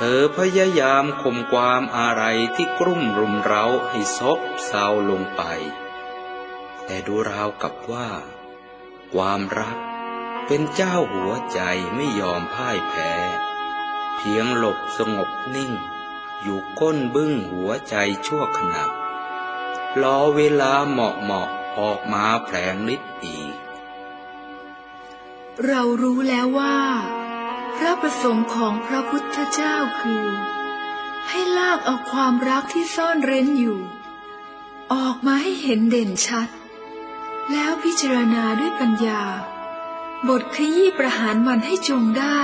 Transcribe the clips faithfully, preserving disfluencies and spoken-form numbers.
อพยายามข่มความอะไรที่กรุ่มรุมเร้าให้ซบเซาลงไปแต่ดูราวกับว่าความรักเป็นเจ้าหัวใจไม่ยอมพ่ายแพ้เพียงหลบสงบนิ่งอยู่ก้นบึ้งหัวใจชั่วขณะรอเวลาเหมาะเหมาะออกมาแผลงฤทธิ์อีกเรารู้แล้วว่าพระประสงค์ของพระพุทธเจ้าคือให้ลากเอาความรักที่ซ่อนเร้นอยู่ออกมาให้เห็นเด่นชัดแล้วพิจารณาด้วยปัญญาบทขยี้ประหารมันให้จงได้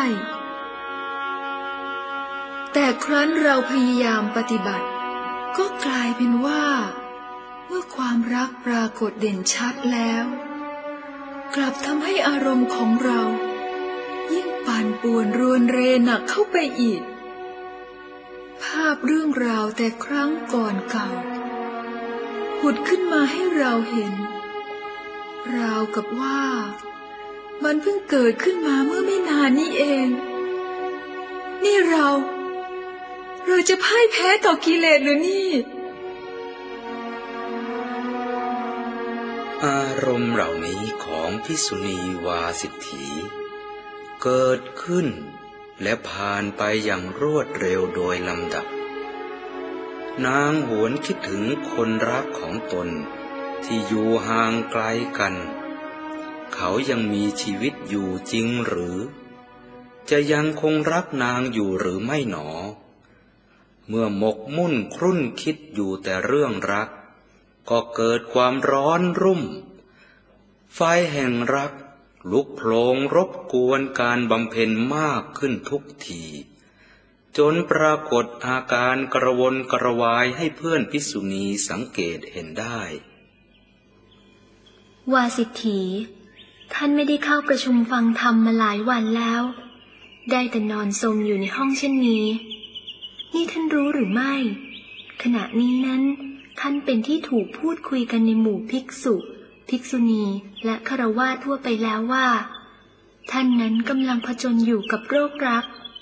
แต่ครั้นเราพยายามปฏิบัติก็กลายเป็นว่าเมื่อความรักปรากฏเด่นชัดแล้วกลับทำให้อารมณ์ของเรายิ่งปั่นป่วนรวนเรหนักเข้าไปอีกภาพเรื่องราวแต่ครั้งก่อนเก่าผุดขึ้นมาให้เราเห็นราวกับว่ามันเพิ่งเกิดขึ้นมาเมื่อไม่นานนี้เองนี่เราเราจะพ่ายแพ้ต่อกิเลสหรือนี่อารมณ์เหล่านี้ของภิกษุณีวาสิทธีเกิดขึ้นและผ่านไปอย่างรวดเร็วโดยลำดับนางหวนคิดถึงคนรักของตนที่อยู่ห่างไกลกันเขายังมีชีวิตอยู่จริงหรือจะยังคงรักนางอยู่หรือไม่หนอเมื่อหมกมุ่นครุ่นคิดอยู่แต่เรื่องรักก็เกิดความร้อนรุ่มไฟแห่งรักลุกโผลงรบกวนการบำเพ็ญมากขึ้นทุกทีจนปรากฏอาการกระวนกระวายให้เพื่อนภิกษุณีสังเกตเห็นได้วาสิทธีท่านไม่ได้เข้าประชุมฟังธรรมมาหลายวันแล้วได้แต่นอนสมอยู่ในห้องเช่นนี้นี่ท่านรู้หรือไม่ขณะนี้นั้นท่านเป็นที่ถูกพูดคุยกันในหมู่ภิกษุภิกษุณีและฆราวาสทั่วไปแล้วว่าท่านนั้นกำลังผจญอยู่กับโรครัก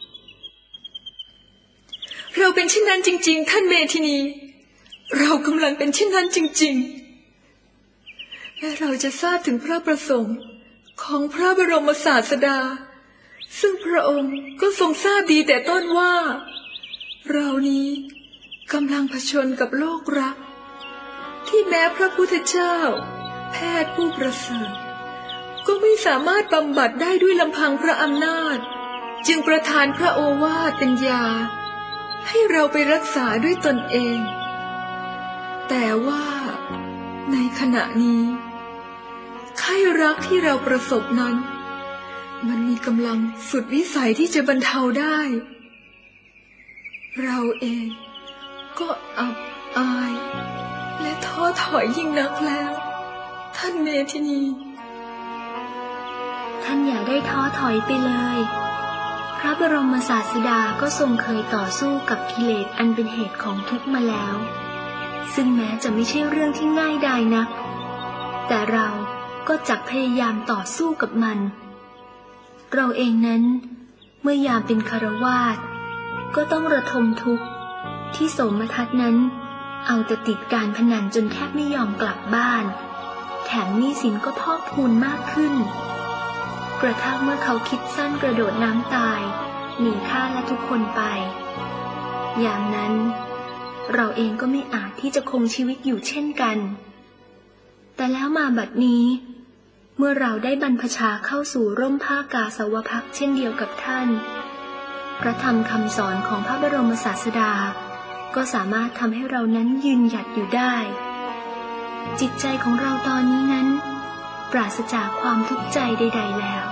เราเป็นเช่นนั้นจริงๆท่านเมธินีเรากำลังเป็นเช่นนั้นจริงๆและเราจะทราบถึงพระประสงค์ของพระบรมศาสดาซึ่งพระองค์ก็ทรงทราบดีแต่ต้นว่าเรานี้กำลังเผชิญกับโรครักที่แม้พระพุทธเจ้าแพทย์ผู้ประเสริฐก็ไม่สามารถบำบัดได้ด้วยลำพังพระอำนาจจึงประทานพระโอวาทเป็นยาให้เราไปรักษาด้วยตนเองแต่ว่าในขณะนี้ไข้รักที่เราประสบนั้นมันมีกำลังสุดวิสัยที่จะบรรเทาได้เราเองก็อับอายและท้อถอยยิ่งนักแล้วท่านเมธินีท่านอย่าได้ท้อถอยไปเลยพระบรมศาสดาก็ทรงเคยต่อสู้กับกิเลสอันเป็นเหตุของทุกข์มาแล้วซึ่งแม้จะไม่ใช่เรื่องที่ง่ายดายนักแต่เราก็จักพยายามต่อสู้กับมันเราเองนั้นเมื่อยามเป็นฆราวาสก็ต้องระทมทุกข์ที่โสมทัศน์นั้นเอาแต่ติดการพนันจนแทบไม่ยอมกลับบ้านแถมหนี้สินก็พอกพูนมากขึ้นกระทั่งเมื่อเขาคิดสั้นกระโดดน้ำตายหนีข้าและทุกคนไปยามนั้นเราเองก็ไม่อาจที่จะคงชีวิตอยู่เช่นกันแต่แล้วมาบัดนี้เมื่อเราได้บรรพชาเข้าสู่ร่มผ้ากาสาวพักตร์เช่นเดียวกับท่านพระธรรมคำสอนของพระบรมศาสดาก็สามารถทำให้เรานั้นยืนหยัดอยู่ได้จิตใจของเราตอนนี้นั้นปราศจากความทุกข์ใจใดๆแล้ว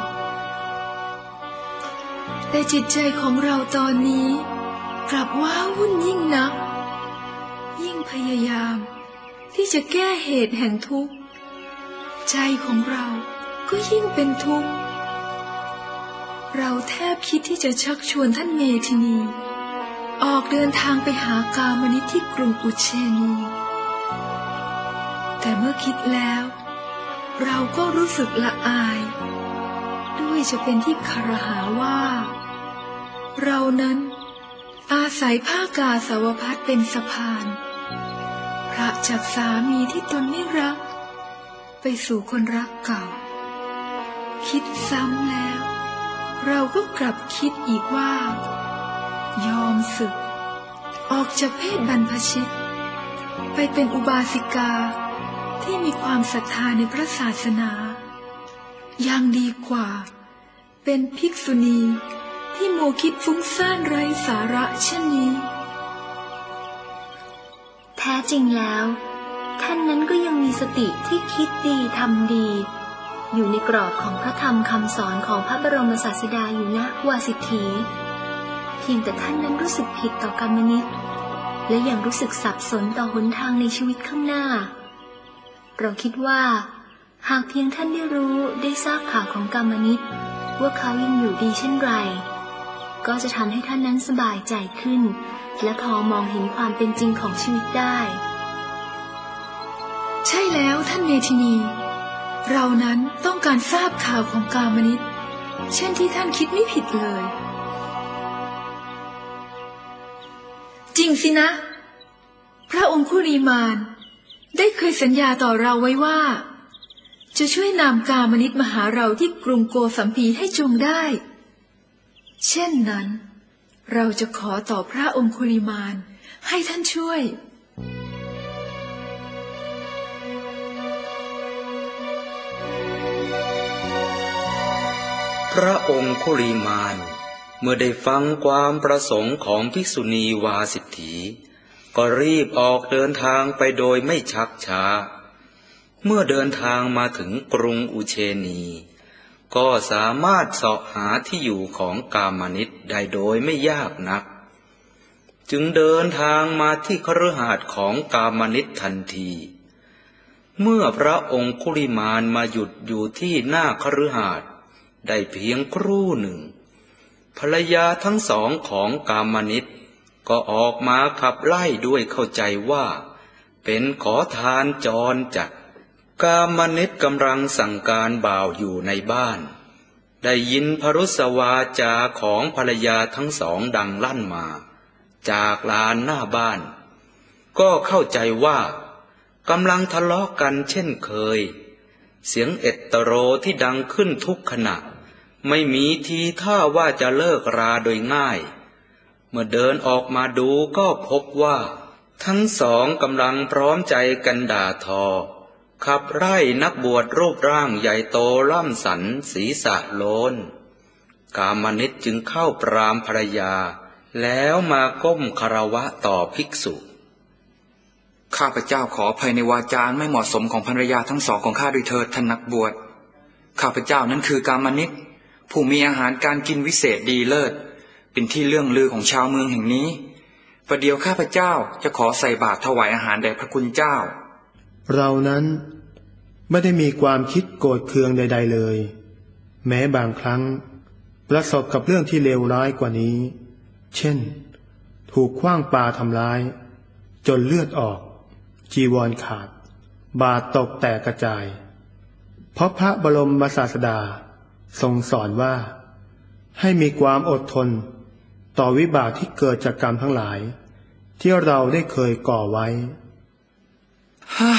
แต่จิตใจของเราตอนนี้กลับว้าวุ่นยิ่งนักยิ่งพยายามที่จะแก้เหตุแห่งทุกข์ใจของเราก็ยิ่งเป็นทุกข์เราแทบคิดที่จะชักชวนท่านเมธินีออกเดินทางไปหากามนิษฐ์ที่กรุงอุเชนีแต่เมื่อคิดแล้วเราก็รู้สึกละอายด้วยจะเป็นที่คารหาว่าเรานั้นอาศัยผ้ากาสาวพัสเป็นสะพานพระจากสามีที่ตนไม่รักไปสู่คนรักเก่าคิดซ้ำแล้วเราก็กลับคิดอีกว่ายอมสึกออกจากเพศบรรพชิตไปเป็นอุบาสิกาที่มีความศรัทธาในพระศาสนายังดีกว่าเป็นภิกษุณีที่โมคิดฟุ้งซ่านไร้สาระเช่นนี้แท้จริงแล้วท่านนั้นก็ยังมีสติที่คิดดีทำดีอยู่ในกรอบของพระธรรมคำสอนของพระบรมศาสดาอยู่นะวาสิทธีเพียงแต่ท่านนั้นรู้สึกผิดต่อกรรมนิตและยังรู้สึกสับสนต่อหนทางในชีวิตข้างหน้าเราคิดว่าหากเพียงท่านได้รู้ได้ทราบข่าวของกรรมนิตว่าเขายังอยู่ดีเช่นไรก็จะทำให้ท่านนั้นสบายใจขึ้นและพอมองเห็นความเป็นจริงของชีวิตได้ใช่แล้วท่านเมธินีเรานั้นต้องการทราบข่าวของกามนิตเช่นที่ท่านคิดไม่ผิดเลยจริงสินะพระองคุลีมานได้เคยสัญญาต่อเราไว้ว่าจะช่วยนำกามนิตมาหาเราที่กรุงโกสัมพีให้จงได้เช่นนั้นเราจะขอต่อพระองคุลีมานให้ท่านช่วยพระองคุลิมานเมื่อได้ฟังความประสงค์ของภิกษุณีวาสิทธีก็รีบออกเดินทางไปโดยไม่ชักช้าเมื่อเดินทางมาถึงกรุงอุเชนีก็สามารถเสาะหาที่อยู่ของกามนิตได้โดยไม่ยากนักจึงเดินทางมาที่คฤหาสน์ของกามนิตทันทีเมื่อพระองคุลิมานมาหยุดอยู่ที่หน้าคฤหาสน์ได้เพียงครู่หนึ่งภรรยาทั้งสองของกามนิตก็ออกมาขับไล่ด้วยเข้าใจว่าเป็นขอทานจรจัดกามนิตกำลังสั่งการบ่าวอยู่ในบ้านได้ยินพรุสวาจาของภรรยาทั้งสองดังลั่นมาจากลานหน้าบ้านก็เข้าใจว่ากำลังทะเลาะกันเช่นเคยเสียงเอตโรที่ดังขึ้นทุกขณะไม่มีทีท่าว่าจะเลิกราโดยง่ายเมื่อเดินออกมาดูก็พบว่าทั้งสองกำลังพร้อมใจกันด่าทอขับไล่นักบวชรูปร่างใหญ่โตล่ำสันศีรษะโลนกามนิตจึงเข้าปรามภรรยาแล้วมาก้มคารวะต่อภิกษุข้าพเจ้าขออภัยในวาจาไม่เหมาะสมของภรรยาทั้งสองของข้าด้วยเถิดท่านนักบวชข้าพเจ้านั้นคือกามนิตผู้มีอาหารการกินวิเศษดีเลิศเป็นที่เลื่องลือของชาวเมืองแห่งนี้ประเดี๋ยวข้าพเจ้าจะขอใส่บาตรถวายอาหารแด่พระคุณเจ้าเรานั้นไม่ได้มีความคิดโกรธเคืองใดๆเลยแม้บางครั้งประสบกับเรื่องที่เลวร้ายกว่านี้เช่นถูกขว้างปาทำร้ายจนเลือดออกจีวรขาดบาตรตกแตกกระจายเพราะพระบรมศาสดาทรงสอนว่าให้มีความอดทนต่อวิบากที่เกิดจากกรรมทั้งหลายที่เราได้เคยก่อไว้ฮะ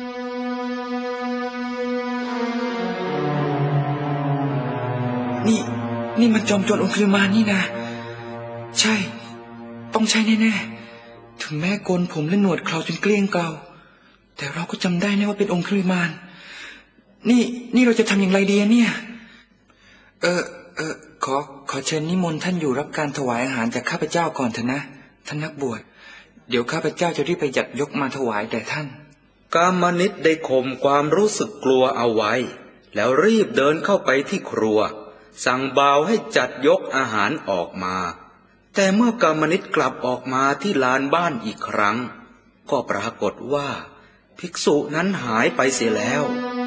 นี่นี่มันจอมโจรองคุลิมานนี่นะใช่ต้องใช่แน่ๆถึงแม้โกนผมและหนวดเคราจนเกลี้ยงเกลาแต่เราก็จำได้นะว่าเป็นองคุลิมานนี่นี่เราจะทำอย่างไรดีเนี่ยเออเออขอขอเชิญนิมนต์ท่านอยู่รับการถวายอาหารจากข้าพเจ้าก่อนเถอะนะท่านนักบวชเดี๋ยวข้าพเจ้าจะรีบไปจัดยกมาถวายแด่ท่านกามนิตได้ข่มความรู้สึกกลัวเอาไว้แล้วรีบเดินเข้าไปที่ครัวสั่งบ่าวให้จัดยกอาหารออกมาแต่เมื่อกามนิตกลับออกมาที่ลานบ้านอีกครั้งก็ปรากฏว่าภิกษุนั้นหายไปเสียแล้ว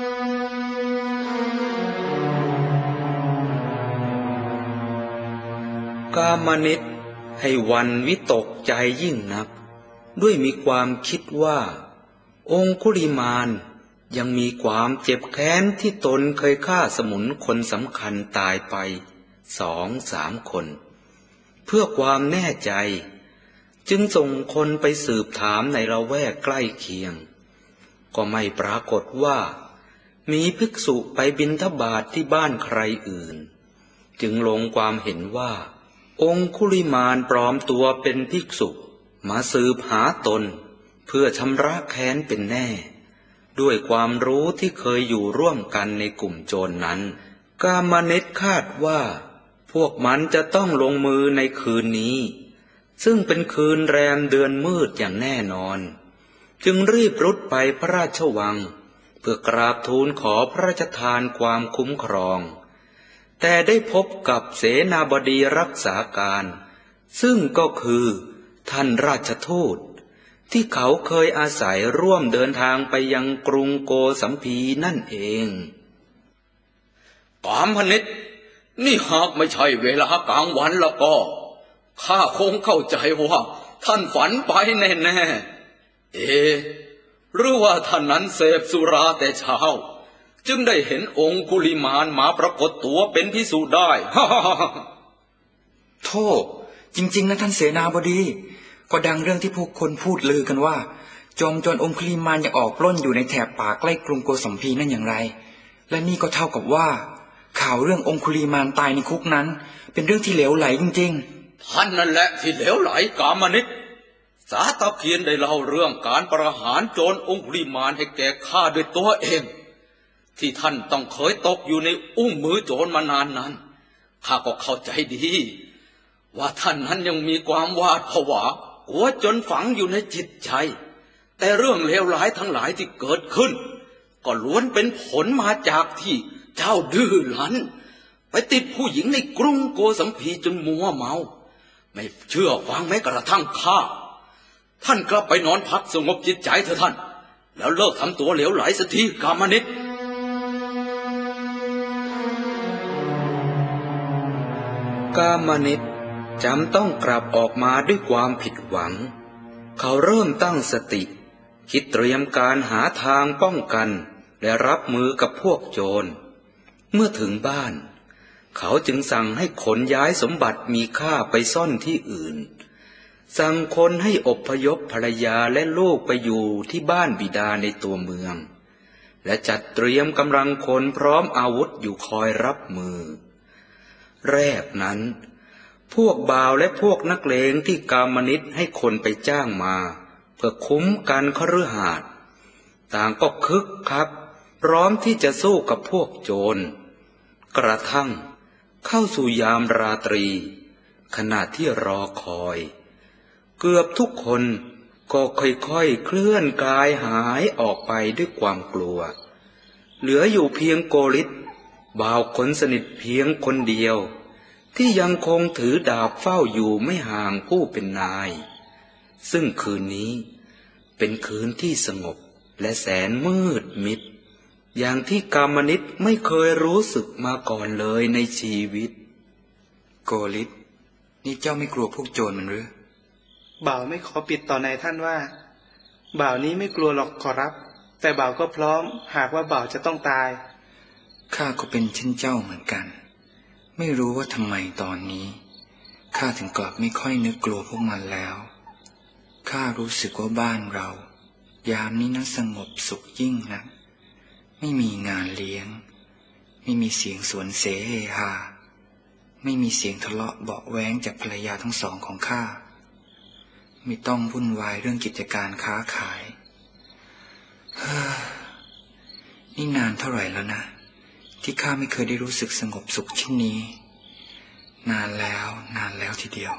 กามนิตให้วันวิตกใจยิ่งนักด้วยมีความคิดว่าองคุลิมานยังมีความเจ็บแค้นที่ตนเคยฆ่าสมุนคนสำคัญตายไปสองสามคนพื่อความแน่ใจจึงส่งคนไปสืบถามในละแวกใกล้เคียงก็ไม่ปรากฏว่ามีภิกษุไปบิณฑบาตที่บ้านใครอื่นจึงลงความเห็นว่าองคุลิมานปลอมตัวเป็นภิกษุมาสืบหาตนเพื่อชำระแค้นเป็นแน่ด้วยความรู้ที่เคยอยู่ร่วมกันในกลุ่มโจรนั้นกามเนตคาดว่าพวกมันจะต้องลงมือในคืนนี้ซึ่งเป็นคืนแรมเดือนมืดอย่างแน่นอนจึงรีบรุดไปพระราชวังเพื่อกราบทูลขอพระราชทานความคุ้มครองแต่ได้พบกับเสนาบดีรักษาการซึ่งก็คือท่านราชทูตที่เขาเคยอาศัยร่วมเดินทางไปยังกรุงโกสัมพีนั่นเองกามนิตนี่หากไม่ใช่เวลากลางวันแล้วก็ข้าคงเข้าใจว่าท่านฝันไปแน่ๆเอ๊ะหรือว่าท่านนั้นเสพสุราแต่เช้าจึงได้เห็นองคุลิมานมาปรากฏตัวเป็นภิกษุได้โธ่จริงๆนะท่านเสนาบดีก็ดังเรื่องที่พวกคนพูดลือกันว่าจอมโจรองคุลิมานยังออกปล้นอยู่ในแถบป่าใกล้กรุงโกสัมพีนั่นอย่างไรและนี่ก็เท่ากับว่าข่าวเรื่ององคุลิมานตายในคุกนั้นเป็นเรื่องที่เหลวไหลจริงๆท่านนั่นแหละที่เหลวไหลกามนิตสาตะเพียนได้เล่าเรื่องการประหารโจรองคุลิมานให้แก่ข้าด้วยตัวเองที่ท่านต้องเคยตกอยู่ในอุ้งมือโจรมานานนั้นข้าก็เข้าใจดีว่าท่านนั้นยังมีความหวาดผวากลัวจนฝังอยู่ในจิตใจแต่เรื่องเลวร้ายทั้งหลายที่เกิดขึ้นก็ล้วนเป็นผลมาจากที่เจ้าดื้อรั้นไปติดผู้หญิงในกรุงโกสัมพีจนมัวเมาไม่เชื่อฟังแม้กระทั่งข้าท่านกลับไปนอนพักสงบจิตใจเถอะท่านแล้วเลิกทำตัวเหลวไหลสักทีกามนิตกามนิตจำต้องกลับออกมาด้วยความผิดหวังเขาเริ่มตั้งสติคิดเตรียมการหาทางป้องกันและรับมือกับพวกโจรเมื่อถึงบ้านเขาจึงสั่งให้ขนย้ายสมบัติมีค่าไปซ่อนที่อื่นสั่งคนให้อพยพภรรยาและลูกไปอยู่ที่บ้านบิดาในตัวเมืองและจัดเตรียมกำลังคนพร้อมอาวุธอยู่คอยรับมือแรกนั้นพวกบ่าวและพวกนักเลงที่กามนิตให้คนไปจ้างมาเพื่อคุ้มกันคฤหัสถ์ต่างก็คึกคักพร้อมที่จะสู้กับพวกโจรกระทั่งเข้าสู่ยามราตรีขณะที่รอคอยเกือบทุกคนก็ค่อยๆเคลื่อนกายหายออกไปด้วยความกลัวเหลืออยู่เพียงโกฤทธิ์บ่าวคนสนิทเพียงคนเดียวที่ยังคงถือดาบเฝ้าอยู่ไม่ห่างผู้เป็นนายซึ่งคืนนี้เป็นคืนที่สงบและแสนมืดมิดอย่างที่กามนิตไม่เคยรู้สึกมาก่อนเลยในชีวิตโกฤทธิ์นี่เจ้าไม่กลัวพวกโจรมันหรือบ่าวไม่ขอปิดต่อนายท่านว่าบ่าวนี้ไม่กลัวหรอกขอรับแต่บ่าวก็พร้อมหากว่าบ่าวจะต้องตายข้าก็เป็นเช่นเจ้าเหมือนกันไม่รู้ว่าทำไมตอนนี้ข้าถึงกลับไม่ค่อยนึกกลัวพวกมันแล้วข้ารู้สึกว่าบ้านเรายามนี้นั้นสงบสุขยิ่งนักไม่มีงานเลี้ยงไม่มีเสียงสวนเสเฮฮาไม่มีเสียงทะเลาะเบาะแว้งจากภรรยาทั้งสองของข้าไม่ต้องวุ่นวายเรื่องกิจการค้าขายเฮ้อนี่นานเท่าไหร่แล้วนะที่ข้าไม่เคยได้รู้สึกสงบสุขเช่นนี้นานแล้วนานแล้วทีเดียว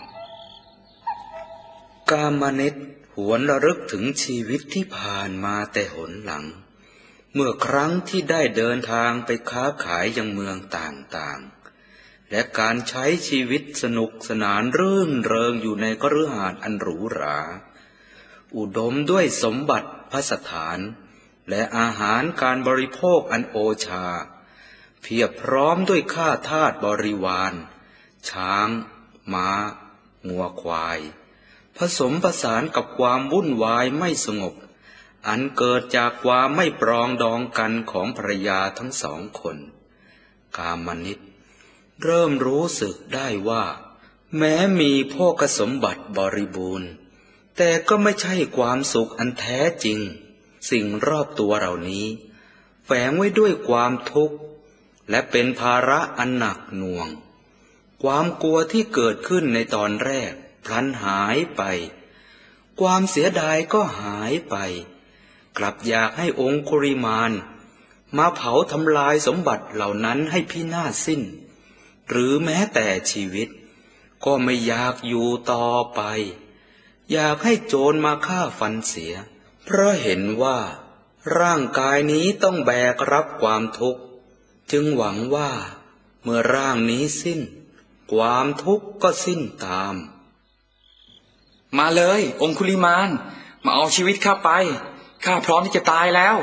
กามนิตหวนระลึกถึงชีวิตที่ผ่านมาแต่หนหลังเมื่อครั้งที่ได้เดินทางไปค้าขายยังเมืองต่างๆและการใช้ชีวิตสนุกสนานรื่นเริงอยู่ในคฤหาสน์อันหรูหราอุดมด้วยสมบัติภัสถานและอาหารการบริโภคอันโอชาเพียบพร้อมด้วยข้าทาสบริวารช้างม้างัวควายผสมผสานกับความวุ่นวายไม่สงบอันเกิดจากความไม่ปรองดองกันของภรรยาทั้งสองคนกามนิตเริ่มรู้สึกได้ว่าแม้มีโภคสมบัติบริบูรณ์แต่ก็ไม่ใช่ความสุขอันแท้จริงสิ่งรอบตัวเหล่านี้แฝงไว้ด้วยความทุกข์และเป็นภาระอันหนักหน่วงความกลัวที่เกิดขึ้นในตอนแรกพลันหายไปความเสียดายก็หายไปกลับอยากให้องคุริมานมาเผาทำลายสมบัติเหล่านั้นให้พินาศสิ้นหรือแม้แต่ชีวิตก็ไม่อยากอยู่ต่อไปอยากให้โจรมาฆ่าฟันเสียเพราะเห็นว่าร่างกายนี้ต้องแบกรับความทุกข์จึงหวังว่าเมื่อร่างนี้สิ้นความทุกข์ก็สิ้นตามมาเลยองคุลิมานมาเอาชีวิตข้าไปข้าพร้อมที่จะตายแล้ว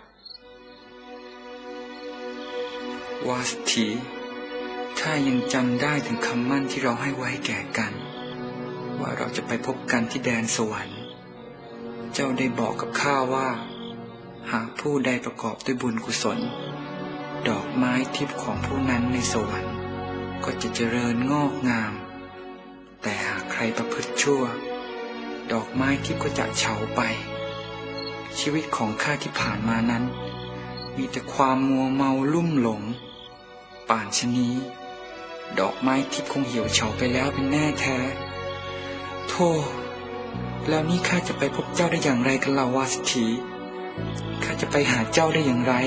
วาสถีข้ายังจำได้ถึงคำมั่นที่เราให้ไว้แก่กันว่าเราจะไปพบกันที่แดนสวรรค์เจ้าได้บอกกับข้าว่าหากผู้ใดประกอบด้วยบุญกุศลดอกไม้ทิพย์ของผู้นั้นในสวรรค์ก็จะเจริญงอกงามแต่หากใครประพฤติชั่วดอกไม้ทิพย์ก็จะเฉาไปชีวิตของข้าที่ผ่านมานั้นมีแต่ความมัวเมาลุ่มหลงป่านชะนี้ดอกไม้ทิพย์คงเหี่ยวเฉาไปแล้วเป็นแน่แท้โธ่แล้วนี่ข้าจะไปพบเจ้าได้อย่างไรกันเล่าวาสถีข้าจะไปหาเจ้าได้อย่างไร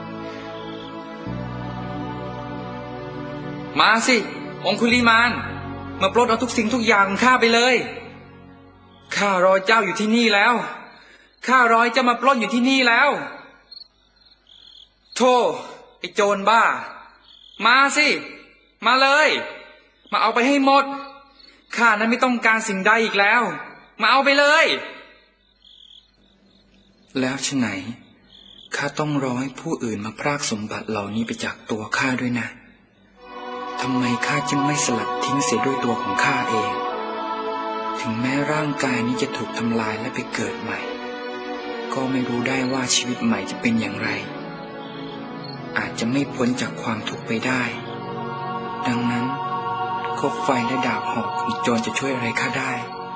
มาสิองคุลิมานมาปลดเอาทุกสิ่งทุกอย่างของข้าไปเลยข้ารอเจ้าอยู่ที่นี่แล้วข้ารอเจ้ามาปล้นอยู่ที่นี่แล้วโธ่ไอ้โจรบ้ามาสิมาเลยมาเอาไปให้หมดข้านั้นไม่ต้องการสิ่งใดอีกแล้วมาเอาไปเลยแล้วฉะไหนข้าต้องรอให้ผู้อื่นมาพรากสมบัติเหล่านี้ไปจากตัวข้าด้วยนะทำไมข้าจึงไม่สลัดทิ้งเสียด้วยตัวของข้าเองถึงแม้ร่างกายนี้จะถูกทำลายและไปเกิดใหม่ก็ไม่รู้ได้ว่าชีวิตใหม่จะเป็นอย่างไรอาจจะไม่พ้นจากความทุกข์ไปได้ดังนั้นคบไฟและดาบหอกของโจรจะช่วยอะไรข้าได้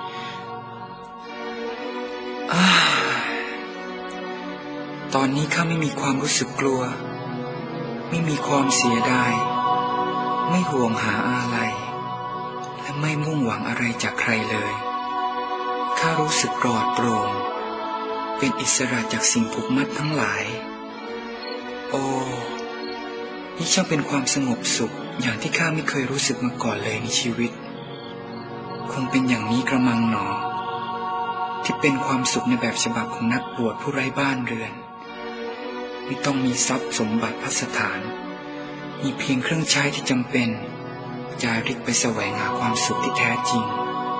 ตอนนี้ข้าไม่มีความรู้สึกกลัวไม่มีความเสียดายไม่ห่วงหาอะไรและไม่มุ่งหวังอะไรจากใครเลยข้ารู้สึกปลอดโปร่งเป็นอิสระจากสิ่งผูกมัดทั้งหลายโอ้นี่ช่างเป็นความสงบสุขอย่างที่ข้าไม่เคยรู้สึกมาก่อนเลยในชีวิตคงเป็นอย่างนี้กระมังหนอที่เป็นความสุขในแบบฉบับของนักบวชผู้ไร้บ้านเรือนไม่ต้องมีทรัพย์สมบัติภัสถานมีเพียงเครื่องใช้ที่จำเป็นจาริกไปแสวงหาความสุขที่แท้จริง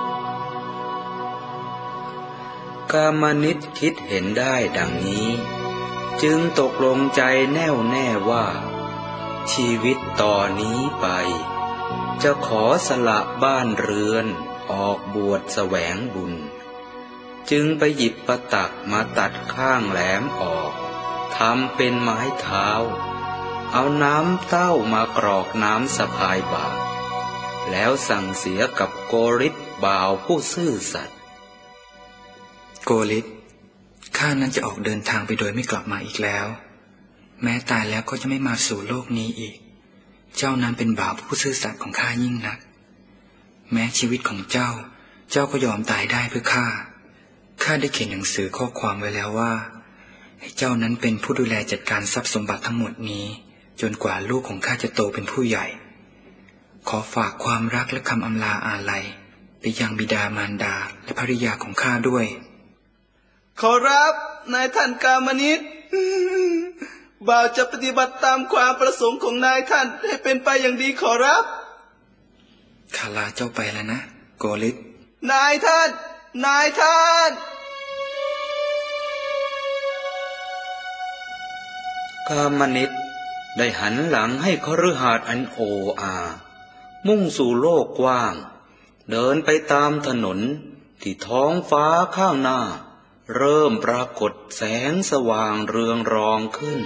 กามนิตคิดเห็นได้ดังนี้จึงตกลงใจแน่วแน่ว่าชีวิตต่อนนี้ไปจะขอสละบ้านเรือนออกบวชแสวงบุญจึงไปหยิบประตักมาตัดข้างแหลมออกทำเป็นไม้เท้าเอาน้ำเต้ามากรอกน้ำสะพายบ่าแล้วสั่งเสียกับโกริตบ่าวผู้ซื่อสัตย์โกริตข้านั้นจะออกเดินทางไปโดยไม่กลับมาอีกแล้วแม้ตายแล้วก็จะไม่มาสู่โลกนี้อีกเจ้านั้นเป็นบ่าวผู้ซื่อสัตย์ของข้ายิ่งนักแม้ชีวิตของเจ้าเจ้าก็ยอมตายได้เพื่อข้าข้าได้เขียนหนังสือข้อความไว้แล้วว่าให้เจ้านั้นเป็นผู้ดูแลจัดการทรัพย์สมบัติทั้งหมดนี้จนกว่าลูกของข้าจะโตเป็นผู้ใหญ่ขอฝากความรักและคำอำลาอาลัยไปยังบิดามารดาและภริยาของข้าด้วยขอรับนายท่านกามนิตบ่าวจะปฏิบัติตามความประสงค์ของนายท่านให้เป็นไปอย่างดีขอรับข้าลาเจ้าไปแล้วนะโกริตนายท่านนายท่านกามนิตได้หันหลังให้คฤหัสถ์อันโออามุ่งสู่โลกกว้างเดินไปตามถนนที่ท้องฟ้าข้างหน้าเริ่มปรากฏแสงสว่างเรืองรองขึ้น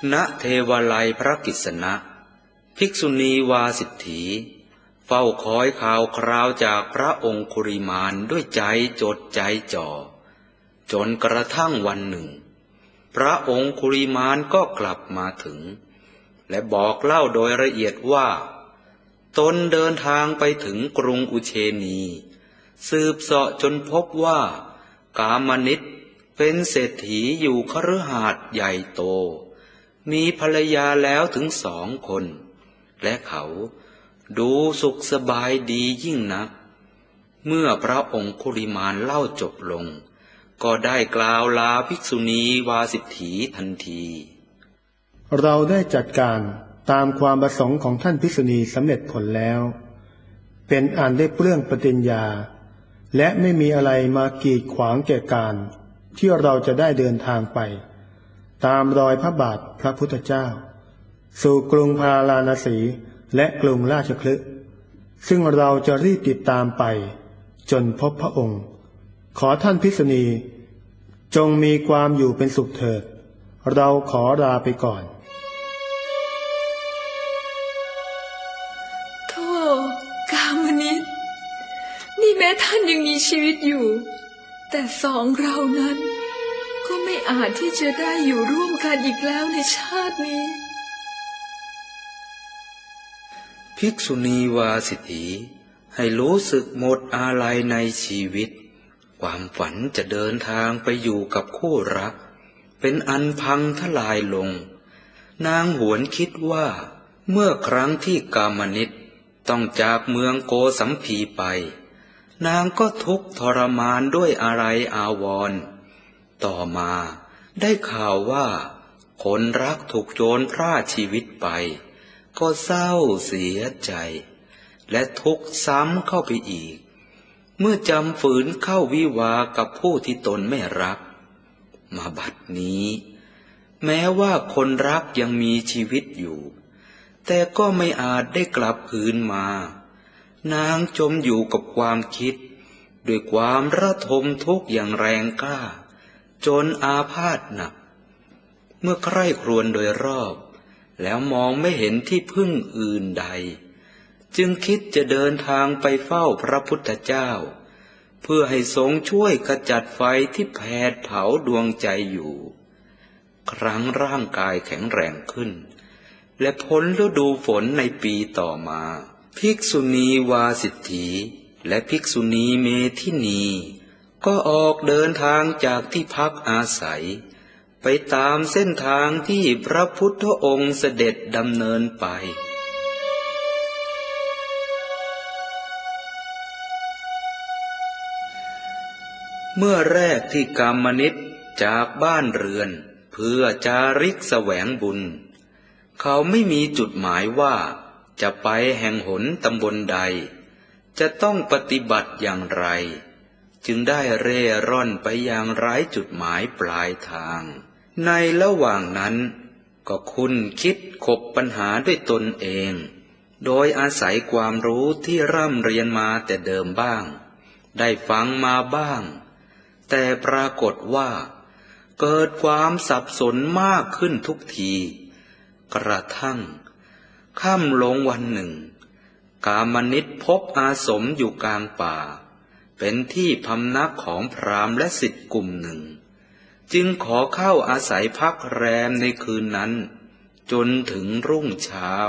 ณเทวาลัยพระกิษณะภิกษุณีวาสิทธีเฝ้าคอยข่าวคราวจากพระองคุริมานด้วยใจจดใจจ่อจนกระทั่งวันหนึ่งพระองคุริมานก็กลับมาถึงและบอกเล่าโดยละเอียดว่าตนเดินทางไปถึงกรุงอุเชนีสืบเสาะจนพบว่ากามนิตเป็นเศรษฐีอยู่คฤหาสน์ใหญ่โตมีภรรยาแล้วถึงสองคนและเขาดูสุขสบายดียิ่งนักเมื่อพระองคุริมานเล่าจบลงก็ได้กล่าวลาภิกษุณีวาสิทธีทันทีเราได้จัดการตามความประสงค์ของท่านภิกษุณีสำเร็จผลแล้วเป็นอันได้เปลื้องปฏิญญาและไม่มีอะไรมากีดขวางแก่การที่เราจะได้เดินทางไปตามรอยพระบาทพระพุทธเจ้าสู่กรุงพาราณสีและกรุงราชคฤห์ซึ่งเราจะรีบติดตามไปจนพบพระองค์ขอท่านภิกษุณีจงมีความอยู่เป็นสุขเถิดเราขอลาไปก่อนโธ่กามนิตนี่แม้ท่านยังมีชีวิตอยู่แต่สองเรานั้นก็ไม่อาจที่จะได้อยู่ร่วมกันอีกแล้วในชาตินี้ภิกษุณีวาสิทธีให้รู้สึกหมดอาลัยในชีวิตความฝันจะเดินทางไปอยู่กับคู่รักเป็นอันพังทลายลงนางหวนคิดว่าเมื่อครั้งที่กามนิตต้องจากเมืองโกสัมพีไปนางก็ทุกข์ทรมานด้วยอะไรอาวรณ์ต่อมาได้ข่าวว่าคนรักถูกโจรพรากชีวิตไปก็เศร้าเสียใจและทุกข์ซ้ำเข้าไปอีกเมื่อจำฝืนเข้าวิวากับผู้ที่ตนไม่รักมาบัดนี้แม้ว่าคนรักยังมีชีวิตอยู่แต่ก็ไม่อาจได้กลับคืนมานางจมอยู่กับความคิดด้วยความระทมทุกข์อย่างแรงกล้าจนอาพาธหนักเมื่อใคร่ครวญโดยรอบแล้วมองไม่เห็นที่พึ่งอื่นใดจึงคิดจะเดินทางไปเฝ้าพระพุทธเจ้าเพื่อให้ทรงช่วยขจัดไฟที่แผดเผาดวงใจอยู่ครั้งร่างกายแข็งแรงขึ้นและพ้นฤดูฝนในปีต่อมาภิกษุณีวาสิทธีและภิกษุณีเมธินีก็ออกเดินทางจากที่พักอาศัยไปตามเส้นทางที่พระพุทธองค์เสด็จดำเนินไปเมื่อแรกที่กามนิตจากบ้านเรือนเพื่อจาริกแสวงบุญเขาไม่มีจุดหมายว่าจะไปแห่งหนตำบลใดจะต้องปฏิบัติอย่างไรจึงได้เร่ร่อนไปอย่างไร้จุดหมายปลายทางในระหว่างนั้นก็คุ้นคิดขบปัญหาด้วยตนเองโดยอาศัยความรู้ที่ร่ำเรียนมาแต่เดิมบ้างได้ฟังมาบ้างแต่ปรากฏว่าเกิดความสับสนมากขึ้นทุกทีกระทั่งค่ำลงวันหนึ่งกามนิตพบอาสมอยู่กลางป่าเป็นที่พำนักของพราหมณ์และศิษย์กลุ่มหนึ่งจึงขอเข้าอาศัยพักแรมในคืนนั้นจนถึงรุ่งเช้า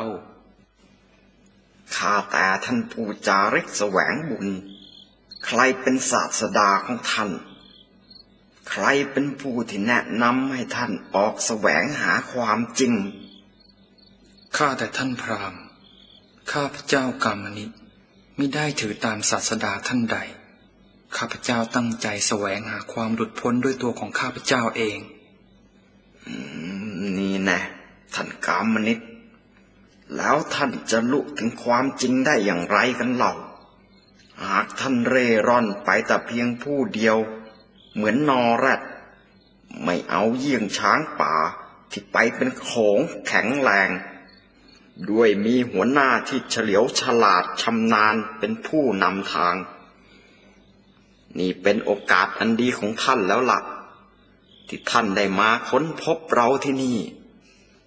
ข้าแต่ท่านผู้จาริกแสวงบุญใครเป็นศาสดาของท่านใครเป็นผู้ที่แนะนำให้ท่านออกแสวงหาความจริงข้าแต่ท่านพราหมณ์ข้าพเจ้ากามนิตมิได้ถือตามศาสดาท่านใดข้าพเจ้าตั้งใจแสวงหาความหลุดพ้นด้วยตัวของข้าพเจ้าเองอืมนี่แน่ท่านกามนิตแล้วท่านจะลุถึงความจริงได้อย่างไรกันเล่าหากท่านเร่ร่อนไปแต่เพียงผู้เดียวเหมือนนอแรดไม่เอาเยี่ยงช้างป่าที่ไปเป็นโขลงแข็งแรงด้วยมีหัวหน้าที่เฉลียวฉลาดชำนาญเป็นผู้นำทางนี่เป็นโอกาสอันดีของท่านแล้วล่ะที่ท่านได้มาค้นพบเราที่นี่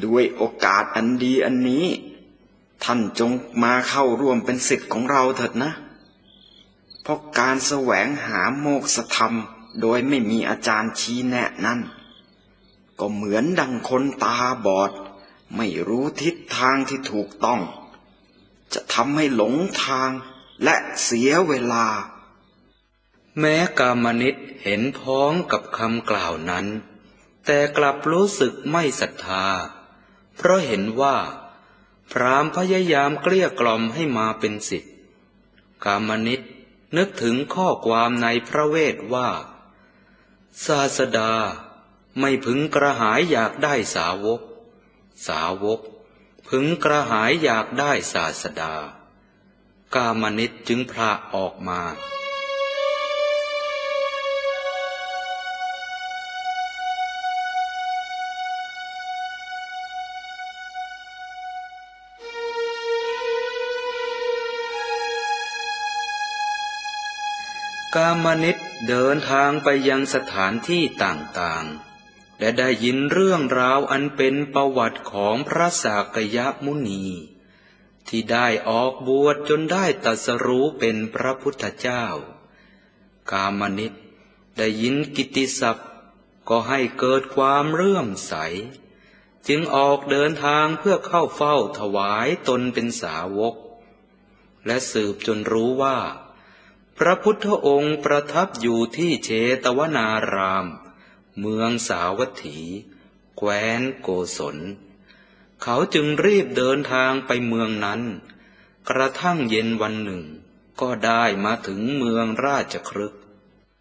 ด้วยโอกาสอันดีอันนี้ท่านจงมาเข้าร่วมเป็นศิษย์ของเราเถิดนะเพราะการแสวงหาโมกษธรรมโดยไม่มีอาจารย์ชี้แนะนั้นก็เหมือนดังคนตาบอดไม่รู้ทิศทางที่ถูกต้องจะทำให้หลงทางและเสียเวลาแม้กามนิตเห็นพ้องกับคำกล่าวนั้นแต่กลับรู้สึกไม่ศรัทธาเพราะเห็นว่าพราหมณ์พยายามเกลี้ยกล่อมให้มาเป็นศิษย์กามนิตนึกถึงข้อความในพระเวทว่าศาสดาไม่พึงกระหายอยากได้สาวกสาวกพึงกระหายอยากได้ศาสดากามนิตจึงพละออกมากามนิตเดินทางไปยังสถานที่ต่างๆและได้ยินเรื่องราวอันเป็นประวัติของพระสากยมุนีที่ได้ออกบวชจนได้ตรัสรู้เป็นพระพุทธเจ้ากามนิตได้ยินกิตติศัพท์ก็ให้เกิดความเลื่อมใสจึงออกเดินทางเพื่อเข้าเฝ้าถวายตนเป็นสาวกและสืบจนรู้ว่าพระพุทธองค์ประทับอยู่ที่เชตวนารามเมืองสาวัตถีแคว้นโกศลเขาจึงรีบเดินทางไปเมืองนั้นกระทั่งเย็นวันหนึ่งก็ได้มาถึงเมืองราชคฤห์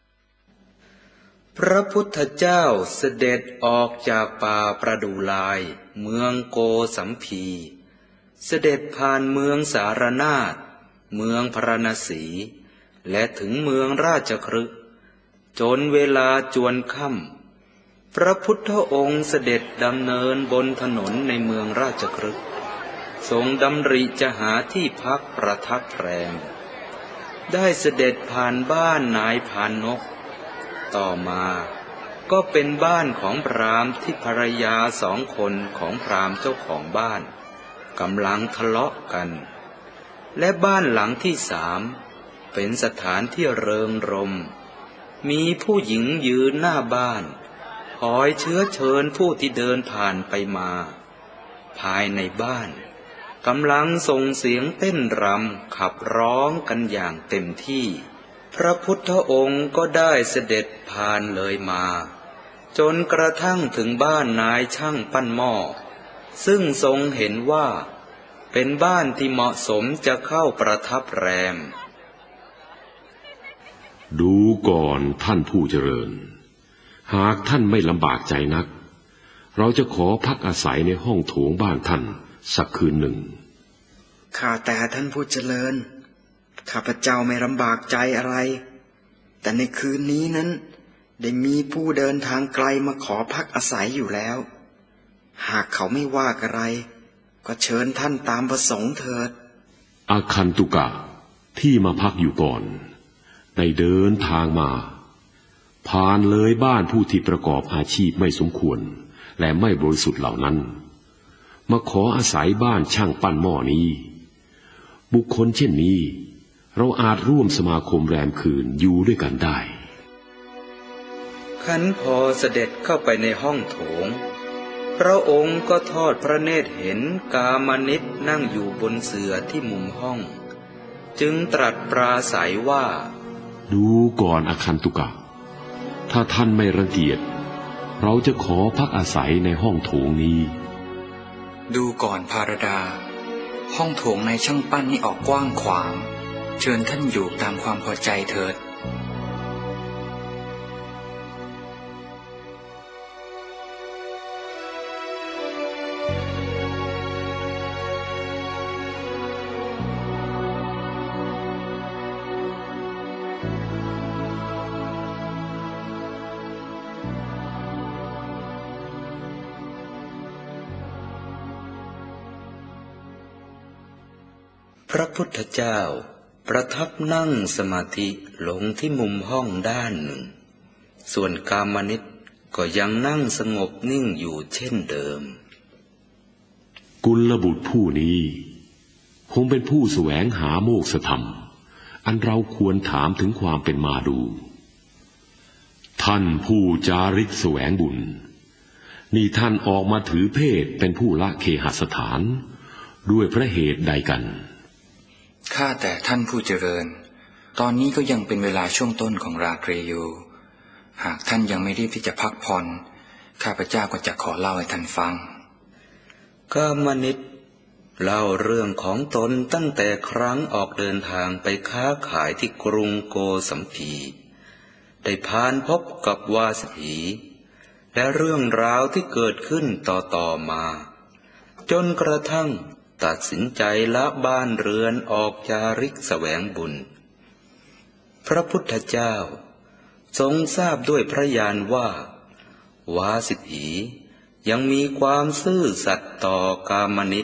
พระพุทธเจ้าเสด็จออกจากป่าประดูลายเมืองโกสัมพีเสด็จผ่านเมืองสารนาถเมืองพราณสีและถึงเมืองราชคฤห์จนเวลาจวนค่ำพระพุทธองค์เสด็จดำเนินบนถนนในเมืองราชคฤห์ทรงดำริจะหาที่พักประทับแรมได้เสด็จผ่านบ้านนายพานนกต่อมาก็เป็นบ้านของพราหมณ์ที่ภรรยาสองคนของพราหมณ์เจ้าของบ้านกำลังทะเลาะกันและบ้านหลังที่สามเป็นสถานที่เริงรมย์มีผู้หญิงยืนหน้าบ้านคอยเชื้อเชิญผู้ที่เดินผ่านไปมาภายในบ้านกำลังส่งเสียงเต้นรำขับร้องกันอย่างเต็มที่พระพุทธองค์ก็ได้เสด็จผ่านเลยมาจนกระทั่งถึงบ้านนายช่างปั้นหม้อซึ่งทรงเห็นว่าเป็นบ้านที่เหมาะสมจะเข้าประทับแรมดูก่อนท่านผู้เจริญหากท่านไม่ลำบากใจนักเราจะขอพักอาศัยในห้องโถงบ้านท่านสักคืนหนึ่งข้าแต่ท่านผู้เจริญข้าพเจ้าไม่ลำบากใจอะไรแต่ในคืนนี้นั้นได้มีผู้เดินทางไกลมาขอพักอาศัยอยู่แล้วหากเขาไม่ว่าอะไรก็เชิญท่านตามประสงค์เถิดอาคันตุกะที่มาพักอยู่ก่อนได้เดินทางมาผ่านเลยบ้านผู้ที่ประกอบอาชีพไม่สมควรและไม่บริสุทธิ์เหล่านั้นมาขออาศัยบ้านช่างปั้นหม้อนี้บุคคลเช่นนี้เราอาจร่วมสมาคมแรมคืนอยู่ด้วยกันได้ขันพอเสด็จเข้าไปในห้องโถงพระองค์ก็ทอดพระเนตรเห็นกามนิตนั่งอยู่บนเสื่อที่มุมห้องจึงตรัสปราศัยว่าดูก่อนอาคันตุกะถ้าท่านไม่รังเกียจเราจะขอพักอาศัยในห้องโถงนี้ดูก่อนภารดาห้องโถงในช่างปั้นนี้ออกกว้างขวางเชิญท่านอยู่ตามความพอใจเถิดพระพุทธเจ้าประทับนั่งสมาธิลงที่มุมห้องด้านหนึ่งส่วนกามนิตก็ยังนั่งสงบนิ่งอยู่เช่นเดิมกุลบุตรผู้นี้คงเป็นผู้แสวงหาโมกษธรรมอันเราควรถามถึงความเป็นมาดูท่านผู้จาริกแสวงบุญนี่ท่านออกมาถือเพศเป็นผู้ละเคหสถานด้วยพระเหตุใดกันข้าแต่ท่านผู้เจริญตอนนี้ก็ยังเป็นเวลาช่วงต้นของราตรีอยู่หากท่านยังไม่รีบที่จะพักผ่อนข้าพเจ้าก็จะขอเล่าให้ท่านฟังกามนิตเล่าเรื่องของตนตั้งแต่ครั้งออกเดินทางไปค้าขายที่กรุงโกสัมพีได้ผ่านพบกับวาสถีและเรื่องราวที่เกิดขึ้นต่อๆมาจนกระทั่งตัดสินใจละบ้านเรือนออกจาริกแสวงบุญพระพุทธเจ้าทรงทราบด้วยพระญาณว่าวาสิถียังมีความซื่อสัตย์ต่อกามนิต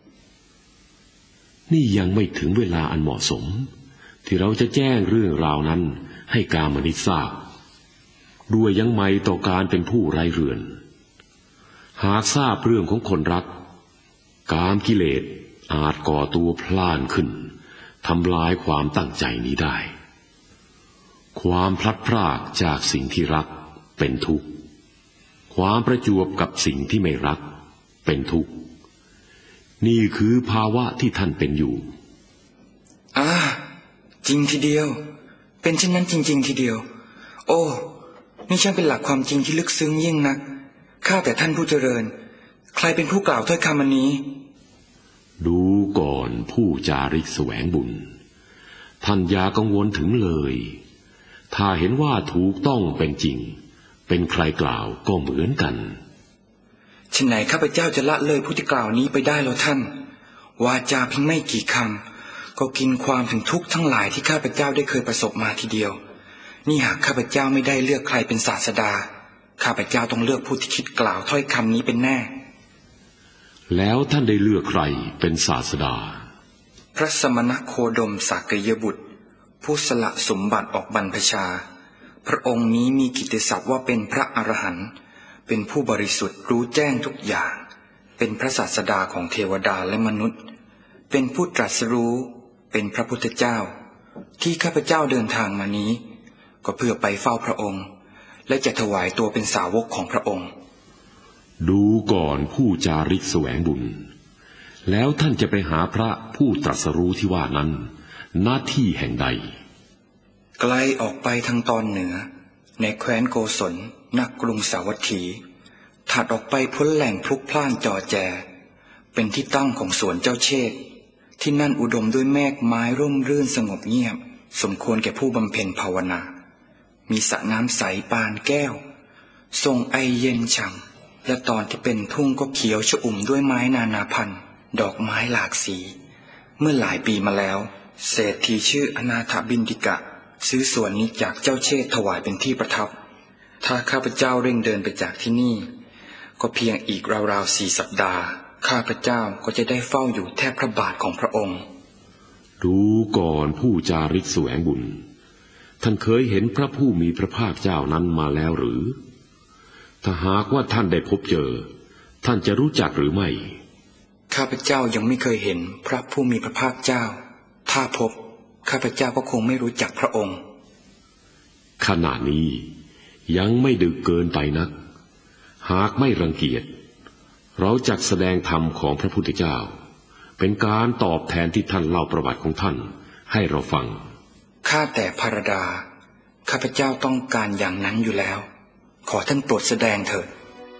นี่ยังไม่ถึงเวลาอันเหมาะสมที่เราจะแจ้งเรื่องราวนั้นให้กามนิตทราบด้วยยังไม่ต่อการเป็นผู้ไร้เรือนหากทราบเรื่องของคนรักกามกิเลสอาจก่อตัวพล่านขึ้นทำลายความตั้งใจนี้ได้ความพลัดพรากจากสิ่งที่รักเป็นทุกข์ความประจวบกับสิ่งที่ไม่รักเป็นทุกข์นี่คือภาวะที่ท่านเป็นอยู่อ่าจริงทีเดียวเป็นเช่นนั้นจริงๆทีเดียวโอ้นี่ช่างเป็นหลักความจริงที่ลึกซึ้งยิ่งนักข้าแต่ท่านผู้เจริญใครเป็นผู้กล่าวถ้อยคำอันนี้ดูก่อนผู้จาริกแสวงบุญท่านอย่ากังวลถึงเลยถ้าเห็นว่าถูกต้องเป็นจริงเป็นใครกล่าวก็เหมือนกันฉะไหนข้าพเจ้าจะละเลยผู้ที่กล่าวนี้ไปได้แล้วท่านวาจาเพียงไม่กี่คำก็กินความถึงทุกข์ทั้งหลายที่ข้าพเจ้าได้เคยประสบมาทีเดียวนี่หากข้าพเจ้าไม่ได้เลือกใครเป็นศาสดาข้าพเจ้าต้องเลือกผู้ที่คิดกล่าวถ้อยคำนี้เป็นแน่แล้วท่านได้เลือกใครเป็นศาสดาพระสมณโคดมสากยบุตรผู้สละสมบัติออกบรรพชาพระองค์นี้มีกิตติศัพท์ว่าเป็นพระอรหันต์เป็นผู้บริสุทธิ์รู้แจ้งทุกอย่างเป็นพระศาสดาของเทวดาและมนุษย์เป็นผู้ตรัสรู้เป็นพระพุทธเจ้าที่ข้าพเจ้าเดินทางมานี้ก็เพื่อไปเฝ้าพระองค์และจะถวายตัวเป็นสาวกของพระองค์ดูก่อนผู้จาริกแสวงบุญแล้วท่านจะไปหาพระผู้ตรัสรู้ที่ว่านั้นหน้าที่แห่งใดไกลออกไปทางตอนเหนือในแคว้นโกศลณกรุงสาวัตถีถัดออกไปพ้นแหล่งพลุกพล่านจอแจเป็นที่ตั้งของสวนเจ้าเชษที่นั่นอุดมด้วยแมกไม้ร่มรื่นสงบเงียบสมควรแก่ผู้บำเพ็ญภาวนามีสระน้ำใสปานแก้วทรงไอเย็นฉ่ำและตอนที่เป็นทุ่งก็เขียวชอุ่มด้วยไม้นานาพันธุ์ดอกไม้หลากสีเมื่อหลายปีมาแล้วเศรษฐีชื่ออนาถบิณฑิกะซื้อสวนนี้จากเจ้าเชษถวายเป็นที่ประทับถ้าข้าพเจ้าเร่งเดินไปจากที่นี่ก็เพียงอีกราวๆสี่สัปดาห์ข้าพเจ้าก็จะได้เฝ้าอยู่แทบพระบาทของพระองค์ดูก่อนผู้จาริกแสวงบุญท่านเคยเห็นพระผู้มีพระภาคเจ้านั้นมาแล้วหรือถ้าหากว่าท่านได้พบเจอท่านจะรู้จักหรือไม่ข้าพเจ้ายังไม่เคยเห็นพระผู้มีพระภาคเจ้าถ้าพบข้าพเจ้าก็คงไม่รู้จักพระองค์ขณะนี้ยังไม่ดึกเกินไปนักหากไม่รังเกียจเราจักแสดงธรรมของพระพุทธเจ้าเป็นการตอบแทนที่ท่านเล่าประวัติของท่านให้เราฟังข้าแต่ภรดาข้าพเจ้าต้องการอย่างนั้นอยู่แล้วขอท่านโปรดแสดงเถิด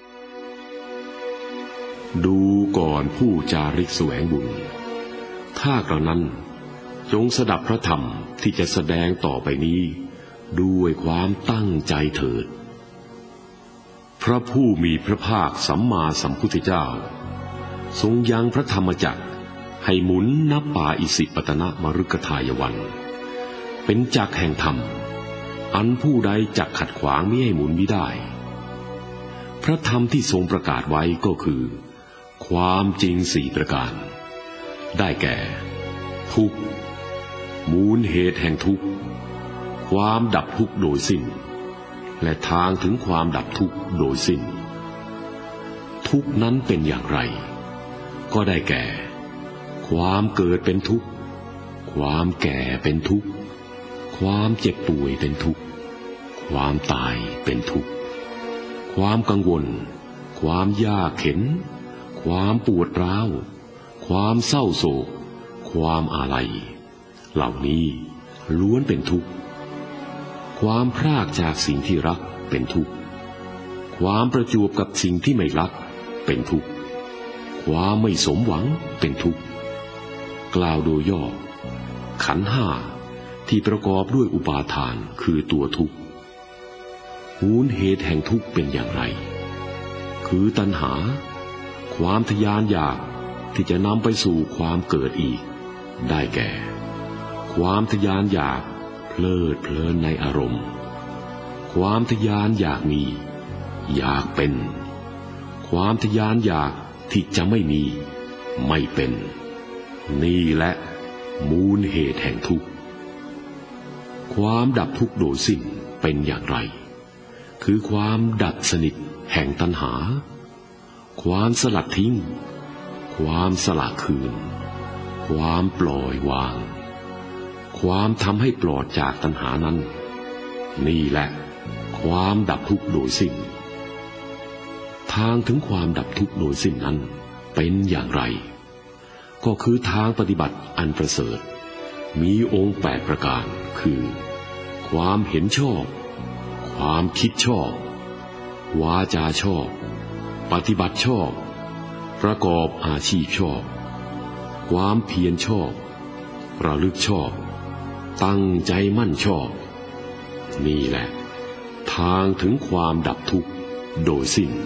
ดูก่อนผู้จาริกแสวงบุญถ้ากระนั้นจงสดับพระธรรมที่จะแสดงต่อไปนี้ด้วยความตั้งใจเถิดพระผู้มีพระภาคสัมมาสัมพุทธเจ้าทรงยังพระธรรมจักรให้หมุนณป่าอิสิปตนมฤคทายวันเป็นจักรแห่งธรรมอันผู้ใดจักขัดขวางมิให้หมุนมิได้พระธรรมที่ทรงประกาศไว้ก็คือความจริงสี่ประการได้แก่ทุกข์มูลเหตุแห่งทุกข์ความดับทุกข์โดยสิ้นและทางถึงความดับทุกข์โดยสิ้นทุกข์นั้นเป็นอย่างไรก็ได้แก่ความเกิดเป็นทุกข์ความแก่เป็นทุกข์ความเจ็บป่วยเป็นทุกข์ความตายเป็นทุกข์ความกังวลความยากเข็นความปวดร้าวความเศร้าโศกความอาลัยเหล่านี้ล้วนเป็นทุกข์ความพรากจากสิ่งที่รักเป็นทุกข์ความประจวบกับสิ่งที่ไม่รักเป็นทุกข์ความไม่สมหวังเป็นทุกข์กล่าวโดยย่อขันธ์ห้าที่ประกอบด้วยอุปาทานคือตัวทุกข์มูลเหตุแห่งทุกข์เป็นอย่างไรคือตัณหาความทยานอยากที่จะนำไปสู่ความเกิดอีกได้แก่ความทยานอยากเพลิดเพลินในอารมณ์ความทยานอยากมีอยากเป็นความทยานอยากที่จะไม่มีไม่เป็นนี่แหละมูลเหตุแห่งทุกข์ความดับทุกข์โดยสิ้นเป็นอย่างไรคือความดับสนิทแห่งตัณหาความสลัดทิ้งความสละคืนความปล่อยวางความทำให้ปลอดจากตัณหานั้นนี่แหละความดับทุกข์โดยสิ้นทางถึงความดับทุกข์โดยสิ้นนั้นเป็นอย่างไรก็คือทางปฏิบัติอันประเสริฐมีองค์แปดประการคือความเห็นชอบความคิดชอบวาจาชอบปฏิบัติชอบประกอบอาชีพชอบความเพียรชอบระลึกชอบตั้งใจมั่นชอบนี่แหละทางถึงความดับทุกข์โดยสิ้น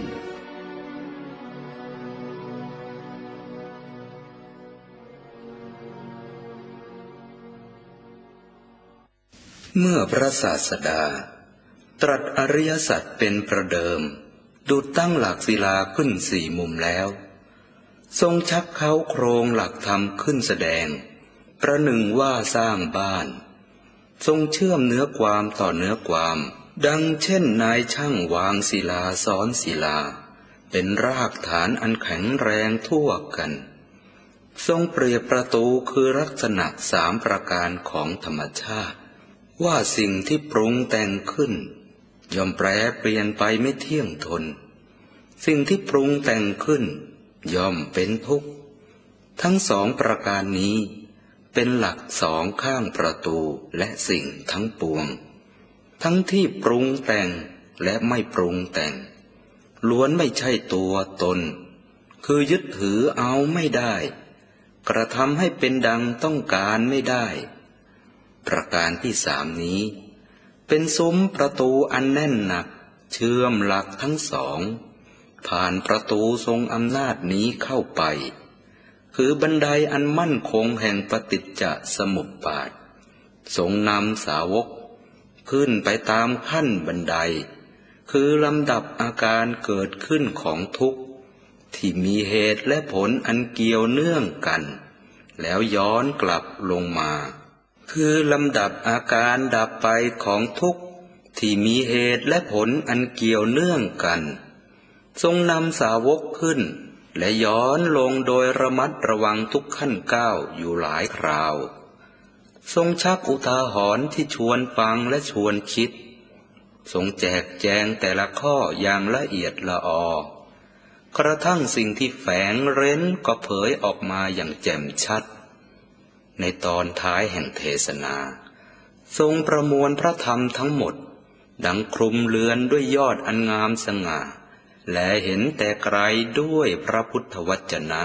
เมื่อพระศาสดาตรัสอริยสัจเป็นประเดิมดุจตั้งหลักศิลาขึ้นสี่มุมแล้วทรงชักเค้าโครงหลักธรรมขึ้นแสดงประหนึ่งว่าสร้างบ้านทรงเชื่อมเนื้อความต่อเนื้อความดังเช่นนายช่างวางศิลาซ้อนศิลาเป็นรากฐานอันแข็งแรงทั่วกันทรงเปรียบประตูคือลักษณะสามประการของธรรมชาติว่าสิ่งที่ปรุงแต่งขึ้นย่อมแปรเปลี่ยนไปไม่เที่ยงทนสิ่งที่ปรุงแต่งขึ้นย่อมเป็นทุกข์ทั้งสองประการนี้เป็นหลักสองข้างประตูและสิ่งทั้งปวงทั้งที่ปรุงแต่งและไม่ปรุงแต่งล้วนไม่ใช่ตัวตนคือยึดถือเอาไม่ได้กระทำให้เป็นดังต้องการไม่ได้ประการที่สามนี้เป็นซุ้มประตูอันแน่นหนักเชื่อมหลักทั้งสองผ่านประตูทรงอำนาจนี้เข้าไปคือบันไดอันมั่นคงแห่งปฏิจจสมุปบาททรงนำสาวกขึ้นไปตามขั้นบันไดคือลำดับอาการเกิดขึ้นของทุกข์ที่มีเหตุและผลอันเกี่ยวเนื่องกันแล้วย้อนกลับลงมาคือลำดับอาการดับไปของทุกข์ที่มีเหตุและผลอันเกี่ยวเนื่องกันทรงนำสาวกขึ้นและย้อนลงโดยระมัดระวังทุกขั้นก้าวอยู่หลายคราวทรงชักอุทาหรณ์ที่ชวนฟังและชวนคิดทรงแจกแจงแต่ละข้ออย่างละเอียดละออกระทั่งสิ่งที่แฝงเร้นก็เผยออกมาอย่างแจ่มชัดในตอนท้ายแห่งเทศนาทรงประมวลพระธรรมทั้งหมดดังคลุมเรือนด้วยยอดอันงามสง่าและเห็นแต่ไกลด้วยพระพุทธวจนะ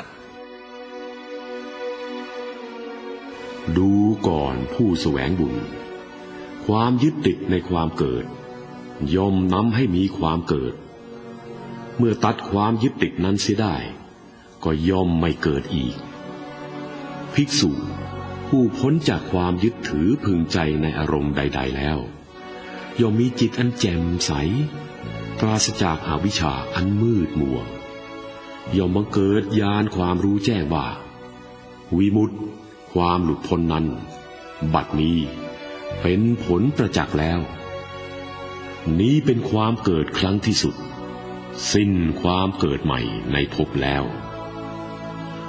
ดูก่อนผู้แสวงบุญความยึดติดในความเกิดย่อมนำให้มีความเกิดเมื่อตัดความยึดติดนั้นเสียได้ก็ย่อมไม่เกิดอีกภิกษุผู้พ้นจากความยึดถือพึงใจในอารมณ์ใดๆแล้วย่อมมีจิตอันแจ่มใสปราศจากอวิชชาอันมืดมัวย่อมบังเกิดญาณความรู้แจ้งว่าวิมุตติความหลุดพ้นนั้นบัดนี้เป็นผลประจักษ์แล้วนี้เป็นความเกิดครั้งที่สุดสิ้นความเกิดใหม่ในภพแล้ว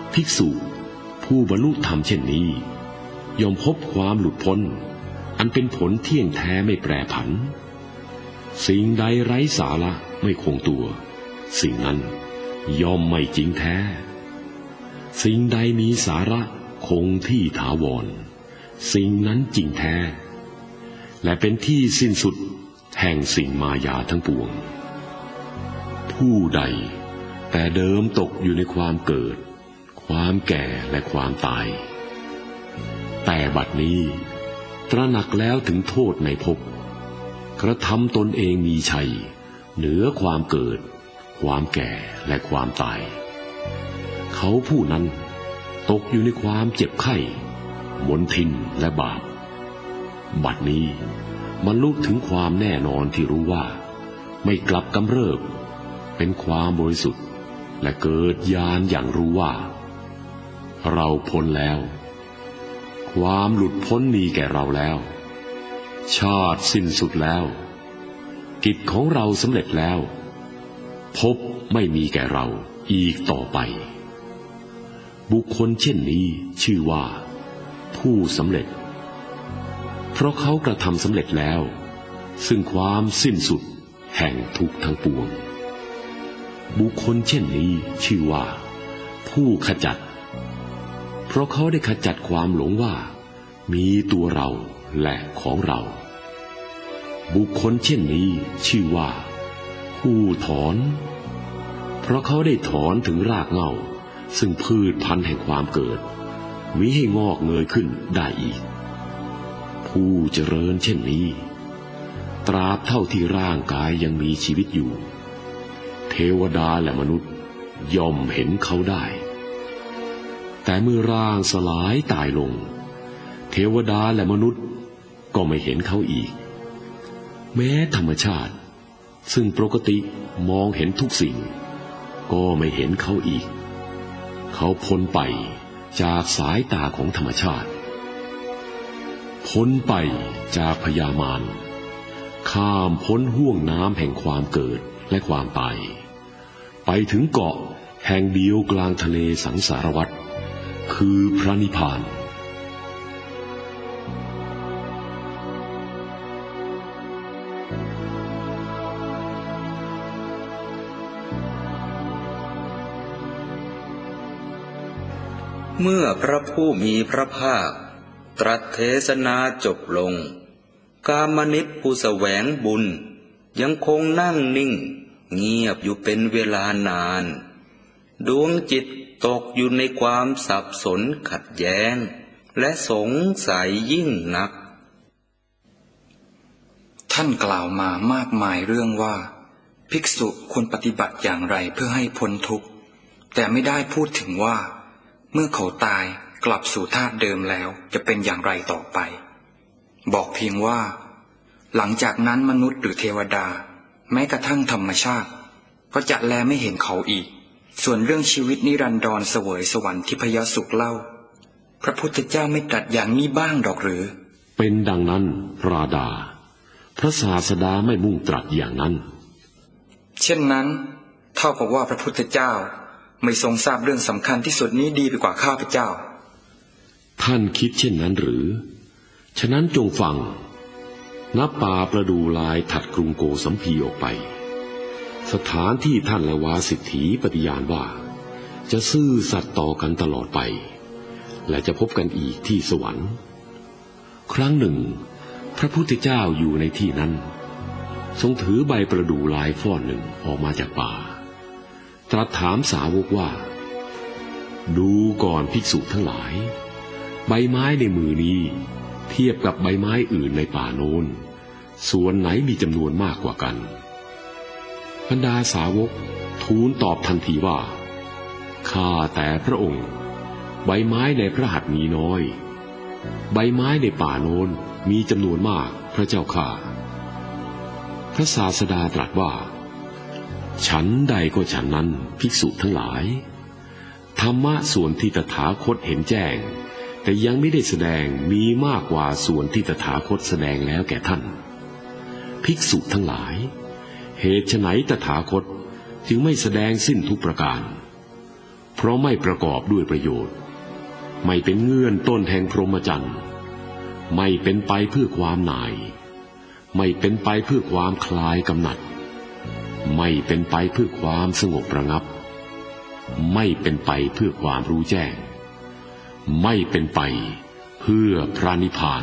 ภิกษุผู้บรรลุธรรมเช่นนี้ย่อมพบความหลุดพ้นอันเป็นผลเที่ยงแท้ไม่แปรผันสิ่งใดไร้สาระไม่คงตัวสิ่งนั้นย่อมไม่จริงแท้สิ่งใดมีสาระคงที่ถาวรสิ่งนั้นจริงแท้และเป็นที่สิ้นสุดแห่งสิ่งมายาทั้งปวงผู้ใดแต่เดิมตกอยู่ในความเกิดความแก่และความตายแต่บัดนี้ตระหนักแล้วถึงโทษในภพกระทำตนเองมีชัยเหนือความเกิดความแก่และความตายเขาผู้นั้นตกอยู่ในความเจ็บไข้มนทินและบาปบัดนี้บรรลุถึงความแน่นอนที่รู้ว่าไม่กลับกำเริบเป็นความบริสุทธิ์และเกิดญาณอย่างรู้ว่าเราพ้นแล้วความหลุดพ้นมีแก่เราแล้วชาติสิ้นสุดแล้วกิจของเราสำเร็จแล้วภพไม่มีแก่เราอีกต่อไปบุคคลเช่นนี้ชื่อว่าผู้สำเร็จเพราะเขากระทำสำเร็จแล้วซึ่งความสิ้นสุดแห่งทุกข์ทั้งปวงบุคคลเช่นนี้ชื่อว่าผู้ขจัดเพราะเขาได้ขจัดความหลงว่ามีตัวเราและของเราบุคคลเช่นนี้ชื่อว่าผู้ถอนเพราะเขาได้ถอนถึงรากเหง้าซึ่งพืชพันธุ์แห่งความเกิดมิให้งอกเงยขึ้นได้อีกผู้เจริญเช่นนี้ตราบเท่าที่ร่างกายยังมีชีวิตอยู่เทวดาและมนุษย์ย่อมเห็นเขาได้แต่เมื่อร่างสลายตายลงเทวดาและมนุษย์ก็ไม่เห็นเขาอีกแม้ธรรมชาติซึ่งปกติมองเห็นทุกสิ่งก็ไม่เห็นเขาอีกเขาพ้นไปจากสายตาของธรรมชาติพ้นไปจากพยามารข้ามพ้นห่วงน้ำแห่งความเกิดและความตายไปถึงเกาะแห่งเดียวกลางทะเลสังสารวัฏคือพระนิพพานเมื่อพระผู้มีพระภาคตรัสเทศนาจบลงกามนิษฐ์ผู้แสวงบุญยังคงนั่งนิ่งเงียบอยู่เป็นเวลานานดวงจิตตกอยู่ในความสับสนขัดแย้งและสงสัยยิ่งนักท่านกล่าวมามากมายเรื่องว่าภิกษุควรปฏิบัติอย่างไรเพื่อให้พ้นทุกข์แต่ไม่ได้พูดถึงว่าเมื่อเขาตายกลับสู่ธาตุเดิมแล้วจะเป็นอย่างไรต่อไปบอกเพียงว่าหลังจากนั้นมนุษย์หรือเทวดาแม้กระทั่งธรรมชาติก็จะแลไม่เห็นเขาอีกส่วนเรื่องชีวิตนิรันดรเสวยสวรรค์ทิพยสุขเล่าพระพุทธเจ้าไม่ตรัสอย่างนี้บ้างดอกหรือเป็นดังนั้นราดาพระศาสดาไม่มุ่งตรัสอย่างนั้นเช่นนั้นเท่ากับว่าพระพุทธเจ้าไม่ทรงทราบเรื่องสำคัญที่สุดนี้ดีไปกว่าข้าพเจ้าท่านคิดเช่นนั้นหรือฉะนั้นจงฟังณป่าประดูลายถัดกรุงโกสัมพีออกไปสถานที่ท่านและวาสิทธีปฏิญาณว่าจะซื่อสัตย์ต่อกันตลอดไปและจะพบกันอีกที่สวรรค์ครั้งหนึ่งพระพุทธเจ้าอยู่ในที่นั้นทรงถือใบประดูลายฟ้อนหนึ่งออกมาจากป่าตรัสถามสาวกว่าดูก่อนภิกษุทั้งหลายใบไม้ในมือนี้เทียบกับใบไม้อื่นในป่าโน้นส่วนไหนมีจำนวนมากกว่ากันบรรดาสาวกทูลตอบทันทีว่าข้าแต่พระองค์ใบไม้ในพระหัตถ์มีน้อยใบไม้ในป่าโน้นมีจำนวนมากพระเจ้าข้าพระศาสดาตรัสว่าฉันใดก็ฉันนั้นภิกษุทั้งหลายธรรมะส่วนที่ตถาคตเห็นแจ้งแต่ยังไม่ได้แสดงมีมากกว่าส่วนที่ตถาคตแสดงแล้วแก่ท่านภิกษุทั้งหลายเหตุไฉนตถาคตจึงไม่แสดงสิ้นทุกประการเพราะไม่ประกอบด้วยประโยชน์ไม่เป็นเงื่อนต้นแห่งพรหมจรรย์ไม่เป็นไปเพื่อความหน่ายไม่เป็นไปเพื่อความคลายกำหนัดไม่เป็นไปเพื่อความสงบระงับไม่เป็นไปเพื่อความรู้แจ้งไม่เป็นไปเพื่อพระนิพพาน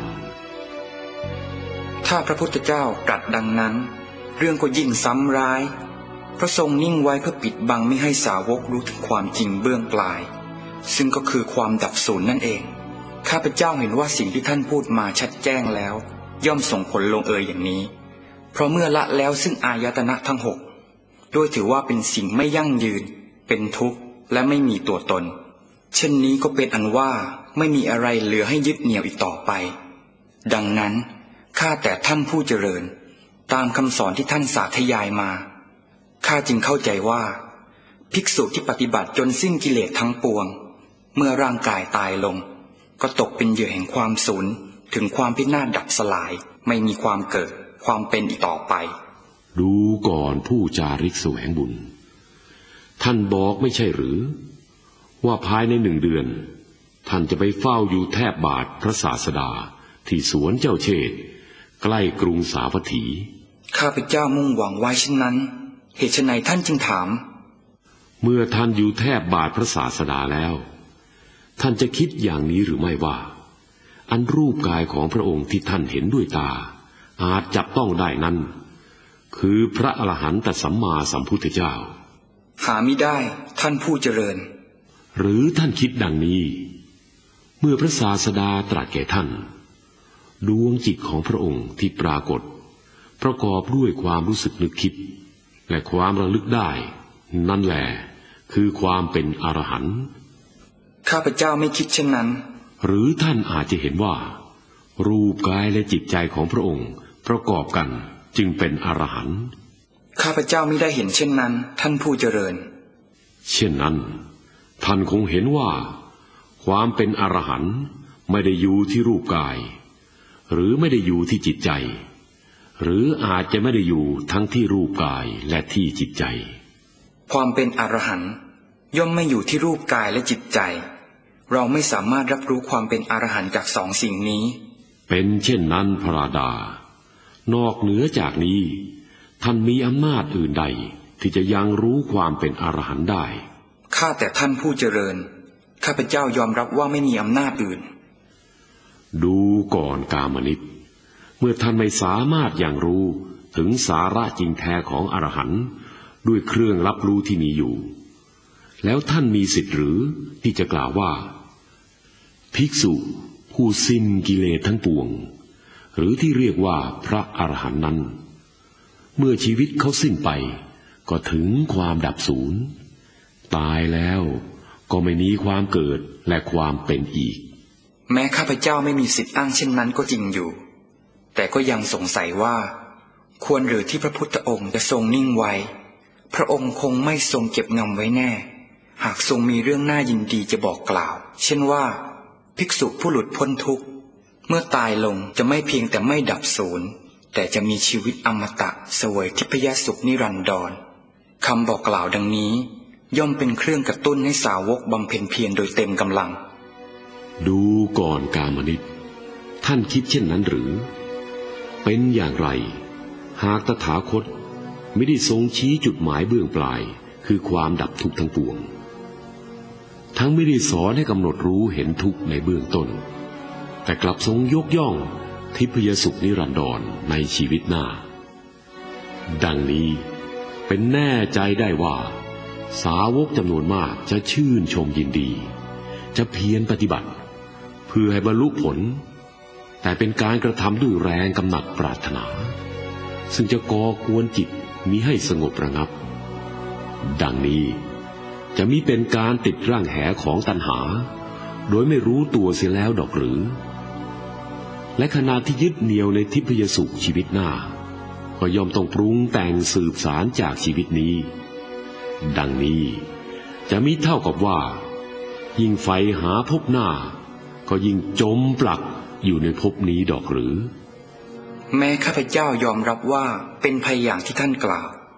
ถ้าพระพุทธเจ้าตรัสดังนั้นเรื่องก็ยิ่งซ้ำร้ายพระทรงนิ่งไว้เพื่อปิดบังไม่ให้สาวกรู้ถึงความจริงเบื้องปลายซึ่งก็คือความดับสูญนั่นเองข้าพเจ้าเห็นว่าสิ่งที่ท่านพูดมาชัดแจ้งแล้วย่อมส่งผลลงเอยอย่างนี้เพราะเมื่อละแล้วซึ่งอายตนะทั้งหกโดยถือว่าเป็นสิ่งไม่ยั่งยืนเป็นทุกข์และไม่มีตัวตนเช่นนี้ก็เป็นอันว่าไม่มีอะไรเหลือให้ยึดเหนี่ยวอีกต่อไปดังนั้นข้าแต่ท่านผู้เจริญตามคำสอนที่ท่านสาธยายมาข้าจึงเข้าใจว่าภิกษุที่ปฏิบัติจนสิ้นกิเลสทั้งปวงเมื่อร่างกายตายลงก็ตกเป็นเหยื่อแห่งความสูญถึงความพินาศดับสลายไม่มีความเกิดความเป็นอีกต่อไปดูก่อนผู้จาริกแสวงบุญท่านบอกไม่ใช่หรือว่าภายในหนึ่งเดือนท่านจะไปเฝ้าอยู่แทบบาทพระศาสดาที่สวนเจ้าเชษฐ์ใกล้กรุงสาวัตถีข้าพเจ้ามุ่งหวังไว้เช่นนั้นเหตุไฉนท่านจึงถามเมื่อท่านอยู่แทบบาทพระศาสดาแล้วท่านจะคิดอย่างนี้หรือไม่ว่าอันรูปกายของพระองค์ที่ท่านเห็นด้วยตาอาจจับต้องได้นั้นคือพระอรหันตสัมมาสัมพุทธเจ้าหามิได้ท่านผู้เจริญหรือท่านคิดดังนี้เมื่อพระศาสดาตรัสแก่ท่านดวงจิตของพระองค์ที่ปรากฏประกอบด้วยความรู้สึกนึกคิดและความระลึกได้นั่นแหละคือความเป็นอรหันต์ข้าพเจ้าไม่คิดเช่นนั้นหรือท่านอาจจะเห็นว่ารูปกายและจิตใจของพระองค์ประกอบกันจึงเป็นอรหันต์ข้าพเจ้าไม่ได้เห็นเช่นนั้นท่านผู้เจริญเช่นนั้นท่านคงเห็นว่าความเป็นอรหันต์ไม่ได้อยู่ที่รูปกายหรือไม่ได้อยู่ที่จิตใจหรืออาจจะไม่ได้อยู่ทั้งที่รูปกายและที่จิตใจความเป็นอรหันต์ย่อมไม่อยู่ที่รูปกายและจิตใจเราไม่สามารถรับรู้ความเป็นอรหันต์จากสองสิ่งนี้เป็นเช่นนั้นพระราดานอกเหนือจากนี้ท่านมีอำนาจอื่นใดที่จะยังรู้ความเป็นอรหันต์ได้ข้าแต่ท่านผู้เจริญข้าพเจ้ายอมรับว่าไม่มีอำนาจอื่นดูก่อนกามนิษฐ์เมื่อท่านไม่สามารถยังรู้ถึงสาระจริงแท้ของอรหันต์ด้วยเครื่องรับรู้ที่มีอยู่แล้วท่านมีสิทธิ์หรือที่จะกล่าวว่าภิกษุผู้สิ้นกิเลสทั้งปวงหรือที่เรียกว่าพระอรหันต์นั้นเมื่อชีวิตเขาสิ้นไปก็ถึงความดับสูญตายแล้วก็ไม่มีความเกิดและความเป็นอีกแม้ข้าพเจ้าไม่มีสิทธิ์อ้างเช่นนั้นก็จริงอยู่แต่ก็ยังสงสัยว่าควรหรือที่พระพุทธองค์จะทรงนิ่งไว้พระองค์คงไม่ทรงเก็บงำไว้แน่หากทรงมีเรื่องน่ายินดีจะบอกกล่าวเช่นว่าภิกษุผู้หลุดพ้นทุกข์เมื่อตายลงจะไม่เพียงแต่ไม่ดับสูญแต่จะมีชีวิตอมตะเสวยทิพยสุขนิรันดรคำบอกกล่าวดังนี้ย่อมเป็นเครื่องกระตุ้นให้สาวกบำเพ็ญเพียรโดยเต็มกำลังดูก่อนกามนิษฐ์ท่านคิดเช่นนั้นหรือเป็นอย่างไรหากตถาคตไม่ได้ทรงชี้จุดหมายเบื้องปลายคือความดับทุกข์ทั้งปวงทั้งไม่ได้สอนให้กำหนดรู้เห็นทุกข์ในเบื้องต้นแต่กลับทรงยกย่องทิพยสุขนิรันดรในชีวิตหน้าดังนี้เป็นแน่ใจได้ว่าสาวกจำนวนมากจะชื่นชมยินดีจะเพียรปฏิบัติเพื่อให้บรรลุผลแต่เป็นการกระทำด้วยแรงกำหนัดปรารถนาซึ่งจะก่อกวนจิตมิให้สงบระงับดังนี้จะมิเป็นการติดร่างแหของตัณหาโดยไม่รู้ตัวเสียแล้วดอกหรือและขณะที่ยึดเหนี่ยวในทิพยสุขชีวิตหน้าก็ย่อมต้องปรุงแต่งสืบสารจากชีวิตนี้ดังนี้จะมิเท่ากับว่ายิ่งใฝ่หาภพหน้าก็ยิ่งจมปลักอยู่ในภพนี้ดอกหรือแม้ข้าพเจ้ายอมรับว่าเป็นภัยอย่างที่ท่านกล่าว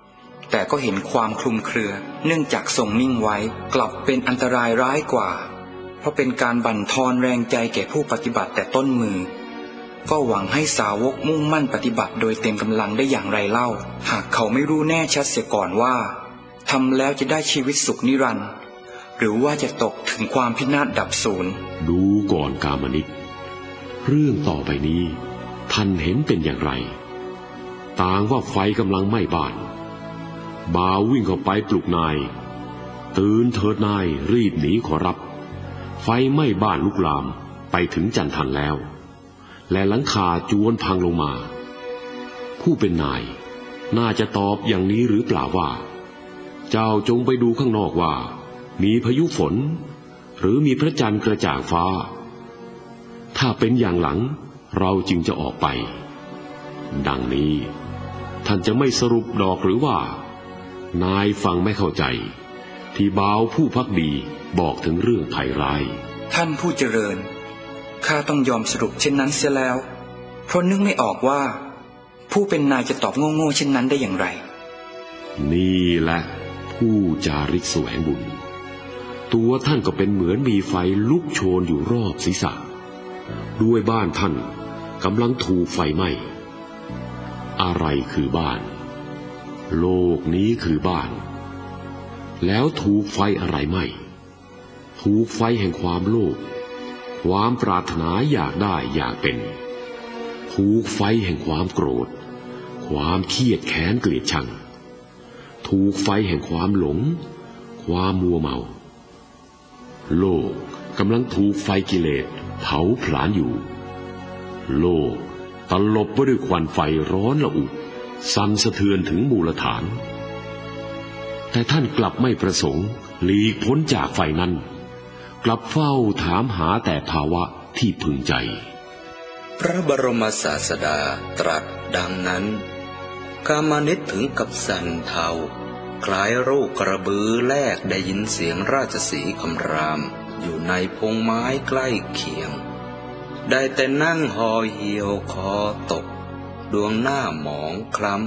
แต่ก็เห็นความคลุมเครือเนื่องจากทรงนิ่งไว้กลับเป็นอันตรายร้ายกว่าเพราะเป็นการบั่นทอนแรงใจแก่ผู้ปฏิบัติแต่ต้นมือก็หวังให้สาวกมุ่งมั่นปฏิบัติโดยเต็มกำลังได้อย่างไรเล่าหากเขาไม่รู้แน่ชัดเสียก่อนว่าทำแล้วจะได้ชีวิตสุขนิรันดร์หรือว่าจะตกถึงความพินาศดับสูญดูก่อนกามนิกเรื่องต่อไปนี้ท่านเห็นเป็นอย่างไรต่างว่าไฟกำลังไหม้บ้านบ่าววิ่งเข้าไปปลุกนายตื่นเถิดนายรีบหนีขอรับไฟไหม้บ้านลุกลามไปถึงจันทันแล้วและหลังคาจวนพังลงมาผู้เป็นนายน่าจะตอบอย่างนี้หรือเปล่าว่าเจ้าจงไปดูข้างนอกว่ามีพายุฝนหรือมีพระจันทร์กระจ่างฟ้าถ้าเป็นอย่างหลังเราจึงจะออกไปดังนี้ท่านจะไม่สรุปดอกหรือว่านายฟังไม่เข้าใจที่บ่าวผู้ภักดีบอกถึงเรื่องภัยร้ายท่านผู้เจริญข้าต้องยอมสรุปเช่นนั้นเสียแล้วเพราะนึกไม่ออกว่าผู้เป็นนายจะตอบโง่ๆเช่นนั้นได้อย่างไรนี่แหละผู้จาริกแสวงบุญตัวท่านก็เป็นเหมือนมีไฟลุกโชนอยู่รอบศีรษะด้วยบ้านท่านกำลังถูกไฟไหม้อะไรคือบ้านโลกนี้คือบ้านแล้วถูกไฟอะไรไหม้ถูกไฟแห่งความโลภความปรารถนาอยากได้อยากเป็นถูกไฟแห่งความโกรธความเครียดแค้นเกลียดชังถูกไฟแห่งความหลงความมัวเมาโลกกำลังถูกไฟกิเลสเผาผลาญอยู่โลกตลบไปด้วยควันไฟร้อนระอุสั่นสะเทือนถึงมูลฐานแต่ท่านกลับไม่ประสงค์หลีกพ้นจากไฟนั้นกลับเฝ้าถามหาแต่ภาวะที่พึงใจพระบรมศาสดาตรัสดังนั้นกามนิตถึงกับสั่นเทาคล้ายลูกกระบือแลกได้ยินเสียงราชสีห์คำรามอยู่ในพงไม้ใกล้เคียงได้แต่นั่งห่อเหี่ยวคอตกดวงหน้าหมองคล้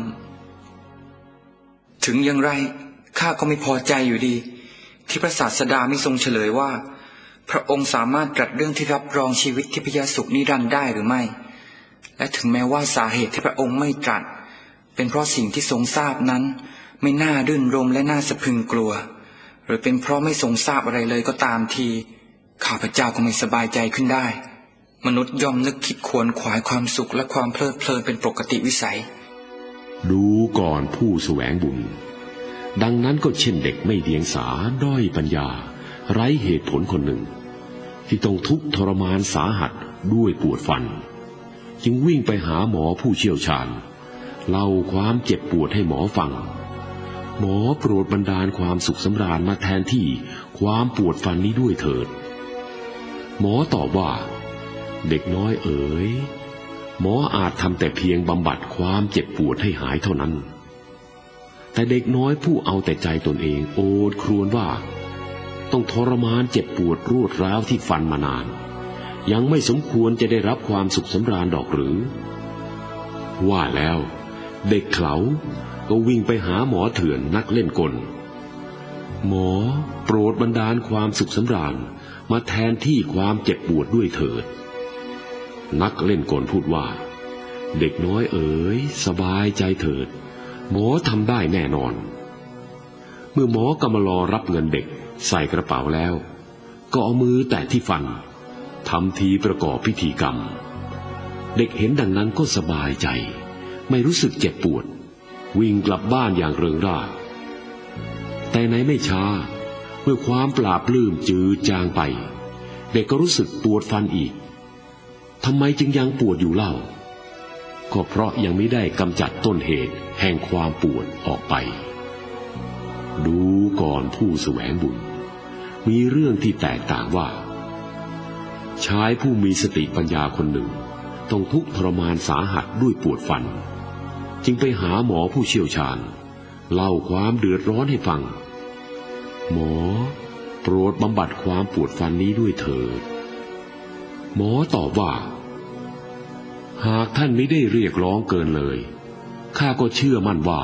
ำถึงอย่างไรข้าก็ไม่พอใจอยู่ดีที่พระศาสดาไม่ทรงเฉลยว่าพระองค์สามารถตรัสเรื่องที่รับรองชีวิตทิพยสุขนิรันดร์ได้หรือไม่และถึงแม้ว่าสาเหตุที่พระองค์ไม่ตรัสเป็นเพราะสิ่งที่ทรงทราบนั้นไม่น่ารื่นรมและน่าสะพรึงกลัวหรือเป็นเพราะไม่ทรงทราบอะไรเลยก็ตามทีข้าพเจ้าก็ไม่สบายใจขึ้นได้มนุษย์ย่อมนึกคิดขวนขวายความสุขและความเพลิดเพลินเป็นปกติวิสัยดูก่อนผู้แสวงบุญดังนั้นก็เช่นเด็กไม่เดียงสาด้อยปัญญาไร้เหตุผลคนหนึ่งที่ต้องทุกข์ทรมานสาหัสด้วยปวดฟันจึงวิ่งไปหาหมอผู้เชี่ยวชาญเล่าความเจ็บปวดให้หมอฟังหมอโปรดบันดาลความสุขสำราญมาแทนที่ความปวดฟันนี้ด้วยเถิดหมอตอบว่าเด็กน้อยเอ๋ยหมออาจทำแต่เพียงบำบัดความเจ็บปวดให้หายเท่านั้นแต่เด็กน้อยผู้เอาแต่ใจตนเองโอดครวญว่าต้องทรมานเจ็บปวดรวดร้าวที่ฟันมานานยังไม่สมควรจะได้รับความสุขสำราญดอกหรือว่าแล้วเด็กเขาก็วิ่งไปหาหมอเถื่อนนักเล่นกลหมอโปรดบันดาลความสุขสำราญมาแทนที่ความเจ็บปวดด้วยเถิดนักเล่นกลพูดว่าเด็กน้อยเอ๋ยสบายใจเถิดหมอทำได้แน่นอนเมื่อหมอกำลังรอรับเงินเด็กใส่กระเป๋าแล้วก็เอามือแตะที่ฟันทำทีประกอบพิธีกรรมเด็กเห็นดังนั้นก็สบายใจไม่รู้สึกเจ็บปวดวิ่งกลับบ้านอย่างเริงร่าแต่ในไม่ช้าเมื่อความปราบปลื้มจืดจางไปเด็กก็รู้สึกปวดฟันอีกทำไมจึงยังปวดอยู่เล่าก็เพราะยังไม่ได้กำจัดต้นเหตุแห่งความปวดออกไปดูก่อนผู้แสวงบุญมีเรื่องที่แตกต่างว่าชายผู้มีสติปัญญาคนหนึ่งต้องทุกข์ทรมานสาหัสด้วยปวดฟันจึงไปหาหมอผู้เชี่ยวชาญเล่าความเดือดร้อนให้ฟังหมอโปรดบำบัดความปวดฟันนี้ด้วยเถิดหมอตอบว่าหากท่านไม่ได้เรียกร้องเกินเลยข้าก็เชื่อมั่นว่า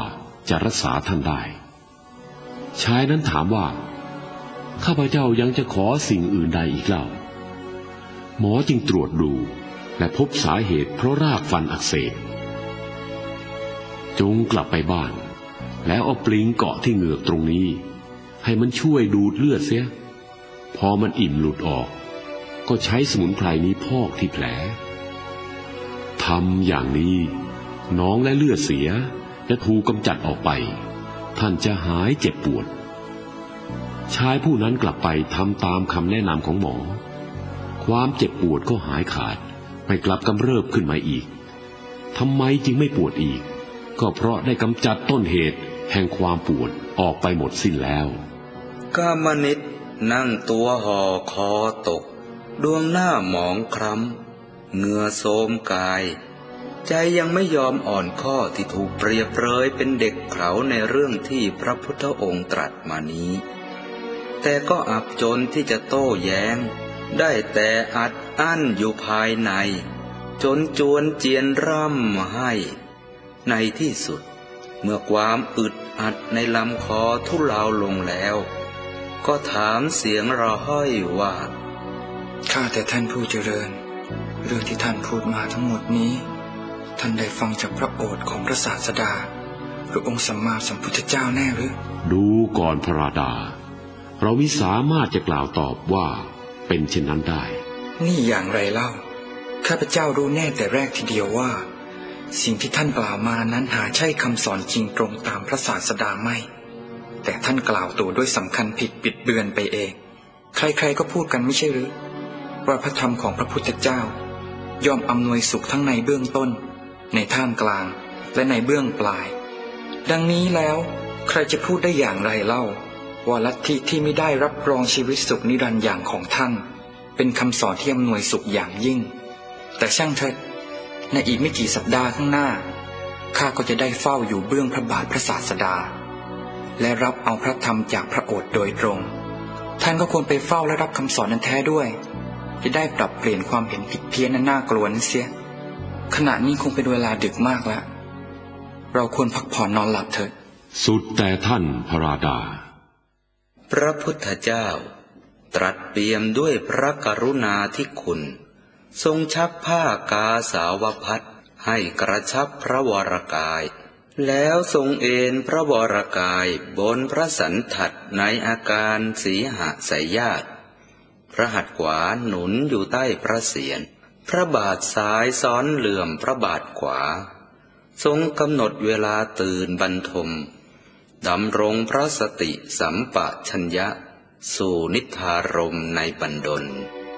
จะรักษาท่านได้ชายนั้นถามว่าข้าพเจ้ายังจะขอสิ่งอื่นใดอีกเล่าหมอจึงตรวจดูและพบสาเหตุเพราะรากฟันอักเสบจงกลับไปบ้านแล้วเอาปลิงเกาะที่เหงือกตรงนี้ให้มันช่วยดูดเลือดเสียพอมันอิ่มหลุดออกก็ใช้สมุนไพรนี้พอกที่แผลทำอย่างนี้หนองและเลือดเสียจะถูกกำจัดออกไปท่านจะหายเจ็บปวดชายผู้นั้นกลับไปทำตามคำแนะนำของหมอความเจ็บปวดก็หายขาดไม่กลับกำเริบขึ้นมาอีกทำไมจึงไม่ปวดอีกก็เพราะได้กำจัดต้นเหตุแห่งความปวดออกไปหมดสิ้นแล้วกามนิตนั่งตัวห่อคอตกดวงหน้าหมองคล้ำเหงื่อโทมกายใจยังไม่ยอมอ่อนข้อที่ถูกเปรียบเปรยเป็นเด็กเขลาในเรื่องที่พระพุทธองค์ตรัสมานี้แต่ก็อับจนที่จะโต้แย้งได้แต่อัดอั้นอยู่ภายในจนจวนเจียนร่ำให้ในที่สุดเมื่อความอึดอัดในลำคอทุเลาลงแล้วก็ถามเสียงระห้อยว่าข้าแต่ท่านผู้เจริญเรื่องที่ท่านพูดมาทั้งหมดนี้ท่านได้ฟังจากพระโอษฐ์ของพระศาสดาหรือองค์สัมมาสัมพุทธเจ้าแน่หรือดูก่อนพระราดาเรามิสามารถจะกล่าวตอบว่าเป็นเช่นนั้นได้นี่อย่างไรเล่าข้าพเจ้ารู้แน่แต่แรกทีเดียวว่าสิ่งที่ท่านกล่าวมานั้นหาใช่คำสอนจริงตรงตามพระศาสดาไม่แต่ท่านกล่าวตัวด้วยสำคัญผิดบิดเบือนไปเองใครๆก็พูดกันไม่ใช่หรือว่าพระธรรมของพระพุทธเจ้าย่อมอำนวยสุขทั้งในเบื้องต้นในท่ามกลางและในเบื้องปลายดังนี้แล้วใครจะพูดได้อย่างไรเล่าว่าลัทธิที่ไม่ได้รับรองชีวิตสุขนิรันดร์อย่างของท่านเป็นคำสอนที่อำนวยสุขอย่างยิ่งแต่ช่างเถิดในอีกไม่กี่สัปดาห์ข้างหน้าข้าก็จะได้เฝ้าอยู่เบื้องพระบาทพระศาสดาและรับเอาพระธรรมจากพระโอษฐ์โดยตรงท่านก็ควรไปเฝ้าและรับคำสอนนั้นแท้ด้วยจะได้ปรับเปลี่ยนความเห็นผิดเพี้ยนนั้นน่ากลัวนั้นเสียขณะนี้คงเป็นเวลาดึกมากแล้วเราควรพักผ่อนนอนหลับเถิดสุดแต่ท่านพระราดาพระพุทธเจ้าตรัสเปี่ยมด้วยพระกรุณาธิคุณทรงชักผ้ากาสาวพัสให้กระชับพระวรกายแล้วทรงเอนพระวรกายบนพระสันทัดในอาการสีหสายญาติพระหัตถ์ขวาหนุนอยู่ใต้พระเศียรพระบาทซ้ายซ้อนเหลื่อมพระบาทขวาทรงกำหนดเวลาตื่นบรรทมดำรงพระสติสัมปชัญญะสู่นิทธารมณ์ในบัณฑล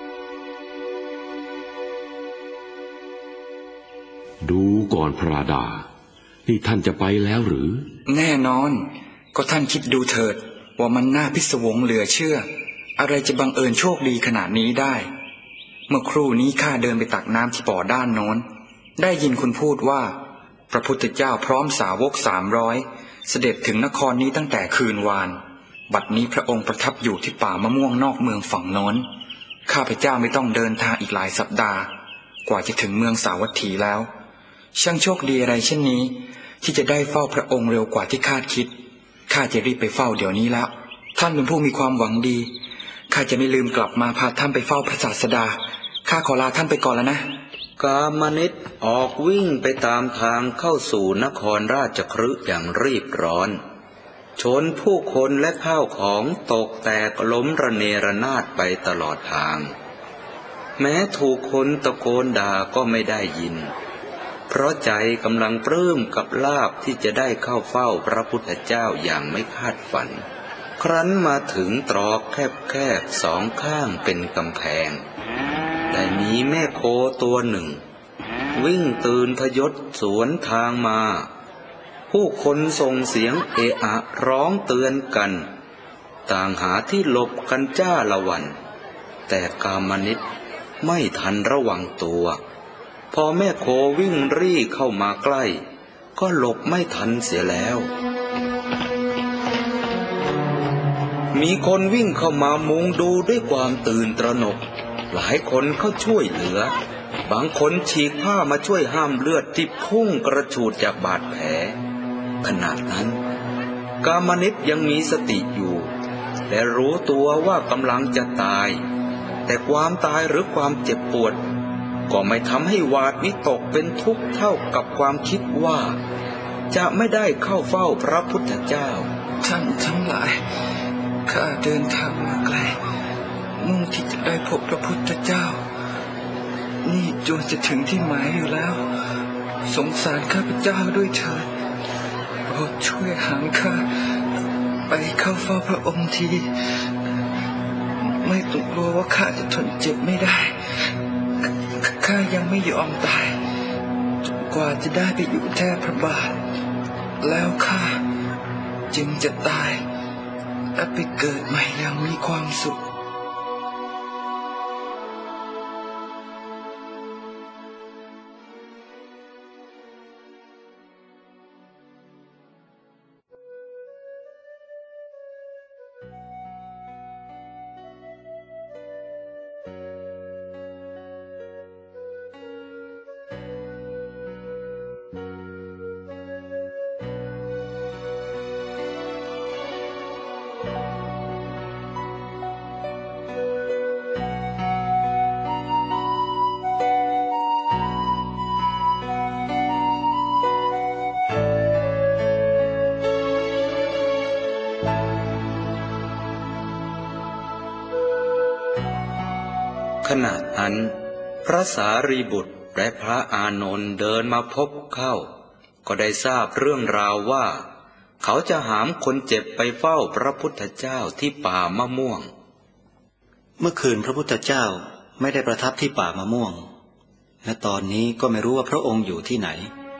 ดูก่อนพระราดานี่ท่านจะไปแล้วหรือแน่นอนก็ท่านคิดดูเถิดว่ามันน่าพิศวงเหลือเชื่ออะไรจะบังเอิญโชคดีขนาดนี้ได้เมื่อครู่นี้ข้าเดินไปตักน้ำที่บ่อด้านโน้นได้ยินคุณพูดว่าพระพุทธเจ้าพร้อมสาวกสามร้อยเสด็จถึงนครนี้ตั้งแต่คืนวานบัดนี้พระองค์ประทับอยู่ที่ป่ามะม่วงนอกเมืองฝั่งโน้นข้าพเจ้าไม่ต้องเดินทางอีกหลายสัปดาห์กว่าจะถึงเมืองสาวัตถีแล้วช่างโชคดีอะไรเช่นนี้ที่จะได้เฝ้าพระองค์เร็วกว่าที่คาดคิดข้าจะรีบไปเฝ้าเดี๋ยวนี้แล้วท่านเป็นผู้มีความหวังดีข้าจะไม่ลืมกลับมาพาท่านไปเฝ้าพระศาสดาข้าขอลาท่านไปก่อนแล้วนะกามนิตออกวิ่งไปตามทางเข้าสู่นครราชคฤห์อย่างรีบร้อนชนผู้คนและข้าวของตกแตกล้มระเนระนาดไปตลอดทางแม้ถูกคนตะโกนด่าก็ไม่ได้ยินเพราะใจกำลังปลื้มกับลาภที่จะได้เข้าเฝ้าพระพุทธเจ้าอย่างไม่คาดฝันครั้นมาถึงตรอกแคบๆสองข้างเป็นกำแพงได้มีแม่โคตัวหนึ่งวิ่งตื่นพยศสวนทางมาผู้คนส่งเสียงเอะอะร้องเตือนกันต่างหาที่หลบกันจ้าละวันแต่กามนิตไม่ทันระวังตัวพอแม่โควิ่งรี่เข้ามาใกล้ก็หลบไม่ทันเสียแล้วมีคนวิ่งเข้ามามุงดูด้วยความตื่นตระหนกหลายคนเข้าช่วยเหลือบางคนฉีกผ้ามาช่วยห้ามเลือดที่พุ่งกระฉูดจากบาดแผลขณะนั้นกามนิตยังมีสติอยู่และรู้ตัวว่ากำลังจะตายแต่ความตายหรือความเจ็บปวดก็ไม่ทำให้หวาดวิตกเป็นทุกข์เท่ากับความคิดว่าจะไม่ได้เข้าเฝ้าพระพุทธเจ้าท่านทั้งหลายข้าเดินทางมาไกลมุ่งที่จะได้พบพระพุทธเจ้านี่จวนจะถึงที่หมายอยู่แล้วสงสารข้าพเจ้าด้วยเถิดโปรดช่วยหามข้าไปเข้าเฝ้าพระองค์ทีไม่ต้องกลัวว่าข้าจะทนเจ็บไม่ได้ข้ายังไม่ยอมตายจนกว่าจะได้ไปอยู่แทบพระบาทแล้วข้าจึงจะตายและไปเกิดใหม่อย่างมีความสุขขณะนั้นพระสารีบุตรและพระอานนท์เดินมาพบเข้าก็ได้ทราบเรื่องราวว่าเขาจะหามคนเจ็บไปเฝ้าพระพุทธเจ้าที่ป่ามะม่วงเมื่อคืนพระพุทธเจ้าไม่ได้ประทับที่ป่ามะม่วงและตอนนี้ก็ไม่รู้ว่าพระองค์อยู่ที่ไหน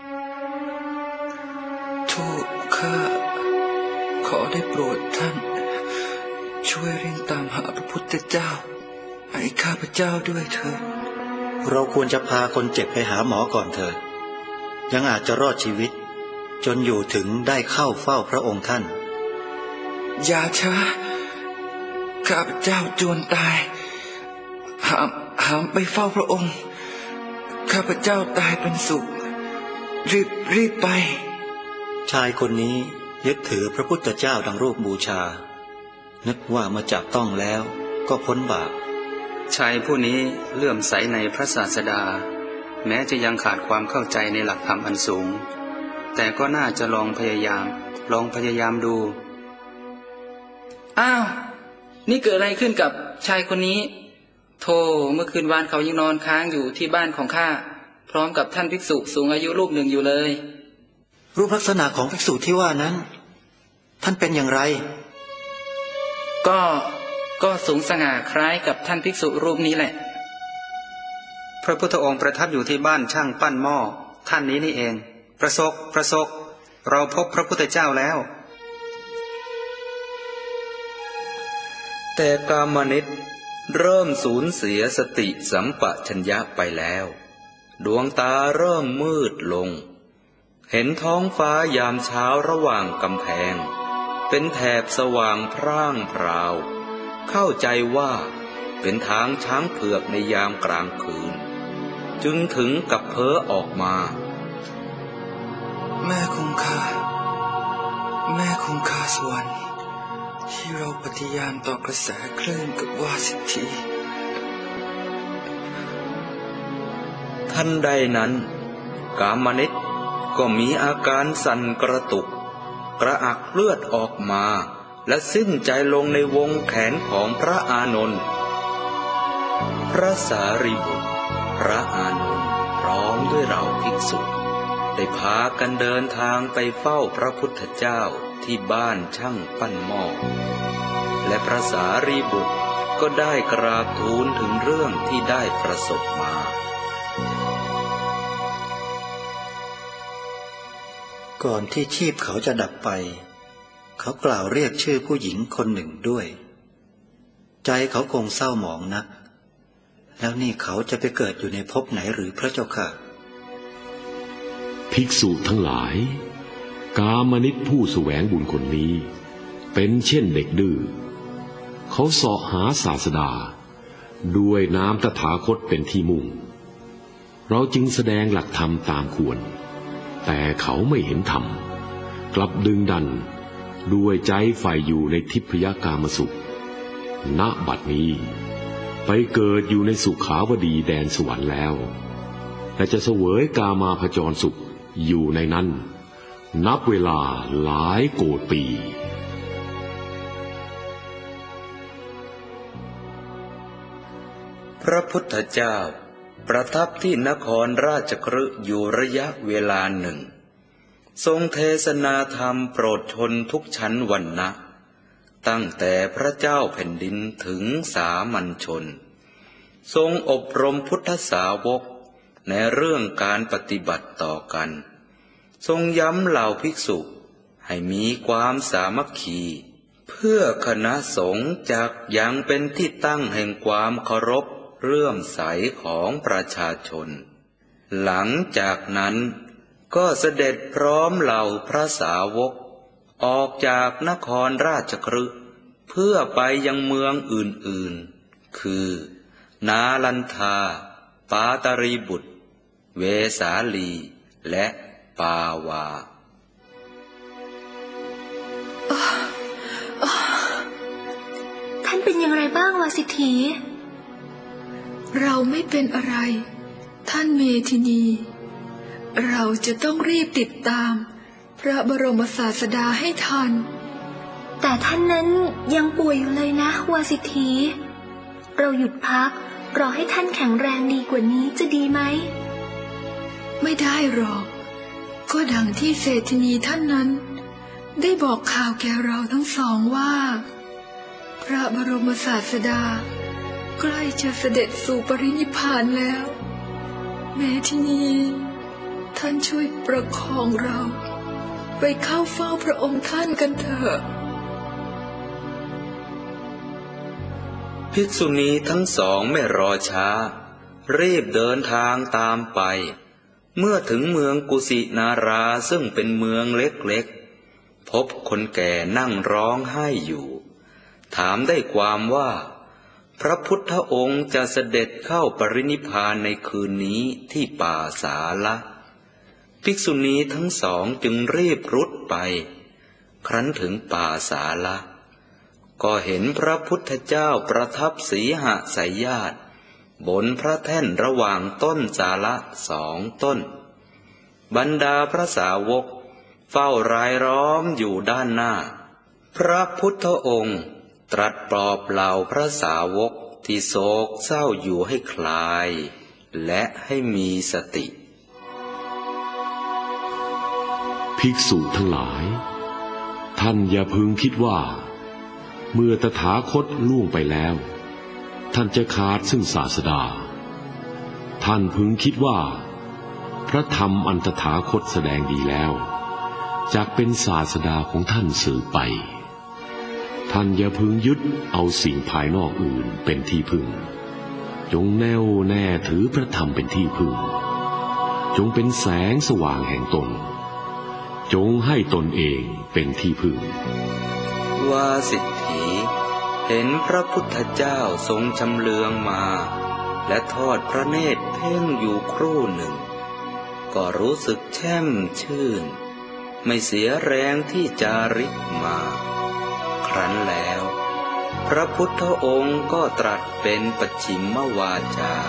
ทูตข้าขอได้โปรดท่านช่วยเร่งตามหาพระพุทธเจ้าให้ข้าพเจ้าด้วยเถิดเราควรจะพาคนเจ็บไปหาหมอก่อนเถิดยังอาจจะรอดชีวิตจนอยู่ถึงได้เข้าเฝ้าพระองค์ท่านอย่าช้าข้าพเจ้าจวนตายหามหามไปเฝ้าพระองค์ข้าพเจ้าตายเป็นสุขรีบรีบไปชายคนนี้ยึดถือพระพุทธเจ้าดังรูปบูชานึกว่าเมื่อจับต้องแล้วก็พ้นบาปชายผู้นี้เลื่อมใสในพระศาสดาแม้จะยังขาดความเข้าใจในหลักธรรมอันสูงแต่ก็น่าจะลองพยายามลองพยายามดูอ้าวนี่เกิดอะไรขึ้นกับชายคนนี้โธ่เมื่อคืนวานเขายังนอนค้างอยู่ที่บ้านของข้าพร้อมกับท่านภิกษุสูงอายุรูปหนึ่งอยู่เลยรูปลักษณะของภิกษุที่ว่านั้นท่านเป็นอย่างไรก็ก็สูงสง่าคล้ายกับท่านภิกษุรูปนี้แหละพระพุทธองค์ประทับอยู่ที่บ้านช่างปั้นหม้อท่านนี้นี่เองประสบประสบเราพบพระพุทธเจ้าแล้วแต่กามนิตเริ่มสูญเสียสติสัมปชัญญะไปแล้วดวงตาเริ่มมืดลงเห็นท้องฟ้ายามเช้าระหว่างกำแพงเป็นแถบสว่างพร่างพราวเข้าใจว่าเป็นทางช้างเผือกในยามกลางคืนจึงถึงกับเพ้อออกมาแม่คงคาแม่คงคาสวรรค์ที่เราปฏิญาณต่อกระแสคลื่นกับวาสิทธีทันใดนั้นกามนิตก็มีอาการสั่นกระตุกกระอักเลือดออกมาและสิ้นใจลงในวงแขนของพระอานนท์พระสารีบุตรพระอานนท์พร้อมด้วยเหล่าภิกษุได้พากันเดินทางไปเฝ้าพระพุทธเจ้าที่บ้านช่างปั้นหม้อและพระสารีบุตรก็ได้กราบทูลถึงเรื่องที่ได้ประสบมาก่อนที่ชีพเขาจะดับไปเขากล่าวเรียกชื่อผู้หญิงคนหนึ่งด้วยใจเขาคงเศร้าหมองนักแล้วนี่เขาจะไปเกิดอยู่ในภพไหนหรือพระเจ้าค่ะภิกษุทั้งหลายกามนิตผู้แสวงบุญคนนี้เป็นเช่นเด็กดื้อเขาเสาะหาศาสดาด้วยน้ำตถาคตเป็นที่มุ่งเราจึงแสดงหลักธรรมตามควรแต่เขาไม่เห็นธรรมกลับดึงดันด้วยใจใฝ่อยู่ในทิพยกามสุขณบัดนี้ไปเกิดอยู่ในสุขาวดีแดนสวรรค์แล้วและจะเสวยกามาพจรสุขอยู่ในนั้นนับเวลาหลายโกฏปีพระพุทธเจ้าประทับที่นครราชคฤห์อยู่ระยะเวลาหนึ่งทรงเทศนาธรรมโปรดชนทุกชั้นวรรณะตั้งแต่พระเจ้าแผ่นดินถึงสามัญชนทรงอบรมพุทธสาวกในเรื่องการปฏิบัติต่อกันทรงย้ำเหล่าภิกษุให้มีความสามัคคีเพื่อคณะสงฆ์จักยังเป็นที่ตั้งแห่งความเคารพเลื่อมใสของประชาชนหลังจากนั้นก็เสด็จพร้อมเหล่าพระสาวกออกจากนครราชคฤห์เพื่อไปยังเมืองอื่นๆคือนาลันทาปาตรีบุตรเวสาลีและปาวาท่านเป็นอย่างไรบ้างวาสิทธีเราไม่เป็นอะไรท่านเมธินีเราจะต้องรีบติดตามพระบรมศาสดาให้ทันแต่ท่านนั้นยังป่วยอยู่เลยนะวาสิทธีเราหยุดพักรอให้ท่านแข็งแรงดีกว่านี้จะดีไหมไม่ได้หรอกก็ดังที่เศรษฐินีท่านนั้นได้บอกข่าวแก่เราทั้งสองว่าพระบรมศาสดาใกล้จะเสด็จสู่ปรินิพพานแล้วเมธินีท่านช่วยประคองเราไปเข้าเฝ้าพระองค์ท่านกันเถอะภิกษุณีทั้งสองไม่รอช้ารีบเดินทางตามไปเมื่อถึงเมืองกุสินาราซึ่งเป็นเมืองเล็กๆพบคนแก่นั่งร้องไห้อยู่ถามได้ความว่าพระพุทธองค์จะเสด็จเข้าปรินิพพานในคืนนี้ที่ป่าสาละภิกษุณีทั้งสองจึงรีบรุดไปครั้นถึงป่าสาละก็เห็นพระพุทธเจ้าประทับสีหสายญาติบนพระแท่นระหว่างต้นสาละสองต้นบรรดาพระสาวกเฝ้ารายล้อมอยู่ด้านหน้าพระพุทธองค์ตรัสปลอบเหล่าพระสาวกที่โศกเศร้าอยู่ให้คลายและให้มีสติภิกษุทั้งหลายท่านอย่าพึงคิดว่าเมื่อตถาคตล่วงไปแล้วท่านจะขาดซึ่งศาสดาท่านพึงคิดว่าพระธรรมอันตถาคตแสดงดีแล้วจักเป็นศาสดาของท่านสืบไปท่านอย่าพึงยึดเอาสิ่งภายนอกอื่นเป็นที่พึ่งจงแน่วแน่ถือพระธรรมเป็นที่พึ่งจงเป็นแสงสว่างแห่งตนจงให้ตนเองเป็นที่พึ่งวาสิทธีเห็นพระพุทธเจ้าทรงชำเลืองมาและทอดพระเนตรเพ่งอยู่ครู่หนึ่งก็รู้สึกแช่มชื่นไม่เสียแรงที่จาริกมาครั้นแล้วพระพุทธองค์ก็ตรัสเป็นปัจฉิมวาจา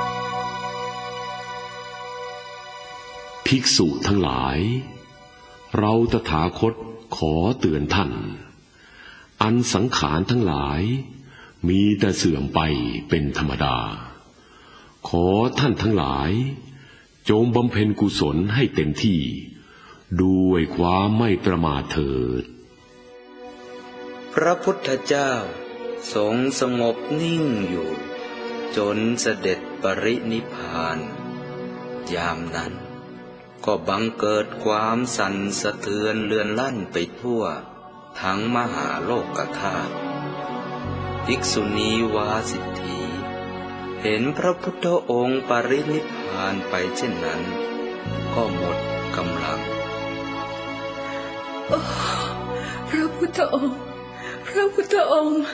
ภิกษุทั้งหลายเราตถาคตขอเตือนท่านอันสังขารทั้งหลายมีแต่เสื่อมไปเป็นธรรมดาขอท่านทั้งหลายจงบำเพ็ญกุศลให้เต็มที่ด้วยความไม่ประมาทเถิดพระพุทธเจ้าทรงสงบนิ่งอยู่จนเสด็จปรินิพพานยามนั้นก็บังเกิดความสั่นสะเทือนเลือนลั่นไปทั่วทั้งมหาโลกธาตุภิกษุณีวาสิทธีเห็นพระพุทธองค์ปรินิพพานไปเช่นนั้นก็หมดกำลังโอ้พระพุทธองค์พระพุทธองค์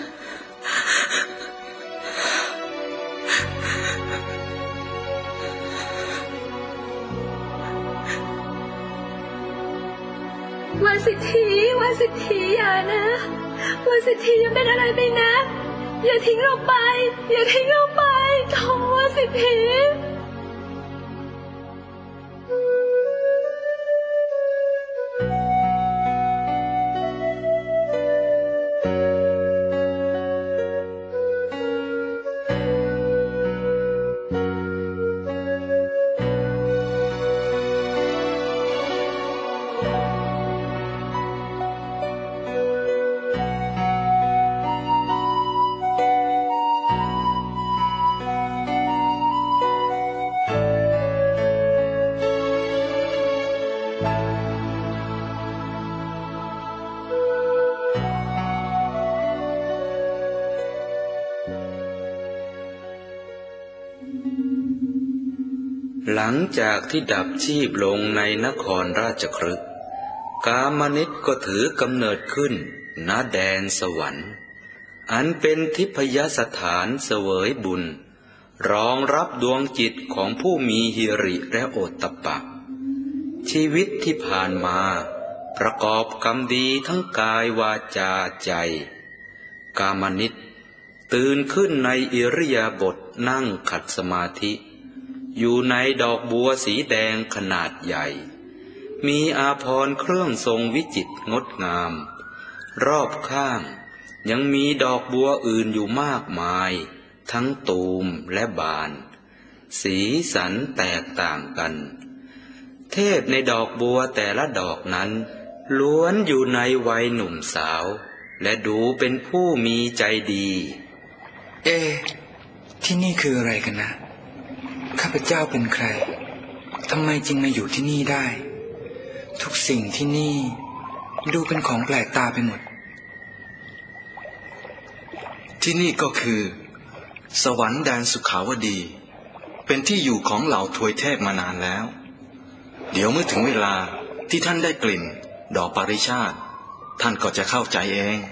วาสิทธีวาสิทธีอย่านะวาสิทธีอย่าเป็นอะไรไปนะอย่าทิ้งเราไปอย่าทิ้งเราไปโธ่วาสิทธีหลังจากที่ดับชีพลงในนครราชคฤห์กามนิตก็ถือกำเนิดขึ้นณแดนสวรรค์อันเป็นทิพยสถานเสวยบุญรองรับดวงจิตของผู้มีหิริและโอตตัปปะชีวิตที่ผ่านมาประกอบกรรมดีทั้งกายวาจาใจกามนิตตื่นขึ้นในอิริยาบถนั่งขัดสมาธิอยู่ในดอกบัวสีแดงขนาดใหญ่มีอาภรณ์เครื่องทรงวิจิตรงดงามรอบข้างยังมีดอกบัวอื่นอยู่มากมายทั้งตูมและบานสีสันแตกต่างกันเทพในดอกบัวแต่ละดอกนั้นล้วนอยู่ในวัยหนุ่มสาวและดูเป็นผู้มีใจดีเอ๊ะที่นี่คืออะไรกันนะข้าพเจ้าเป็นใครทำไมจึงมาอยู่ที่นี่ได้ทุกสิ่งที่นี่ดูเป็นของแปลกตาไปหมดที่นี่ก็คือสวรรค์แดนสุขาวดีเป็นที่อยู่ของเหล่าทวยเทพมานานแล้วเดี๋ยวเมื่อถึงเวลาที่ท่านได้กลิ่นดอกปาริชาติท่านก็จะเข้าใจเอง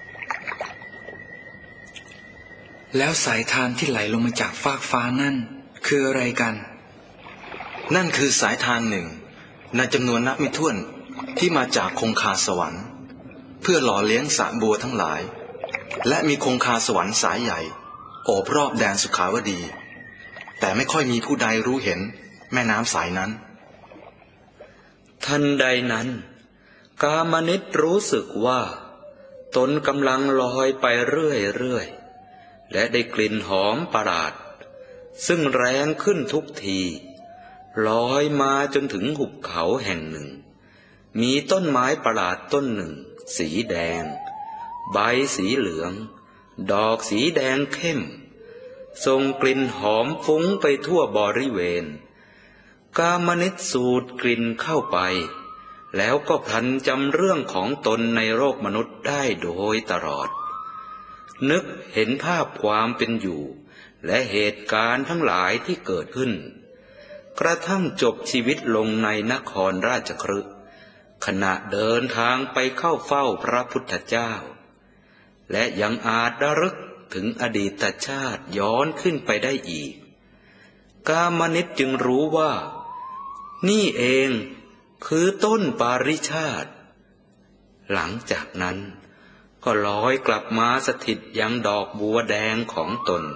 แล้วสายทานที่ไหลลงมาจากฟากฟ้านั่นคืออะไรกันนั่นคือสายทานหนึ่งในจำนวนนับไม่ถ้วนที่มาจากคงคาสวรรค์เพื่อหล่อเลี้ยงสระบัวทั้งหลายและมีคงคาสวรรค์สายใหญ่โอบรอบแดนสุขาวดีแต่ไม่ค่อยมีผู้ใดรู้เห็นแม่น้ำสายนั้นทันใดนั้นกามนิตรู้สึกว่าตนกำลังลอยไปเรื่อยๆและได้กลิ่นหอมประหลาดซึ่งแรงขึ้นทุกทีลอยมาจนถึงหุบเขาแห่งหนึ่งมีต้นไม้ประหลาดต้นหนึ่งสีแดงใบสีเหลืองดอกสีแดงเข้มส่งกลิ่นหอมฟุ้งไปทั่วบริเวณกามนิตสูดกลิ่นเข้าไปแล้วก็พลันจำเรื่องของตนในโลกมนุษย์ได้โดยตลอดนึกเห็นภาพความเป็นอยู่และเหตุการณ์ทั้งหลายที่เกิดขึ้นกระทั่งจบชีวิตลงในนครราชคฤห์ขณะเดินทางไปเข้าเฝ้าพระพุทธเจ้าและยังอาจระลึกถึงอดีตชาติย้อนขึ้นไปได้อีกกามนิตจึงรู้ว่านี่เองคือต้นปาริชาติหลังจากนั้นก็ลอยกลับมาสถิตยังดอกบัวแดงของตน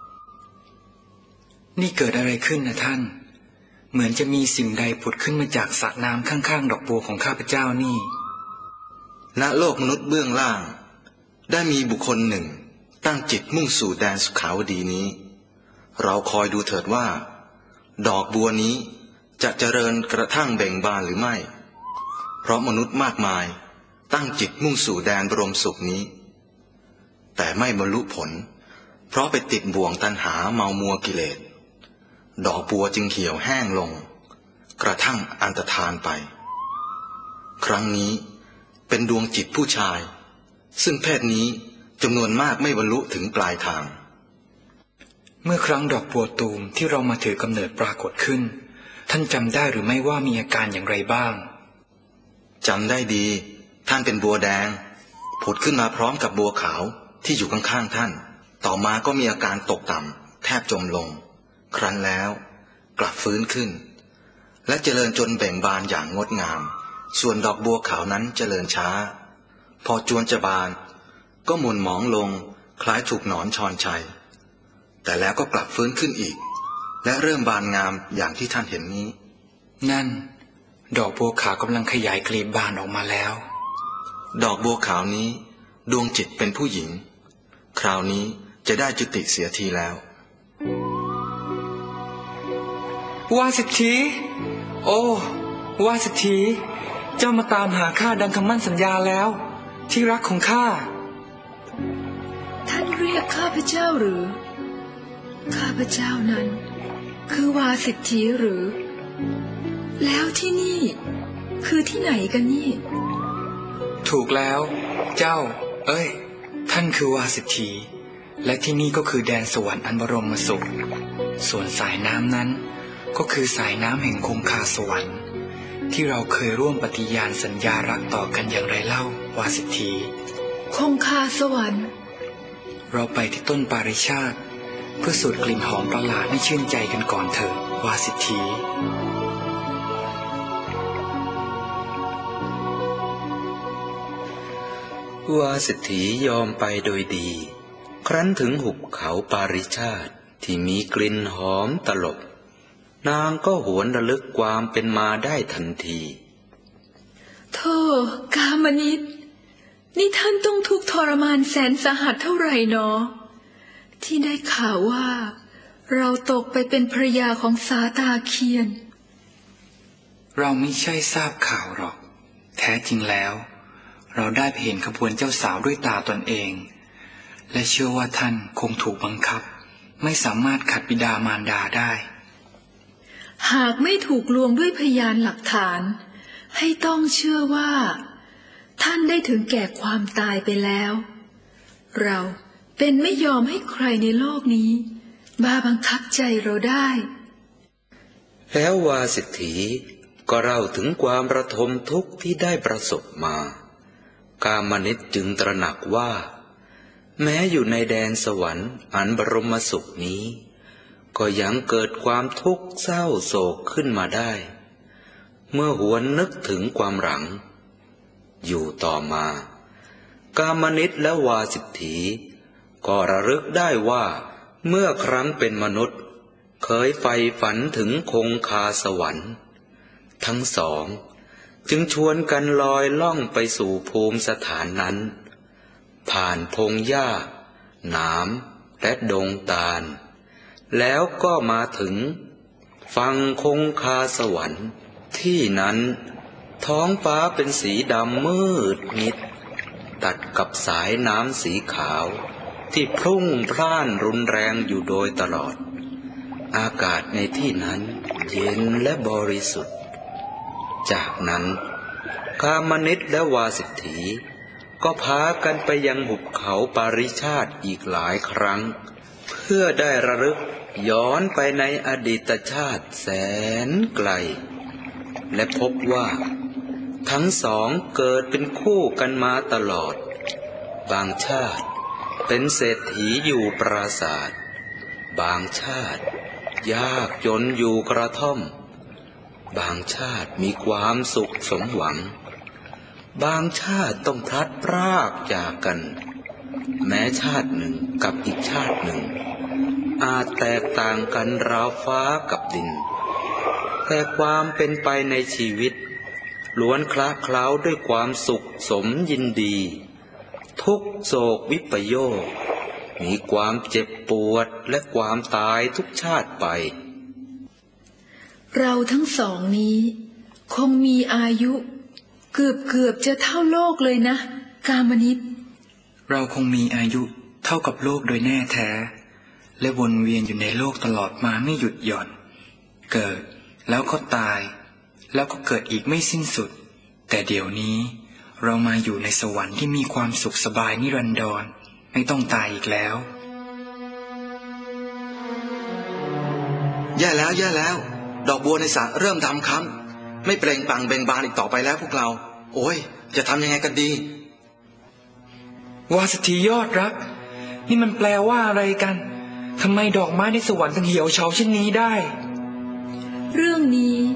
นี่เกิดอะไรขึ้นนะท่านเหมือนจะมีสิ่งใดผุดขึ้นมาจากสระน้ำข้างๆดอกบัวของข้าพเจ้านี่ณโลกมนุษย์เบื้องล่างได้มีบุคคลหนึ่งตั้งจิตมุ่งสู่แดนสุขาวดีนี้เราคอยดูเถิดว่าดอกบัวนี้จะเจริญกระทั่งเบ่งบานหรือไม่เพราะมนุษย์มากมายตั้งจิตมุ่งสู่แดนบรมสุขนี้แต่ไม่บรรลุผลเพราะไปติดบ่วงตัณหาเมามัวกิเลสดอกบัวจึงเหี่ยวแห้งลงกระทั่งอันตรธานไปครั้งนี้เป็นดวงจิตผู้ชายซึ่งเพศนี้จำนวนมากไม่บรรลุถึงปลายทางเมื่อครั้งดอกบัวตูมที่เรามาถือกำเนิดปรากฏขึ้นท่านจำได้หรือไม่ว่ามีอาการอย่างไรบ้างจำได้ดีท่านเป็นบัวแดงผุดขึ้นมาพร้อมกับบัวขาวที่อยู่ข้างๆท่านต่อมาก็มีอาการตกต่ำแทบจมลงครั้นแล้วกลับฟื้นขึ้นและเจริญจนเบ่งบานอย่างงดงามส่วนดอกบัวขาวนั้นเจริญช้าพอจวนจะบานก็หม่นหมองลงคล้ายถูกหนอนชอนชัยแต่แล้วก็กลับฟื้นขึ้นอีกและเริ่มบานงามอย่างที่ท่านเห็นนี้นั่นดอกบัวขาวกำลังขยายกลีบบานออกมาแล้วดอกบัวขาวนี้ดวงจิตเป็นผู้หญิงคราวนี้จะได้จุติเสียทีแล้ววาสิทธีโอ้วาสิทธีเจ้ามาตามหาข้าดังคำมั่นสัญญาแล้วที่รักของข้าท่านเรียกข้าพเจ้าหรือข้าพเจ้านั้นคือวาสิทธีหรือแล้วที่นี่คือที่ไหนกันนี่ถูกแล้วเจ้าเอ้ยท่านคือวาสิทธีและที่นี่ก็คือแดนสวรรค์อันบรมสุขส่วนสายน้ำนั้นก็คือสายน้ำแห่งคงคาสวรรค์ที่เราเคยร่วมปฏิญาณสัญญารักต่อกันอย่างไรเล่าวาสิทธีคงคาสวรรค์เราไปที่ต้นปาริชาติเพื่อสูดกลิ่นหอมประหลาดให้ชื่นใจกันก่อนเถิดวาสิทธีวาสิทธียอมไปโดยดีครั้นถึงหุบเขาปาริชาติที่มีกลิ่นหอมตลบนางก็หวนระลึกความเป็นมาได้ทันทีโธ่กามนิตนี่ท่านต้องทุกข์ทรมานแสนสาหัสเท่าไหร่เนาะที่ได้ข่าวว่าเราตกไปเป็นภรรยาของสาตาเคียนเราไม่ใช่ทราบข่าวหรอกแท้จริงแล้วเราได้เห็นขบวนเจ้าสาวด้วยตาตนเองและเชื่อว่าท่านคงถูกบังคับไม่สามารถขัดบิดามารดาได้หากไม่ถูกลวงด้วยพยานหลักฐานให้ต้องเชื่อว่าท่านได้ถึงแก่ความตายไปแล้วเราเป็นไม่ยอมให้ใครในโลกนี้มาบังคับใจเราได้แล้ววาสิทธีก็เล่าถึงความระทมทุกข์ที่ได้ประสบมากามนิตจึงตระหนักว่าแม้อยู่ในแดนสวรรค์อันบรมสุขนี้ก็ยังเกิดความทุกข์เศร้าโศกขึ้นมาได้เมื่อหวนนึกถึงความหลังอยู่ต่อมากามนิตและวาสิทธีก็ระลึกได้ว่าเมื่อครั้งเป็นมนุษย์เคยใฝ่ฝันถึงคงคาสวรรค์ทั้งสองจึงชวนกันลอยล่องไปสู่ภูมิสถานนั้นผ่านพงหญ้าหนามและดงตาลแล้วก็มาถึงฝั่งคงคาสวรรค์ที่นั้นท้องฟ้าเป็นสีดำมืดมิดตัดกับสายน้ำสีขาวที่พรุ่งพล่านรุนแรงอยู่โดยตลอดอากาศในที่นั้นเย็นและบริสุทธิ์จากนั้นกามนิตและวาสิทธีก็พากันไปยังหุบเขาปาริชาติอีกหลายครั้งเพื่อได้ระลึกย้อนไปในอดีตชาติแสนไกลและพบว่าทั้งสองเกิดเป็นคู่กันมาตลอดบางชาติเป็นเศรษฐีอยู่ปราสาทบางชาติยากจนอยู่กระท่อมบางชาติมีความสุขสมหวังบางชาติต้องพลัดพรากจากกันแม้ชาติหนึ่งกับอีกชาติหนึ่งอาจแตกต่างกันราวฟ้ากับดินแต่ความเป็นไปในชีวิตล้วนคละเคล้าด้วยความสุขสมยินดีทุกโศกวิปโยคมีความเจ็บปวดและความตายทุกชาติไปเราทั้งสองนี้คงมีอายุเกือบเกือบจะเท่าโลกเลยนะกามนิตเราคงมีอายุเท่ากับโลกโดยแน่แท้และวนเวียนอยู่ในโลกตลอดมาไม่หยุดหย่อนเกิดแล้วก็ตายแล้วก็เกิดอีกไม่สิ้นสุดแต่เดี๋ยวนี้เรามาอยู่ในสวรรค์ที่มีความสุขสบายนิรันดรไม่ต้องตายอีกแล้วแย่แล้วแย่แล้วดอกบัวในสระเริ่มดำค้ำไม่เปล่งปลั่งเบ่งบานอีกต่อไปแล้วพวกเราโอ้ยจะทำยังไงกันดีวาสิทธียอดรักนี่มันแปลว่าอะไรกันทำไมดอกไม้ในสวรรค์ถึงเหี่ยวเฉาเช่นนี้ได้เรื่องนี้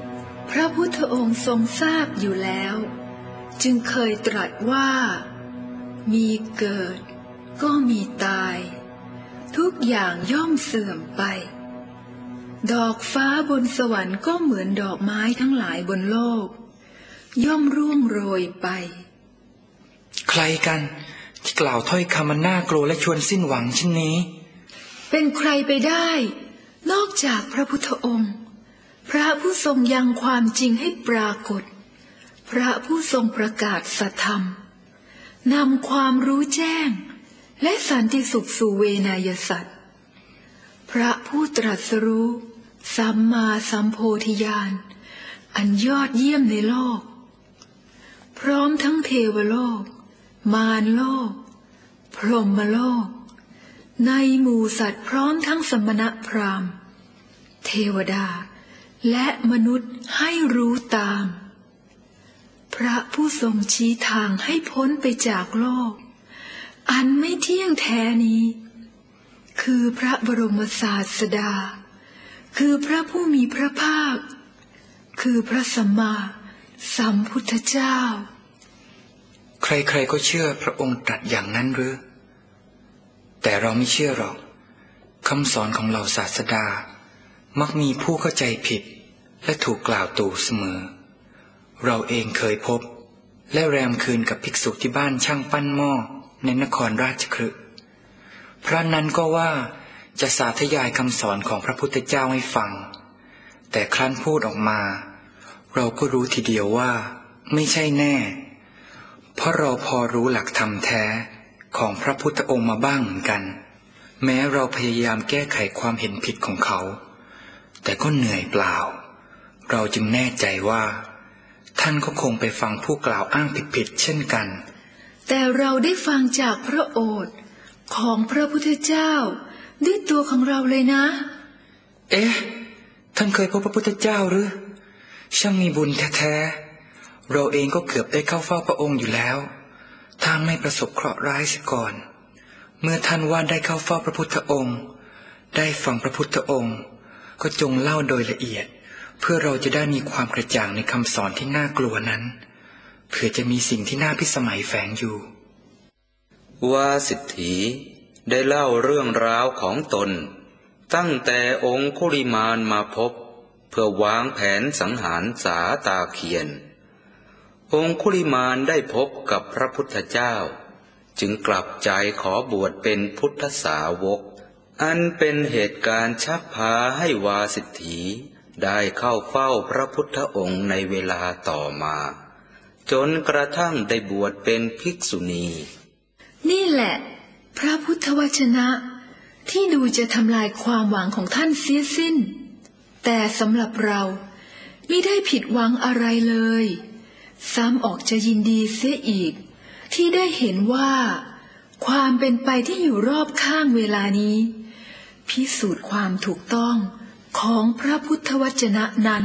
พระพุทธองค์ทรงทราบอยู่แล้ว จึงเคยตรัสว่ามีเกิดก็มีตายทุกอย่างย่อมเสื่อมไปดอกฟ้าบนสวรรค์ก็เหมือนดอกไม้ทั้งหลายบนโลกย่อมร่วงโรยไปใครกันที่กล่าวถ้อยคำมันน่ากลัวและชวนสิ้นหวังเช่นนี้เป็นใครไปได้นอกจากพระพุทธองค์พระผู้ทรงยังความจริงให้ปรากฏพระผู้ทรงประกาศสัทธรรมนำความรู้แจ้งและสันติสุขสู่เวนยสัตว์พระผู้ตรัสรู้สัมมาสัมโพธิญาณอันยอดเยี่ยมในโลกพร้อมทั้งเทวโลกมารโลกพรหมโลกในหมู่สัตว์พร้อมทั้งสมณพราหมณ์เทวดาและมนุษย์ให้รู้ตามพระผู้ทรงชี้ทางให้พ้นไปจากโลกอันไม่เที่ยงแท้นี้คือพระบรมศาสดาคือพระผู้มีพระภาคคือพระสัมมาสัมพุทธเจ้าใครๆก็เชื่อพระองค์ตรัสอย่างนั้นหรือแต่เราไม่เชื่อหรอกคำสอนของเหล่าศาสดามักมีผู้เข้าใจผิดและถูกกล่าวตู่เสมอเราเองเคยพบและแรมคืนกับภิกษุที่บ้านช่างปั้นหม้อในนครราชคฤห์พระนั้นก็ว่าจะสาธยายคำสอนของพระพุทธเจ้าให้ฟังแต่ครั้นพูดออกมาเราก็รู้ทีเดียวว่าไม่ใช่แน่เพราะเราพอรู้หลักธรรมแท้ของพระพุทธองค์มาบ้างเหมือนกันแม้เราพยายามแก้ไขความเห็นผิดของเขาแต่ก็เหนื่อยเปล่าเราจึงแน่ใจว่าท่านก็คงไปฟังผู้กล่าวอ้างผิดๆเช่นกันแต่เราได้ฟังจากพระโอษฐ์ของพระพุทธเจ้าด้วยตัวของเราเลยนะเอ๊ะท่านเคยพบพระพุทธเจ้าหรือช่างมีบุญแท้ๆเราเองก็เกือบได้เข้าเฝ้าพระองค์อยู่แล้วถ้าไม่ประสบเคราะห์ร้ายเสียก่อนเมื่อท่านว่าได้เข้าเฝ้าพระพุทธองค์ได้ฟังพระพุทธองค์ก็จงเล่าโดยละเอียดเพื่อเราจะได้มีความกระจ่างในคำสอนที่น่ากลัวนั้นเผื่อจะมีสิ่งที่น่าพิสมัยแฝงอยู่ว่าสิทธีได้เล่าเรื่องราวของตนตั้งแต่องคุลิมานมาพบเพื่อวางแผนสังหารสาตาเคียนองคุลิมานได้พบกับพระพุทธเจ้าจึงกลับใจขอบวชเป็นพุทธสาวกอันเป็นเหตุการณ์ชักพาให้วาสิทธีได้เข้าเฝ้าพระพุทธองค์ในเวลาต่อมาจนกระทั่งได้บวชเป็นภิกษุณีนี่แหละพระพุทธวจนะที่ดูจะทำลายความหวังของท่านเสียสิ้นแต่สำหรับเราไม่ได้ผิดหวังอะไรเลยซ้ำออกจะยินดีเสียอีกที่ได้เห็นว่าความเป็นไปที่อยู่รอบข้างเวลานี้พิสูจน์ความถูกต้องของพระพุทธวจนะนั้น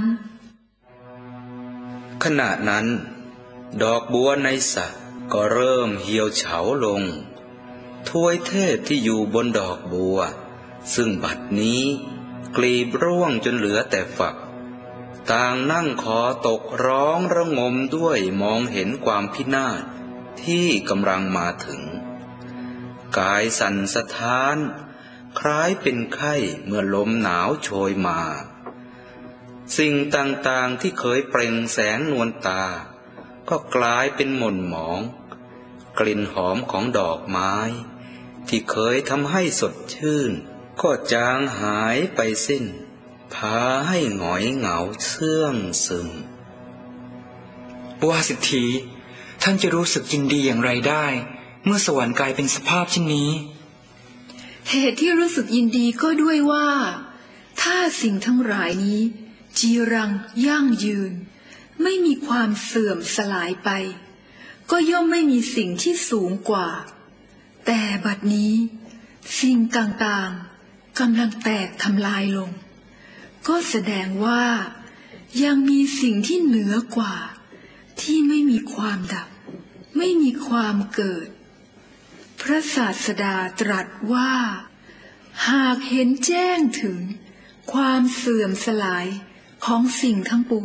ขณะนั้นดอกบัวในสระก็เริ่มเหี่ยวเฉาลงทวยเทพที่อยู่บนดอกบัวซึ่งบัดนี้กลีบร่วงจนเหลือแต่ฝักต่างนั่งคอตกร้องระงมด้วยมองเห็นความพินาศที่กำลังมาถึงกายสั่นสะท้านคล้ายเป็นไข้เมื่อลมหนาวโชยมาสิ่งต่างๆที่เคยเปล่งแสงนวลตาก็กลายเป็นหม่นหมองกลิ่นหอมของดอกไม้ที่เคยทำให้สดชื่นก็จางหายไปสิ้นพาให้หงอยเหงาเสื่องซึมวาสิทธีท่านจะรู้สึกยินดีอย่างไรได้เมื่อสวรรค์กลายเป็นสภาพเช่นนี้เหตุที่รู้สึกยินดีก็ด้วยว่าถ้าสิ่งทั้งหลายนี้จีรังยั่งยืนไม่มีความเสื่อมสลายไปก็ย่อมไม่มีสิ่งที่สูงกว่าแต่บัดนี้สิ่งต่างๆกำลังแตกทำลายลงก็แสดงว่ายังมีสิ่งที่เหนือกว่าที่ไม่มีความดับไม่มีความเกิดพระศาสดาตรัสว่าหากเห็นแจ้งถึงความเสื่อมสลายของสิ่งทั้งปวง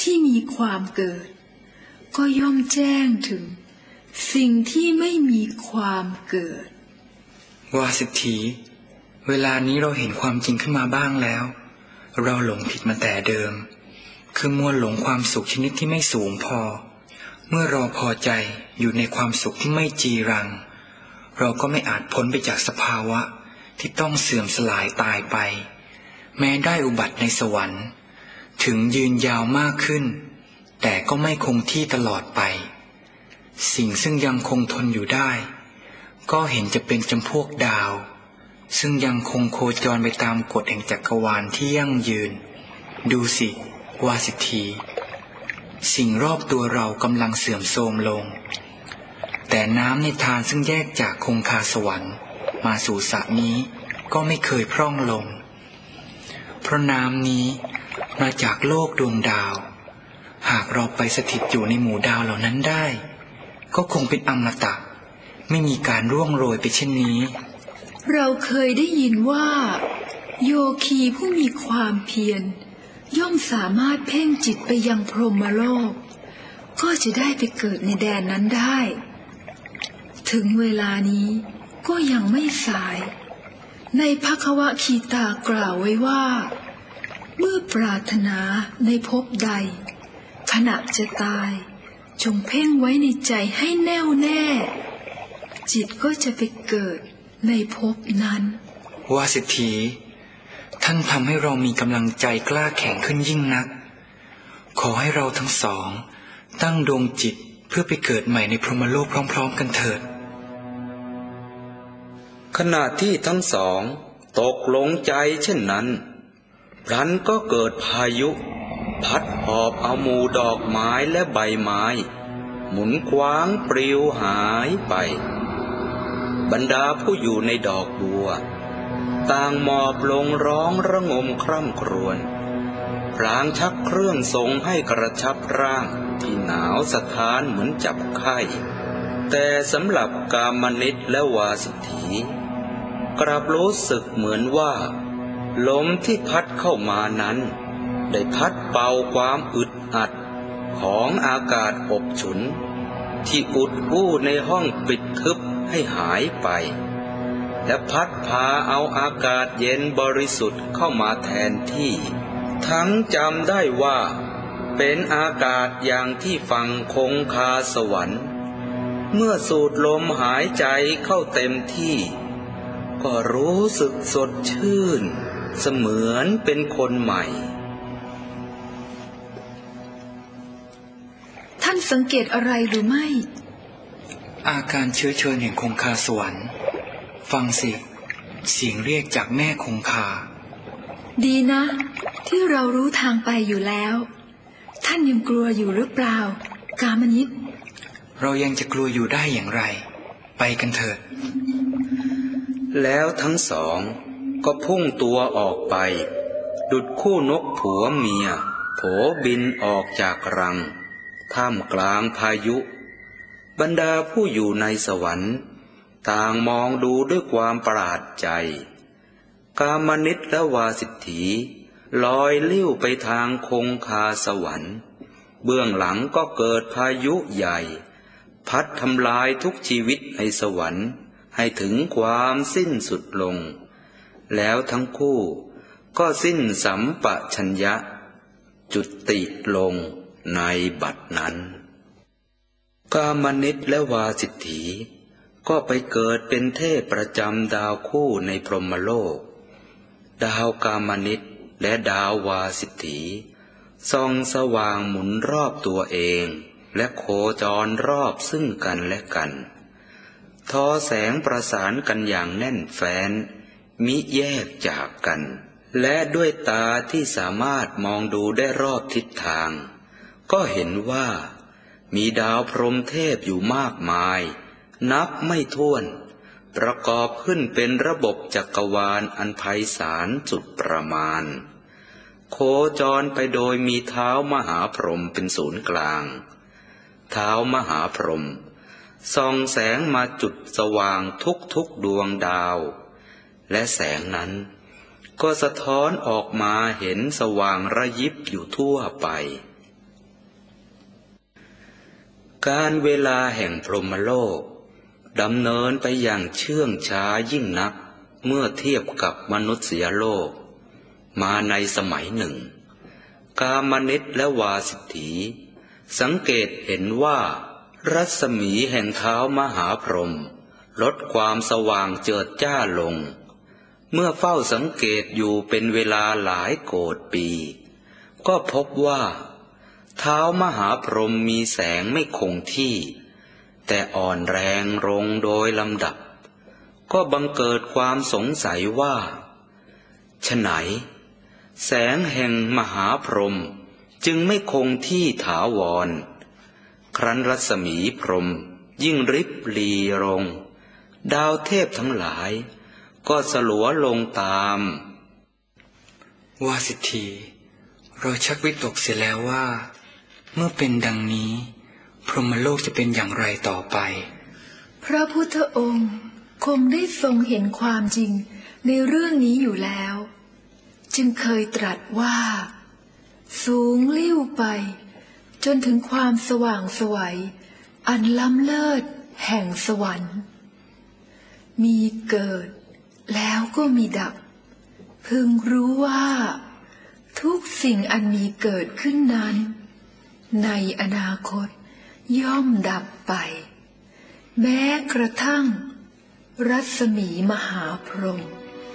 ที่มีความเกิดก็ย่อมแจ้งถึงสิ่งที่ไม่มีความเกิดวาสิทธีเวลานี้เราเห็นความจริงขึ้นมาบ้างแล้วเราหลงผิดมาแต่เดิมคือมัวหลงความสุขชนิดที่ไม่สูงพอเมื่อเราพอใจอยู่ในความสุขที่ไม่จีรังเราก็ไม่อาจพ้นไปจากสภาวะที่ต้องเสื่อมสลายตายไปแม้ได้อุบัติในสวรรค์ถึงยืนยาวมากขึ้นแต่ก็ไม่คงที่ตลอดไปสิ่งซึ่งยังคงทนอยู่ได้ก็เห็นจะเป็นจำพวกดาวซึ่งยังคงโคจรไปตามกฎแห่งจักรวาลที่ยั่งยืนดูสิวาสิทธีสิ่งรอบตัวเรากำลังเสื่อมโทรมลงแต่น้ำในทานซึ่งแยกจากคงคาสวรรค์มาสู่สระนี้ก็ไม่เคยพร่องลงเพราะน้ำนี้มาจากโลกดวงดาวหากเราไปสถิตอยู่ในหมู่ดาวเหล่านั้นได้ก็คงเป็นอมตะไม่มีการร่วงโรยไปเช่นนี้เราเคยได้ยินว่าโยคีผู้มีความเพียรย่อมสามารถเพ่งจิตไปยังพรหมโลกก็จะได้ไปเกิดในแดนนั้นได้ถึงเวลานี้ก็ยังไม่สายในภควคีตากล่าวไว้ว่าเมื่อปรารถนาในภพใดขณะจะตายจงเพ่งไว้ในใจให้แน่วแน่จิตก็จะไปเกิดในภพนั้นวาสิทธีท่านทำให้เรามีกำลังใจกล้าแข็งขึ้นยิ่งนักขอให้เราทั้งสองตั้งดวงจิตเพื่อไปเกิดใหม่ในพรหมโลกพร้อมๆกันเถิดขณะที่ทั้งสองตกลงใจเช่นนั้นพลันก็เกิดพายุพัดหอบเอาหมู่ดอกไม้และใบไม้หมุนคว้างปลิวหายไปบรรดาผู้อยู่ในดอกบัวต่างหมอบลงร้องระงมคร่ำครวญพลางชักเครื่องทรงให้กระชับร่างที่หนาวสะท้านเหมือนจับไข้แต่สำหรับกามนิตและวาสิทธีกลับรู้สึกเหมือนว่าลมที่พัดเข้ามานั้นได้พัดเป่าความอึดอัดของอากาศอบฉุนที่อุดอู้ในห้องปิดทึบให้หายไปและพัดพาเอาอากาศเย็นบริสุทธิ์เข้ามาแทนที่ทั้งจำได้ว่าเป็นอากาศอย่างที่ฝั่งคงคาสวรรค์เมื่อสูดลมหายใจเข้าเต็มที่ก็รู้สึกสดชื่นเสมือนเป็นคนใหม่ท่านสังเกตอะไรหรือไม่อาการเชื้อเชิญแห่งคงคาสวรรค์ฟังสิเสียงเรียกจากแม่คงคาดีนะที่เรารู้ทางไปอยู่แล้วท่านยังกลัวอยู่หรือเปล่ากามนิตเรายังจะกลัวอยู่ได้อย่างไรไปกันเถิดแล้วทั้งสองก็พุ่งตัวออกไปดุจคู่นกผัวเมียโผบินออกจากรังท่ามกลางพายุบรรดาผู้อยู่ในสวรรค์ต่างมองดูด้วยความประหลาดใจกามนิตและวาสิทธีลอยลิ้วไปทางคงคาสวรรค์เบื้องหลังก็เกิดพายุใหญ่พัดทำลายทุกชีวิตในสวรรค์ให้ถึงความสิ้นสุดลงแล้วทั้งคู่ก็สิ้นสัมปชัญญะจุติลงในบัดนั้นกามนิตและวาสิทธีก็ไปเกิดเป็นเทพประจำดาวคู่ในพรหมโลกดาวกามนิตและดาววาสิทธีส่องสว่างหมุนรอบตัวเองและโคจรรอบซึ่งกันและกันทอแสงประสานกันอย่างแน่นแฟ้นมิแยกจากกันและด้วยตาที่สามารถมองดูได้รอบทิศทางก็เห็นว่ามีดาวพรหมเทพอยู่มากมายนับไม่ถ้วนประกอบขึ้นเป็นระบบจักรวาลอันไพศาลสุดประมาณโคจรไปโดยมีเท้ามหาพรหมเป็นศูนย์กลางเท้ามหาพรหมส่องแสงมาจุดสว่างทุกๆดวงดาวและแสงนั้นก็สะท้อนออกมาเห็นสว่างระยิบอยู่ทั่วไปการเวลาแห่งพรหมโลกดำเนินไปอย่างเชื่องช้ายิ่งนักเมื่อเทียบกับมนุษยโลกมาในสมัยหนึ่งกามนิตและวาสิทธีสังเกตเห็นว่ารัศมีแห่งเท้ามหาพรหมลดความสว่างเจิดจ้าลงเมื่อเฝ้าสังเกตอยู่เป็นเวลาหลายโกฏปีก็พบว่าเท้ามหาพรหมมีแสงไม่คงที่แต่อ่อนแรงลงโดยลำดับก็บังเกิดความสงสัยว่าฉะไหนแสงแห่งมหาพรหมจึงไม่คงที่ถาวรครั้นรัศมีพรหมยิ่งริบหรี่ลงดาวเทพทั้งหลายก็สลัวลงตามวาสิทธีเราชักวิตกเสียแล้วว่าเมื่อเป็นดังนี้พรหมโลกจะเป็นอย่างไรต่อไปพระพุทธองค์คงได้ทรงเห็นความจริงในเรื่องนี้อยู่แล้วจึงเคยตรัสว่าสูงลิ่วไปจนถึงความสว่างไสวอันล้ำเลิศแห่งสวรรค์มีเกิดแล้วก็มีดับพึงรู้ว่าทุกสิ่งอันมีเกิดขึ้นนั้นในอนาคตย่อมดับไปแม้กระทั่งรัศมีมหาพรหม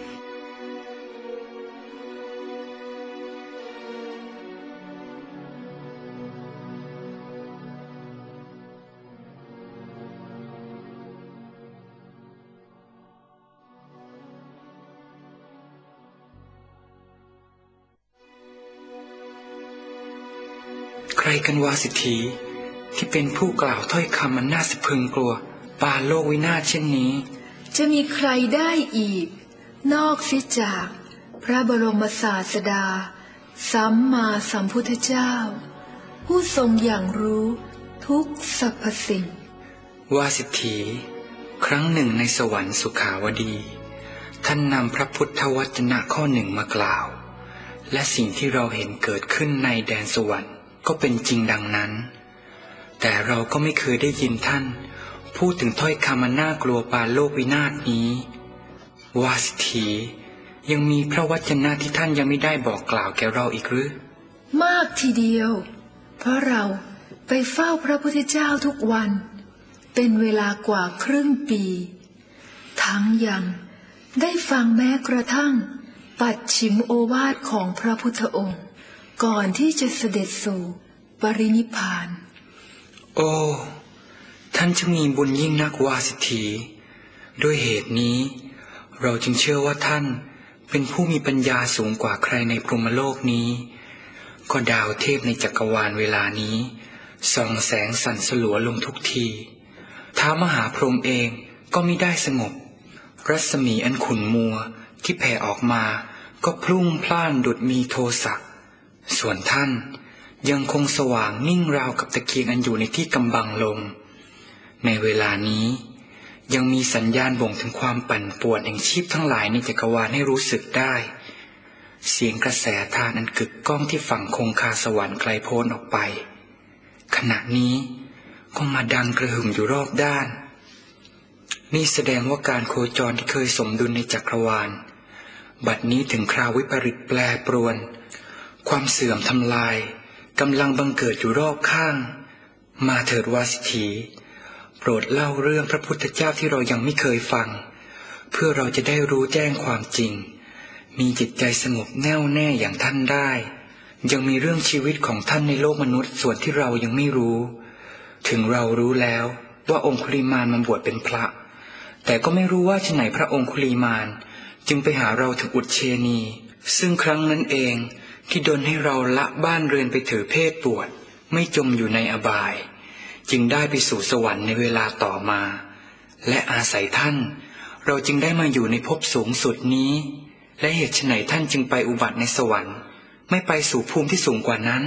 ใครกันวาสิทธีที่เป็นผู้กล่าวถ้อยคำมันน่าสะพรึงกลัวปาโลกวินาศเช่นนี้จะมีใครได้อีกนอกเสียจากพระบรมศาสดาสัมมาสัมพุทธเจ้าผู้ทรงอย่างรู้ทุกสรรพสิ่งวาสิทธีครั้งหนึ่งในสวรรค์สุขาวดีท่านนำพระพุทธวจนะข้อหนึ่งมากล่าวและสิ่งที่เราเห็นเกิดขึ้นในแดนสวรรค์ก็เป็นจริงดังนั้นแต่เราก็ไม่เคยได้ยินท่านพูดถึงถ้อยคำอันน่ากลัวปาโลกวินาศนี้วาสิทธียังมีพระวจนะที่ท่านยังไม่ได้บอกกล่าวแก่เราอีกหรือมากทีเดียวเพราะเราไปเฝ้าพระพุทธเจ้าทุกวันเป็นเวลากว่าครึ่งปีทั้งยังได้ฟังแม้กระทั่งปัจฉิมโอวาทของพระพุทธองค์ก่อนที่จะเสด็จสู่ปรินิพพานโอ้ท่านจะมีบุญยิ่งนักวาสิทธีด้วยเหตุนี้เราจึงเชื่อว่าท่านเป็นผู้มีปัญญาสูงกว่าใครในพรหมโลกนี้ก็ดาวเทพในจักรวาลเวลานี้ส่องแสงสั่นสลัวลงทุกทีท้าวมหาพรหมเองก็มิได้สงบรัศมีอันขุ่นมัวที่แผ่ออกมาก็พลุ่งพล่านดุจมีโทสะส่วนท่านยังคงสว่างนิ่งราวกับตะเกียงอันอยู่ในที่กำบังลมในเวลานี้ยังมีสัญญาณบ่งถึงความปั่นป่วนแห่งชีพทั้งหลายในจักรวาลให้รู้สึกได้เสียงกระแสทานอันกึกก้องที่ฝั่งคงคาสวรรค์ไกลโพ้นออกไปขณะนี้ก็มาดังกระหึ่มอยู่รอบด้านนี่แสดงว่าการโคจรที่เคยสมดุลในจักรวาลบัดนี้ถึงคราววิปริตแปรปรวนความเสื่อมทำลายกำลังบังเกิดอยู่รอบข้างมาเถิดวาสิทธีโปรดเล่าเรื่องพระพุทธเจ้าที่เรายังไม่เคยฟังเพื่อเราจะได้รู้แจ้งความจริงมีจิตใจสงบแน่วแน่อย่างท่านได้ยังมีเรื่องชีวิตของท่านในโลกมนุษย์ส่วนที่เรายังไม่รู้ถึงเรารู้แล้วว่าองคุลิมานมาบวชเป็นพระแต่ก็ไม่รู้ว่าที่ไหนพระองคุลิมานจึงไปหาเราถึงอุเชนีซึ่งครั้งนั้นเองที่ดลให้เราละบ้านเรือนไปถือเพศบวชไม่จมอยู่ในอบายจึงได้ไปสู่สวรรค์ในเวลาต่อมาและอาศัยท่านเราจึงได้มาอยู่ในภพสูงสุดนี้และเหตุไฉนท่านจึงไปอุบัติในสวรรค์ไม่ไปสู่ภูมิที่สูงกว่านั้น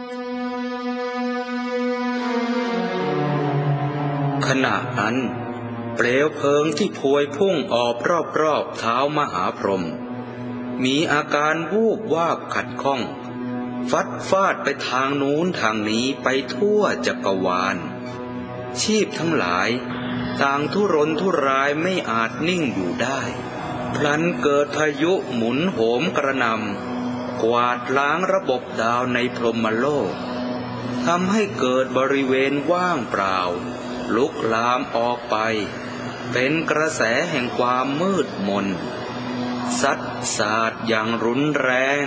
ขณะนั้นเปลวเพลิงที่พวยพุ่งออกรอบๆเท้ามหาพรหมมีอาการวูบวาบขัดข้องฟัดฟาดไปทางนู้นทางนี้ไปทั่วจักรวาลชีพทั้งหลายต่างทุรนทุรายไม่อาจนิ่งอยู่ได้พลันเกิดพายุหมุนโหมกระหน่ำกวาดล้างระบบดาวในพรหมโลกทำให้เกิดบริเวณว่างเปล่าลุกลามออกไปเป็นกระแสแห่งความมืดมนซัดสาดอย่างรุนแรง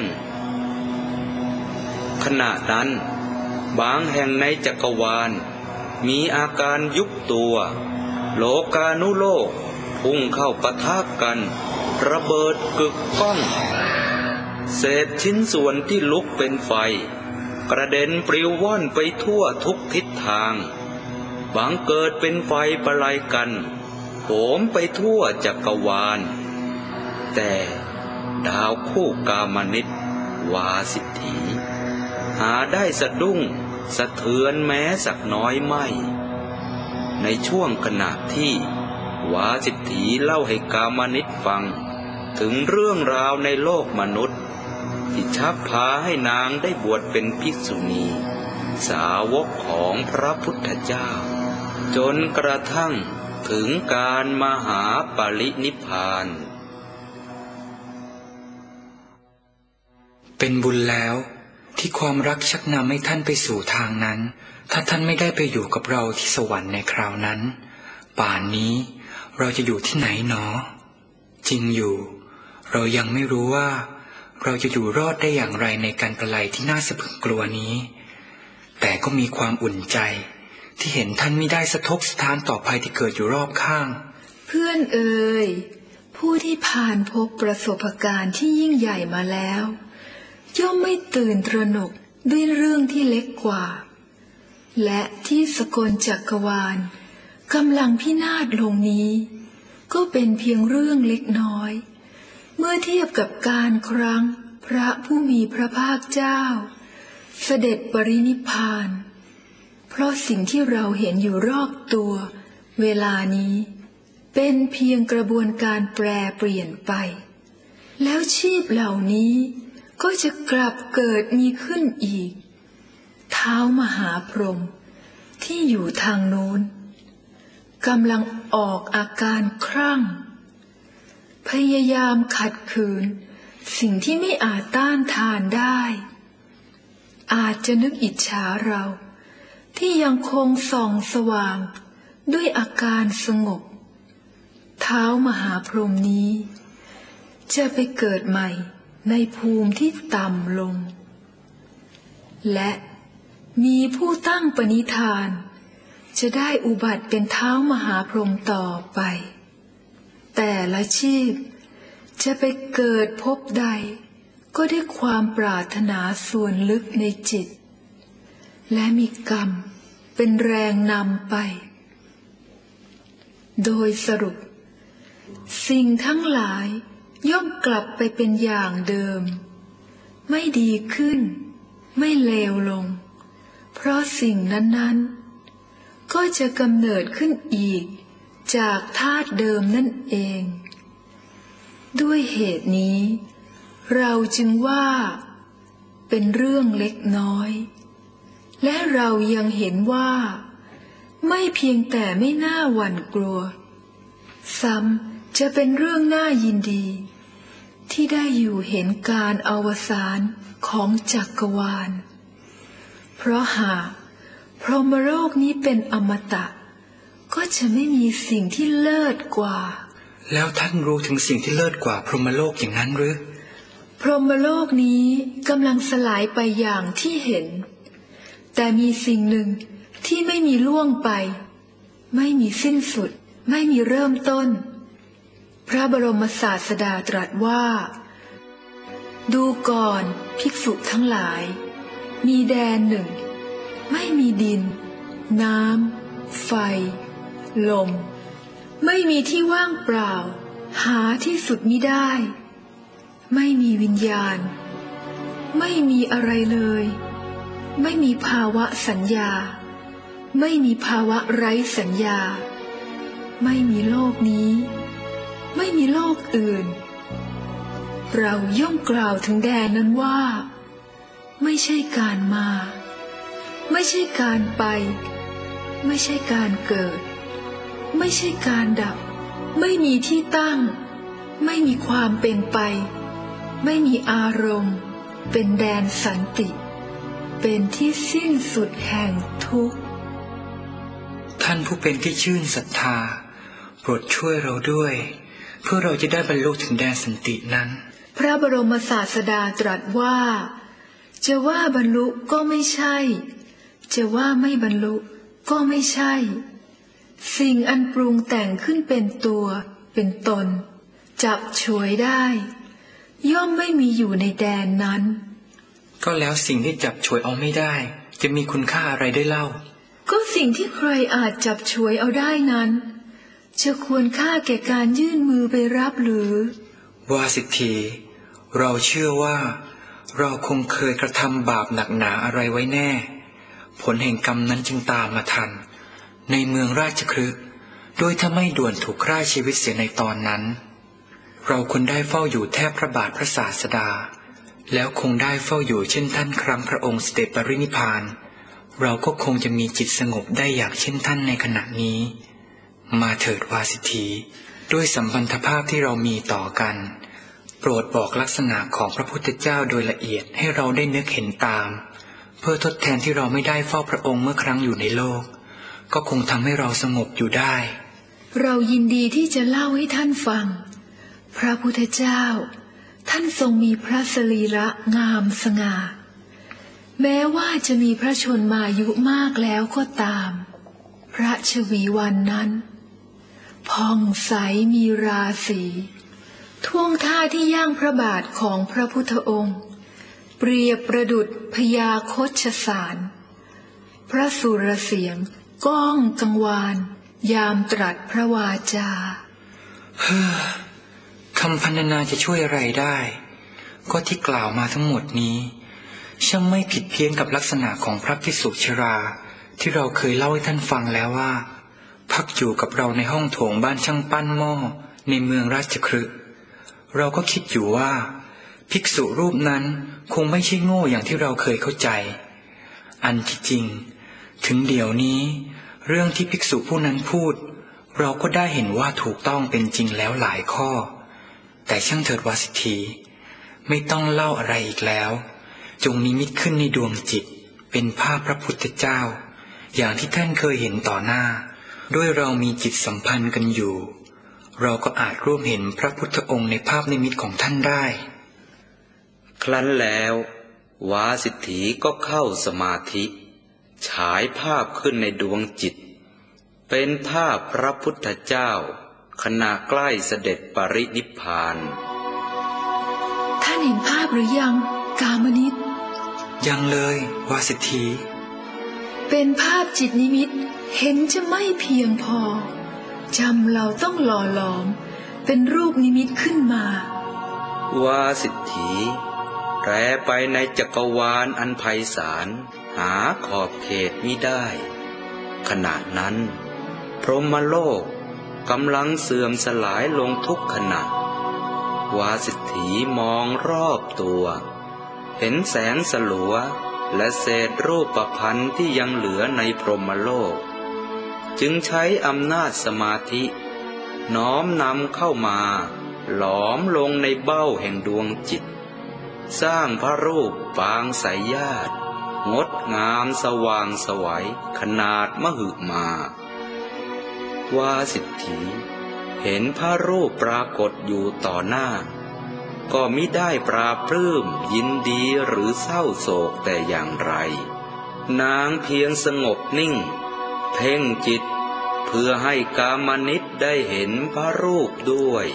ขณะนั้นบางแห่งในจักรวาลมีอาการยุบตัวโลกานุโลกพุ่งเข้าปะทะกันระเบิดกึกก้องเศษชิ้นส่วนที่ลุกเป็นไฟกระเด็นปลิวว่อนไปทั่วทุกทิศทางบางเกิดเป็นไฟประไลกันโหมไปทั่วจักรวาลแต่ดาวคู่กามนิตวาสิทธีหาได้สะดุ้งสะเทือนแม้สักน้อยไม่ในช่วงขณะที่วาสิทธีเล่าให้กามนิตฟังถึงเรื่องราวในโลกมนุษย์ที่ชักพาให้นางได้บวชเป็นภิกษุณีสาวกของพระพุทธเจ้าจนกระทั่งถึงการมหาปรินิพพานเป็นบุญแล้วที่ความรักชักนำให้ท่านไปสู่ทางนั้นถ้าท่านไม่ได้ไปอยู่กับเราที่สวรรค์ในคราวนั้นป่านนี้เราจะอยู่ที่ไหนหนอจริงอยู่เรายังไม่รู้ว่าเราจะอยู่รอดได้อย่างไรในการประไลที่น่าสะพรึงกลัวนี้แต่ก็มีความอุ่นใจที่เห็นท่านไม่ได้สะทกสะท้านต่อภัยที่เกิดอยู่รอบข้างเพื่อนเอ่ยผู้ที่ผ่านพบประสบการณ์ที่ยิ่งใหญ่มาแล้วย่อมไม่ตื่นตระหนกด้วยเรื่องที่เล็กกว่าและที่สกลจักรวาลกำลังพินาศลงนี้ก็เป็นเพียงเรื่องเล็กน้อยเมื่อเทียบกับการครั้งพระผู้มีพระภาคเจ้าเสด็จปรินิพพานเพราะสิ่งที่เราเห็นอยู่รอบตัวเวลานี้เป็นเพียงกระบวนการแปรเปลี่ยนไปแล้วชีพเหล่านี้ก็จะกลับเกิดมีขึ้นอีกท้าวมหาพรหมที่อยู่ทางโน้นกำลังออกอาการครั่งพยายามขัดขืนสิ่งที่ไม่อาจต้านทานได้อาจจะนึกอิจฉาเราที่ยังคงส่องสว่างด้วยอาการสงบท้าวมหาพรหมนี้จะไปเกิดใหม่ในภูมิที่ต่ำลงและมีผู้ตั้งปณิธานจะได้อุบัติเป็นท้าวมหาพรหมต่อไปแต่ละชีพจะไปเกิดพบใดก็ได้ความปรารถนาส่วนลึกในจิตและมีกรรมเป็นแรงนำไปโดยสรุปสิ่งทั้งหลายย่อมกลับไปเป็นอย่างเดิมไม่ดีขึ้นไม่เลวลงเพราะสิ่งนั้นๆก็จะกำเนิดขึ้นอีกจากธาตุเดิมนั่นเองด้วยเหตุนี้เราจึงว่าเป็นเรื่องเล็กน้อยและเรายังเห็นว่าไม่เพียงแต่ไม่น่าหวั่นกลัวซ้ำจะเป็นเรื่องน่ายินดีที่ได้อยู่เห็นการอวสานของจักรวาลเพราะหากพรหมโลกนี้เป็นอมตะก็จะไม่มีสิ่งที่เลิศกว่าแล้วท่านรู้ถึงสิ่งที่เลิศกว่าพรหมโลกอย่างนั้นหรือพรหมโลกนี้กำลังสลายไปอย่างที่เห็นแต่มีสิ่งหนึ่งที่ไม่มีล่วงไปไม่มีสิ้นสุดไม่มีเริ่มต้นพระบรมศาสดาตรัสว่าดูก่อนภิกษุทั้งหลายมีแดนหนึ่งไม่มีดินน้ำไฟลมไม่มีที่ว่างเปล่าหาที่สุดมิได้ไม่มีวิญญาณไม่มีอะไรเลยไม่มีภาวะสัญญาไม่มีภาวะไร้สัญญาไม่มีโลกนี้ไม่มีโลกอื่นเราย่อมกล่าวถึงแดนนั้นว่าไม่ใช่การมาไม่ใช่การไปไม่ใช่การเกิดไม่ใช่การดับไม่มีที่ตั้งไม่มีความเป็นไปไม่มีอารมณ์เป็นแดนสันติเป็นที่สิ้นสุดแห่งทุกข์ท่านผู้เป็นที่ชื่นศรัทธาโปรดช่วยเราด้วยเพื่อเราจะได้บรรลุถึงแดนสันตินั้นพระบรมศาสดาตรัสว่าจะว่าบรรลุก็ไม่ใช่จะว่าไม่บรรลุก็ไม่ใช่สิ่งอันปรุงแต่งขึ้นเป็นตัวเป็นตนจับฉวยได้ย่อมไม่มีอยู่ในแดนนั้นก็แล้วสิ่งที่จับฉวยเอาไม่ได้จะมีคุณค่าอะไรได้เล่าก็สิ่งที่ใครอาจจับฉวยเอาได้นั้นจะควรค่าแก่การยื่นมือไปรับหรือวาสิทธีเราเชื่อว่าเราคงเคยกระทำบาปหนักหนาอะไรไว้แน่ผลแห่งกรรมนั้นจึงตามมาทันในเมืองราชคฤห์โดยถ้าไม่ด่วนถูกฆ่าชีวิตเสียในตอนนั้นเราควรได้เฝ้าอยู่แทบพระบาทพระศาสดาแล้วคงได้เฝ้าอยู่เช่นท่านครั้งพระองค์เสด็จปรินิพพานเราก็คงจะมีจิตสงบได้อย่างเช่นท่านในขณะนี้มาเถิดวาสิทธีด้วยสัมพันธภาพที่เรามีต่อกันโปรดบอกลักษณะของพระพุทธเจ้าโดยละเอียดให้เราได้นึกเห็นตามเพื่อทดแทนที่เราไม่ได้เฝ้าพระองค์เมื่อครั้งอยู่ในโลกก็คงทำให้เราสงบอยู่ได้เรายินดีที่จะเล่าให้ท่านฟังพระพุทธเจ้าท่านทรงมีพระสรีระงามสง่าแม้ว่าจะมีพระชนมายุมากแล้วก็ตามพระชวีวันนั้นผ่องใสมีราศีท่วงท่าที่ย่างพระบาทของพระพุทธองค์เปรียบประดุจพญาคชสารพระสุรเสียงก้องกังวานยามตรัสพระวาจาเฮ้อคำพรรณนาจะช่วยอะไรได้ก็ที่กล่าวมาทั้งหมดนี้ช่างไม่ผิดเพี้ยนกับลักษณะของพระภิกษุชราที่เราเคยเล่าให้ท่านฟังแล้วว่าพักอยู่กับเราในห้องโถงบ้านช่างปั้นหม้อในเมืองราชคฤห์เราก็คิดอยู่ว่าภิกษุรูปนั้นคงไม่ใช่โง่อย่างที่เราเคยเข้าใจอันที่จริงถึงเดี๋ยวนี้เรื่องที่ภิกษุผู้นั้นพูดเราก็ได้เห็นว่าถูกต้องเป็นจริงแล้วหลายข้อแต่ช่างเถิดวาสิทธีไม่ต้องเล่าอะไรอีกแล้วจงนิมิตขึ้นในดวงจิตเป็นภาพพระพุทธเจ้าอย่างที่ท่านเคยเห็นต่อหน้าด้วยเรามีจิตสัมพันธ์กันอยู่เราก็อาจร่วมเห็นพระพุทธองค์ในภาพนิมิตของท่านได้ครั้นแล้ววาสิทธีก็เข้าสมาธิฉายภาพขึ้นในดวงจิตเป็นภาพพระพุทธเจ้าขณะใกล้เสด็จปรินิพพานท่านเห็นภาพหรือยังกามนิตยังเลยวาสิทธีเป็นภาพจิตนิมิตเห็นจะไม่เพียงพอจำเราต้องหล่อหลอมเป็นรูปนิมิตขึ้นมาวาสิทธีแปรไปในจักรวาลอันไพศาลหาขอบเขตมิได้ขณะนั้นพรหมโลกกำลังเสื่อมสลายลงทุกขณะวาสิทธีมองรอบตัวเห็นแสงสลัวและเศษรูปพันธ์ที่ยังเหลือในพรหมโลกจึงใช้อำนาจสมาธิน้อมนำเข้ามาหลอมลงในเบ้าแห่งดวงจิตสร้างพระรูปปางสายญาติงดงามสว่างไสวขนาดมหึมาวาสิทธีเห็นพระรูปปรากฏอยู่ต่อหน้าก็มิได้ปราบปลื้มยินดีหรือเศร้าโศกแต่อย่างไรนางเพียงสงบนิ่งเพ่งจิตเพื่อให้กามนิตได้เห็นพระรูปด้วย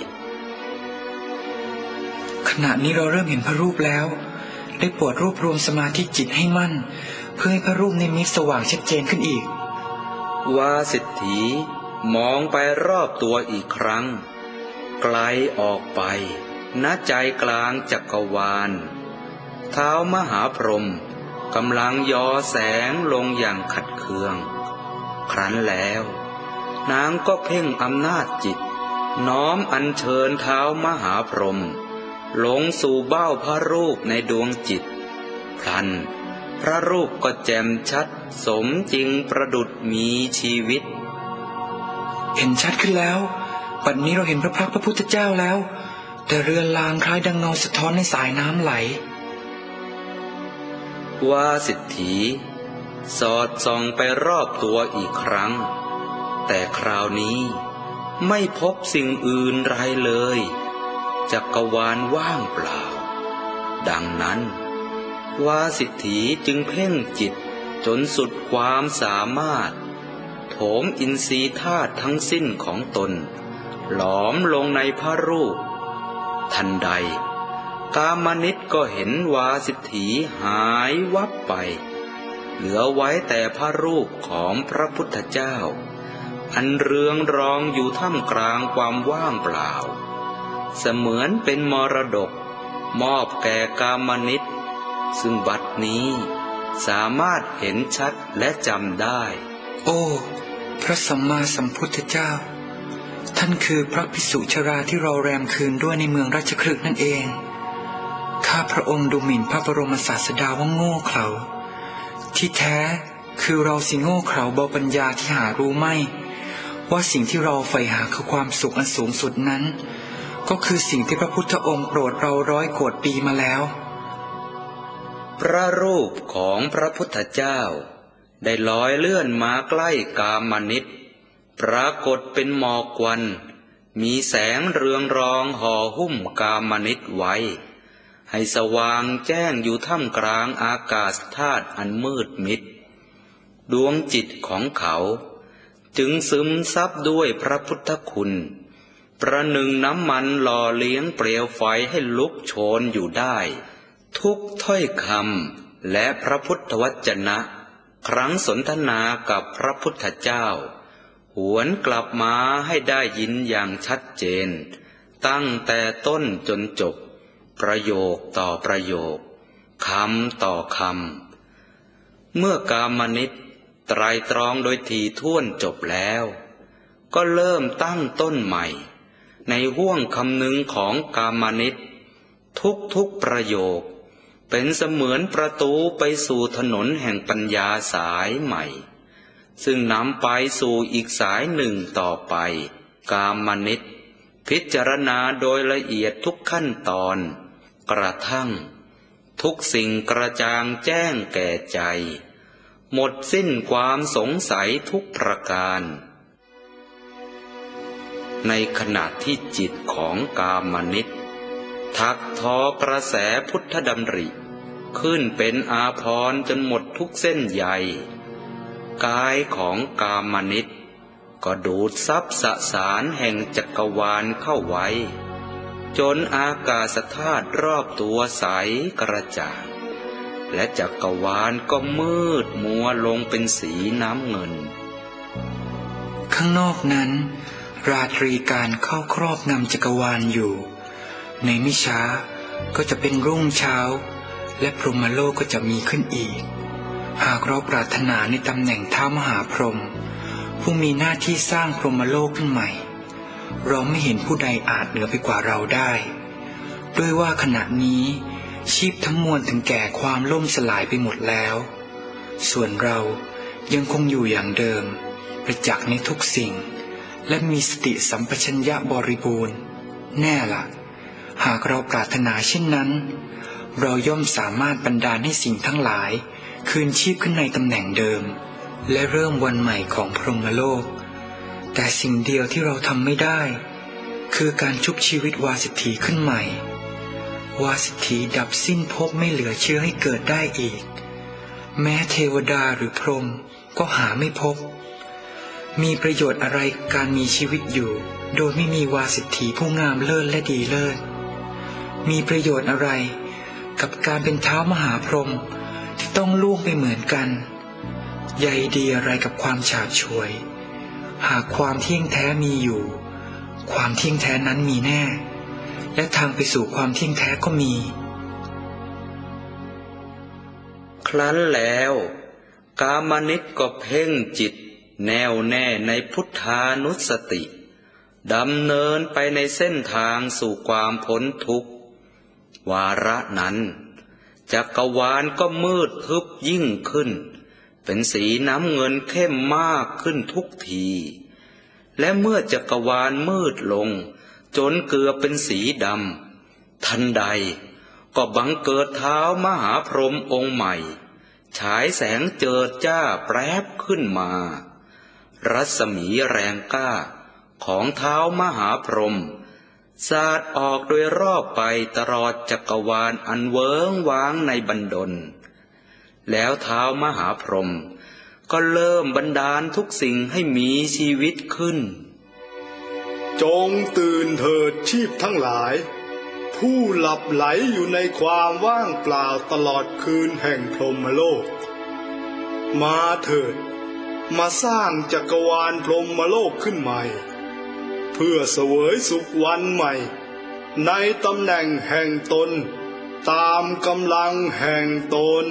ขณะนี้เราเริ่มเห็นพระรูปแล้วได้โปรดรวบรวมสมาธิจิตให้มั่นเพื่อให้พระรูปนิมิตสว่างชัดเจนขึ้นอีกวาสิทธีมองไปรอบตัวอีกครั้งไกลออกไปณใจกลางจักรวาลท้าวมหาพรหมกำลังยอแสงลงอย่างขัดเคืองครั้นแล้วนางก็เพ่งอำนาจจิตน้อมอัญเชิญท้าวมหาพรหมลงสู่เบ้าพระรูปในดวงจิตพลันพระรูปก็แจ่มชัดสมจริงประดุจมีชีวิตเห็นชัดขึ้นแล้วบัดนี้เราเห็นพระพักตร์พระพุทธเจ้าแล้วแต่เรือนลางคล้ายดังเงาสะท้อนในสายน้ำไหลวาสิทธีสอดส่องไปรอบตัวอีกครั้งแต่คราวนี้ไม่พบสิ่งอื่นไรเลยจักรวาลว่างเปล่าดังนั้นวาสิทธีจึงเพ่งจิตจนสุดความสามารถโถมอินทรีย์ธาตุทั้งสิ้นของตนหลอมลงในพระรูปทันใดกามนิตก็เห็นวาสิทธีหายวับไปเหลือไว้แต่พระรูปของพระพุทธเจ้าอันเรืองรองอยู่ท่ามกลางความว่างเปล่าเสมือนเป็นมรดกมอบแก่กามนิตซึ่งบัดนี้สามารถเห็นชัดและจำได้โอ้พระสัมมาสัมพุทธเจ้าท่านคือพระภิกษุชราที่เราแรมคืนด้วยในเมืองราชคฤห์นั่นเองข้าพระองค์ดูหมิ่นพระบรมศาสดาว่าโง่เขลาที่แท้คือเราสิโง่เขลาเบาปัญญาที่หารู้ไม่ว่าสิ่งที่เราใฝ่หาคือความสุขอันสูงสุดนั้นก็คือสิ่งที่พระพุทธองค์โปรดเราร้อยโกรธปีมาแล้วพระรูปของพระพุทธเจ้าได้ลอยเลื่อนมาใกล้กามนิตปรากฏเป็นหมอกควันมีแสงเรืองรองห่อหุ้มกามนิตไว้ให้สว่างแจ้งอยู่ท่ามกลางอากาศธาตุอันมืดมิดดวงจิตของเขาจึงซึมซับด้วยพระพุทธคุณประหนึ่งน้ำมันหล่อเลี้ยงเปลวไฟให้ลุกโชนอยู่ได้ทุกถ้อยคำและพระพุทธวจนะครั้งสนทนากับพระพุทธเจ้าหวนกลับมาให้ได้ยินอย่างชัดเจนตั้งแต่ต้นจนจบประโยคต่อประโยคคำต่อคำเมื่อกามนิตไตรตรองโดยถี่ถ้วนจบแล้วก็เริ่มตั้งต้นใหม่ในห้วงคำนึงของกามนิตทุกๆประโยคเป็นเสมือนประตูไปสู่ถนนแห่งปัญญาสายใหม่ซึ่งนำไปสู่อีกสายหนึ่งต่อไปกามนิตพิจารณาโดยละเอียดทุกขั้นตอนกระทั่งทุกสิ่งกระจ่างแจ้งแก่ใจหมดสิ้นความสงสัยทุกประการในขณะที่จิตของกามนิตถักทอกระแสพุทธดำริขึ้นเป็นอาภรณ์จนหมดทุกเส้นใยกายของกามนิตก็ดูดซับสสารแห่งจักรวาลเข้าไว้จนอากาศธาตุรอบตัวใสกระจ่างและจักรวาลก็มืดมัวลงเป็นสีน้ำเงินข้างนอกนั้นราตรีการเข้าครอบงำจักรวาลอยู่ในไม่ช้าก็จะเป็นรุ่งเช้าและพรหมโลกก็จะมีขึ้นอีกหากเราปรารถนาในตำแหน่งท้ามหาพรหมผู้มีหน้าที่สร้างพรหมโลกขึ้นใหม่เราไม่เห็นผู้ใดอาจเหนือไปกว่าเราได้ด้วยว่าขณะนี้ชีพทั้งมวลถึงแก่ความล่มสลายไปหมดแล้วส่วนเรายังคงอยู่อย่างเดิมประจักษ์ในทุกสิ่งและมีสติสัมปชัญญะบริบูรณ์แน่ละหากเราปรารถนาเช่นนั้นเราย่อมสามารถบันดาลให้สิ่งทั้งหลายคืนชีพขึ้นในตำแหน่งเดิมและเริ่มวันใหม่ของพรหมโลกแต่สิ่งเดียวที่เราทำไม่ได้คือการชุบชีวิตวาสิทธีขึ้นใหม่วาสิทธีดับสิ้นภพไม่เหลือเชื้อให้เกิดได้อีกแม้เทวดาหรือพรหมก็หาไม่พบมีประโยชน์อะไรการมีชีวิตอยู่โดยไม่มีวาสิทธีผู้งามเลิศและดีเลิศมีประโยชน์อะไรกับการเป็นเท้ามหาพรหมที่ต้องล่วงไปเหมือนกันใยดีอะไรกับความฉาบฉวยหากความเที่ยงแท้มีอยู่ความเที่ยงแท้นั้นมีแน่และทางไปสู่ความเที่ยงแท้ก็มีครั้นแล้วกามนิตก็เพ่งจิตแน่วแน่ในพุทธานุสติดำเนินไปในเส้นทางสู่ความพ้นทุกข์วาระนั้นจักรวาลก็มืดทึบยิ่งขึ้นเป็นสีน้ำเงินเข้มมากขึ้นทุกทีและเมื่อจักรวาลมืดลงจนเกือบเป็นสีดำทันใดก็บังเกิดเท้ามหาพรหมองค์ใหม่ฉายแสงเจิดจ้าแปรบขึ้นมารัศมีแรงกล้าของเท้ามหาพรหมสาดออกโดยรอบไปตลอดจักรวาลอันเวิ้งว้างในบันดลแล้วเท้ามหาพรหมก็เริ่มบันดาลทุกสิ่งให้มีชีวิตขึ้นจงตื่นเถิดชีพทั้งหลายผู้หลับไหลอยู่ในความว่างเปล่าตลอดคืนแห่งพรหมโลกมาเถิดมาสร้างจักรวาลพรหมโลกขึ้นใหม่เพื่อเสวยสุขวันใหม่ในตำแหน่งแห่งตนตามกำลังแห่งตน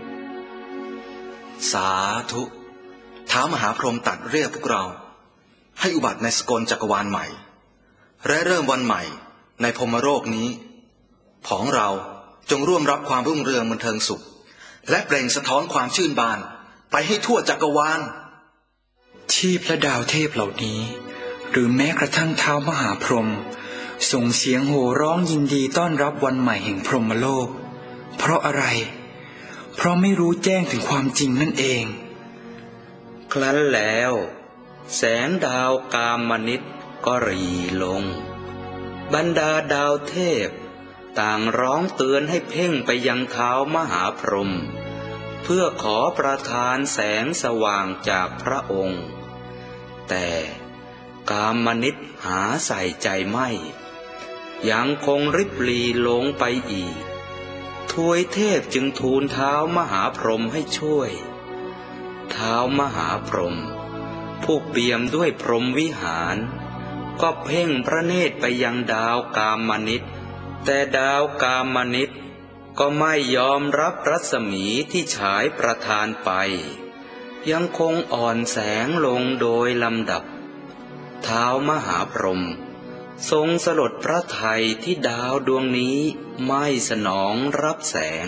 สาธุท้าวมหาพรหมตรัสเรียกพวกเราให้อุบัติในสกลจักรวาลใหม่และเริ่มวันใหม่ในพรหมโลกนี้ของเราจงร่วมรับความรุ่งเรืองบันเทิงสุขและเปล่งสะท้อนความชื่นบานไปให้ทั่วจักรวาลชีพและดาวเทพเหล่านี้หรือแม้กระทั่งท้าวมหาพรหมส่งเสียงโห่ร้องยินดีต้อนรับวันใหม่แห่งพรหมโลกเพราะอะไรเพราะไม่รู้แจ้งถึงความจริงนั่นเองครั้นแล้วแสงดาวกามนิตก็หรี่ลงบรรดาดาวเทพต่างร้องเตือนให้เพ่งไปยังเท้ามหาพรหมเพื่อขอประทานแสงสว่างจากพระองค์แต่กามนิตหาใส่ใจไม่ยังคงริบหรี่ลงไปอีกทวยเทพจึงทูลเท้ามหาพรหมให้ช่วยเท้ามหาพรหมผู้เปี่ยมด้วยพรหมวิหารก็เพ่งพระเนตรไปยังดาวกามนิตแต่ดาวกามนิตก็ไม่ยอมรับรัศมีที่ฉายประทานไปยังคงอ่อนแสงลงโดยลำดับท้าวมหาพรหมทรงสลดพระทัยที่ดาวดวงนี้ไม่สนองรับแสง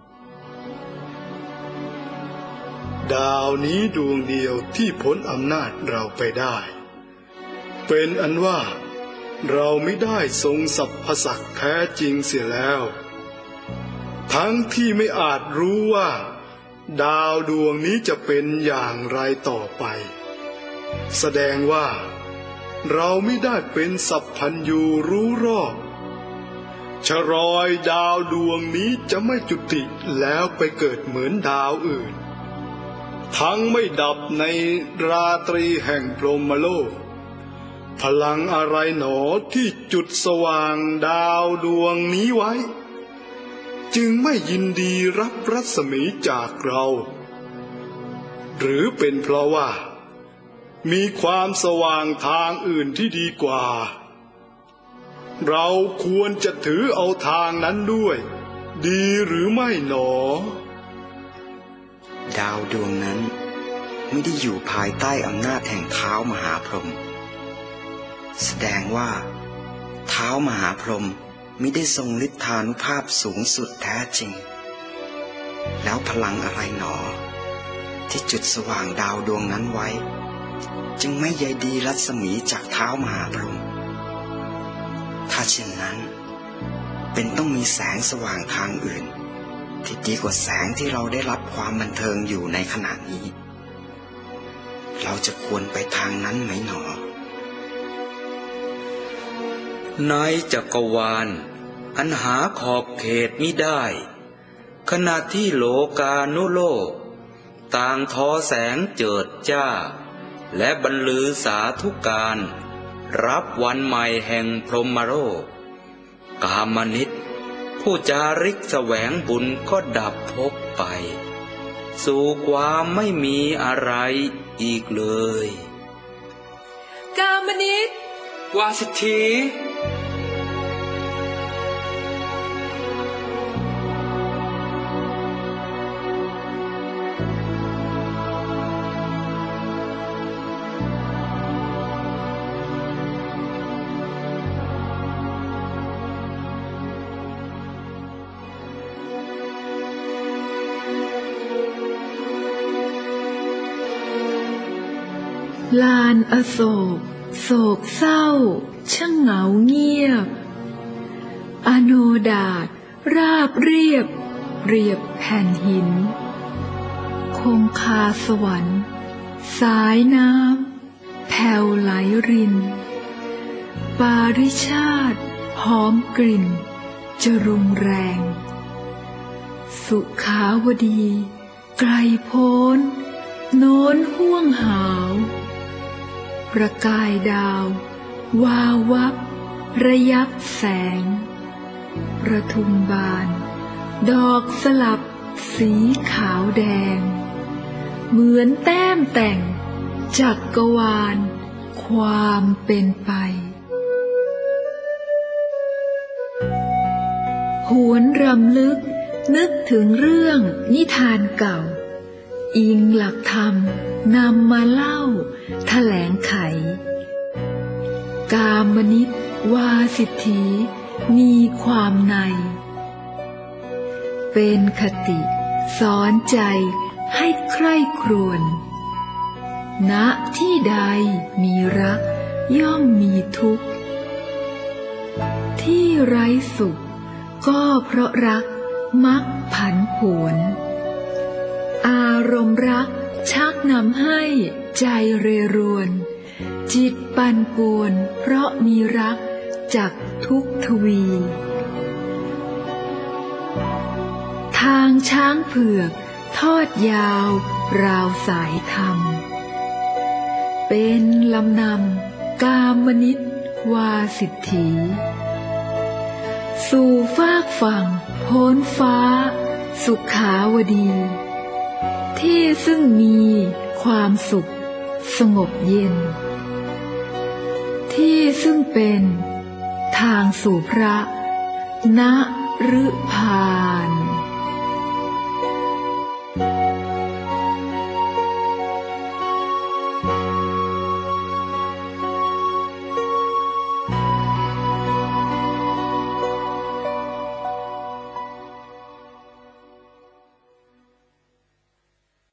ดาวนี้ดวงเดียวที่พ้นอำนาจเราไปได้เป็นอันว่าเราไม่ได้ทรงสรรพศักดิ์แท้จริงเสียแล้วทั้งที่ไม่อาจรู้ว่าดาวดวงนี้จะเป็นอย่างไรต่อไปแสดงว่าเราไม่ได้เป็นสัพพัญญูรู้รอบชรอยดาวดวงนี้จะไม่จุติแล้วไปเกิดเหมือนดาวอื่นทั้งไม่ดับในราตรีแห่งพรหมโลกพลังอะไรหนอที่จุดสว่างดาวดวงนี้ไว้จึงไม่ยินดีรับรัศมีจากเราหรือเป็นเพราะว่ามีความสว่างทางอื่นที่ดีกว่าเราควรจะถือเอาทางนั้นด้วยดีหรือไม่หนอดาวดวงนั้นไม่ได้อยู่ภายใต้อำนาจแห่งเท้ามหาพรหมแสดงว่าเท้ามหาพรหมมิได้ทรงฤทธานุภาพสูงสุดแท้จริงแล้วพลังอะไรหนอที่จุดสว่างดาวดวงนั้นไว้จึงไม่ใยดีรัศมีจากเท้ามหาพรหมถ้าเช่นนั้นเป็นต้องมีแสงสว่างทางอื่นที่ดีกว่าแสงที่เราได้รับความบันเทิงอยู่ในขณะนี้เราจะควรไปทางนั้นไหมหนอในจักรวาลอันหาขอบเขตมิได้ขณะที่โลกานุโลกต่างทอแสงเจิดจ้าและบรรลือสาธุการรับวันใหม่แห่งพรหมโลกกามนิตผู้จาริกแสวงบุญก็ดับพบไปสู่ความไม่มีอะไรอีกเลยกามนิตวาสิทธีลานอโศกโศกเศร้าช่างเหงาเงียบอโนดาตราบเรียบเรียบแผ่นหินคงคาสวรรค์สายน้ำแผ่วไหลรินปาริชาติหอมกลิ่นจะรุงแรงสุขาวดีไกลโพ้นโน้นห่วงหาวประกายดาววาววับระยับแสงประทุมบานดอกสลับสีขาวแดงเหมือนแต้มแต่งจักรวาลความเป็นไปหวนรำลึกนึกถึงเรื่องนิทานเก่าอิงหลักธรรมนำมาเล่าแถลงไขกามนิตวาสิทธีมีความในเป็นคติสอนใจให้ใคร่ครวญณที่ใดมีรักย่อมมีทุกข์ที่ไร้สุขก็เพราะรักมักผันผวนอารมณ์รักชักนำให้ใจเรรวนจิตปั่นป่วนเพราะมีรักจักทุกข์ทวีทางช้างเผือกทอดยาวราวสายธรรมเป็นลำนำกามนิตวาสิทธีสู่ฟากฝั่งโพ้นฟ้าสุขาวดีที่ซึ่งมีความสุขสงบเย็นที่ซึ่งเป็นทางสู่พระนฤพาน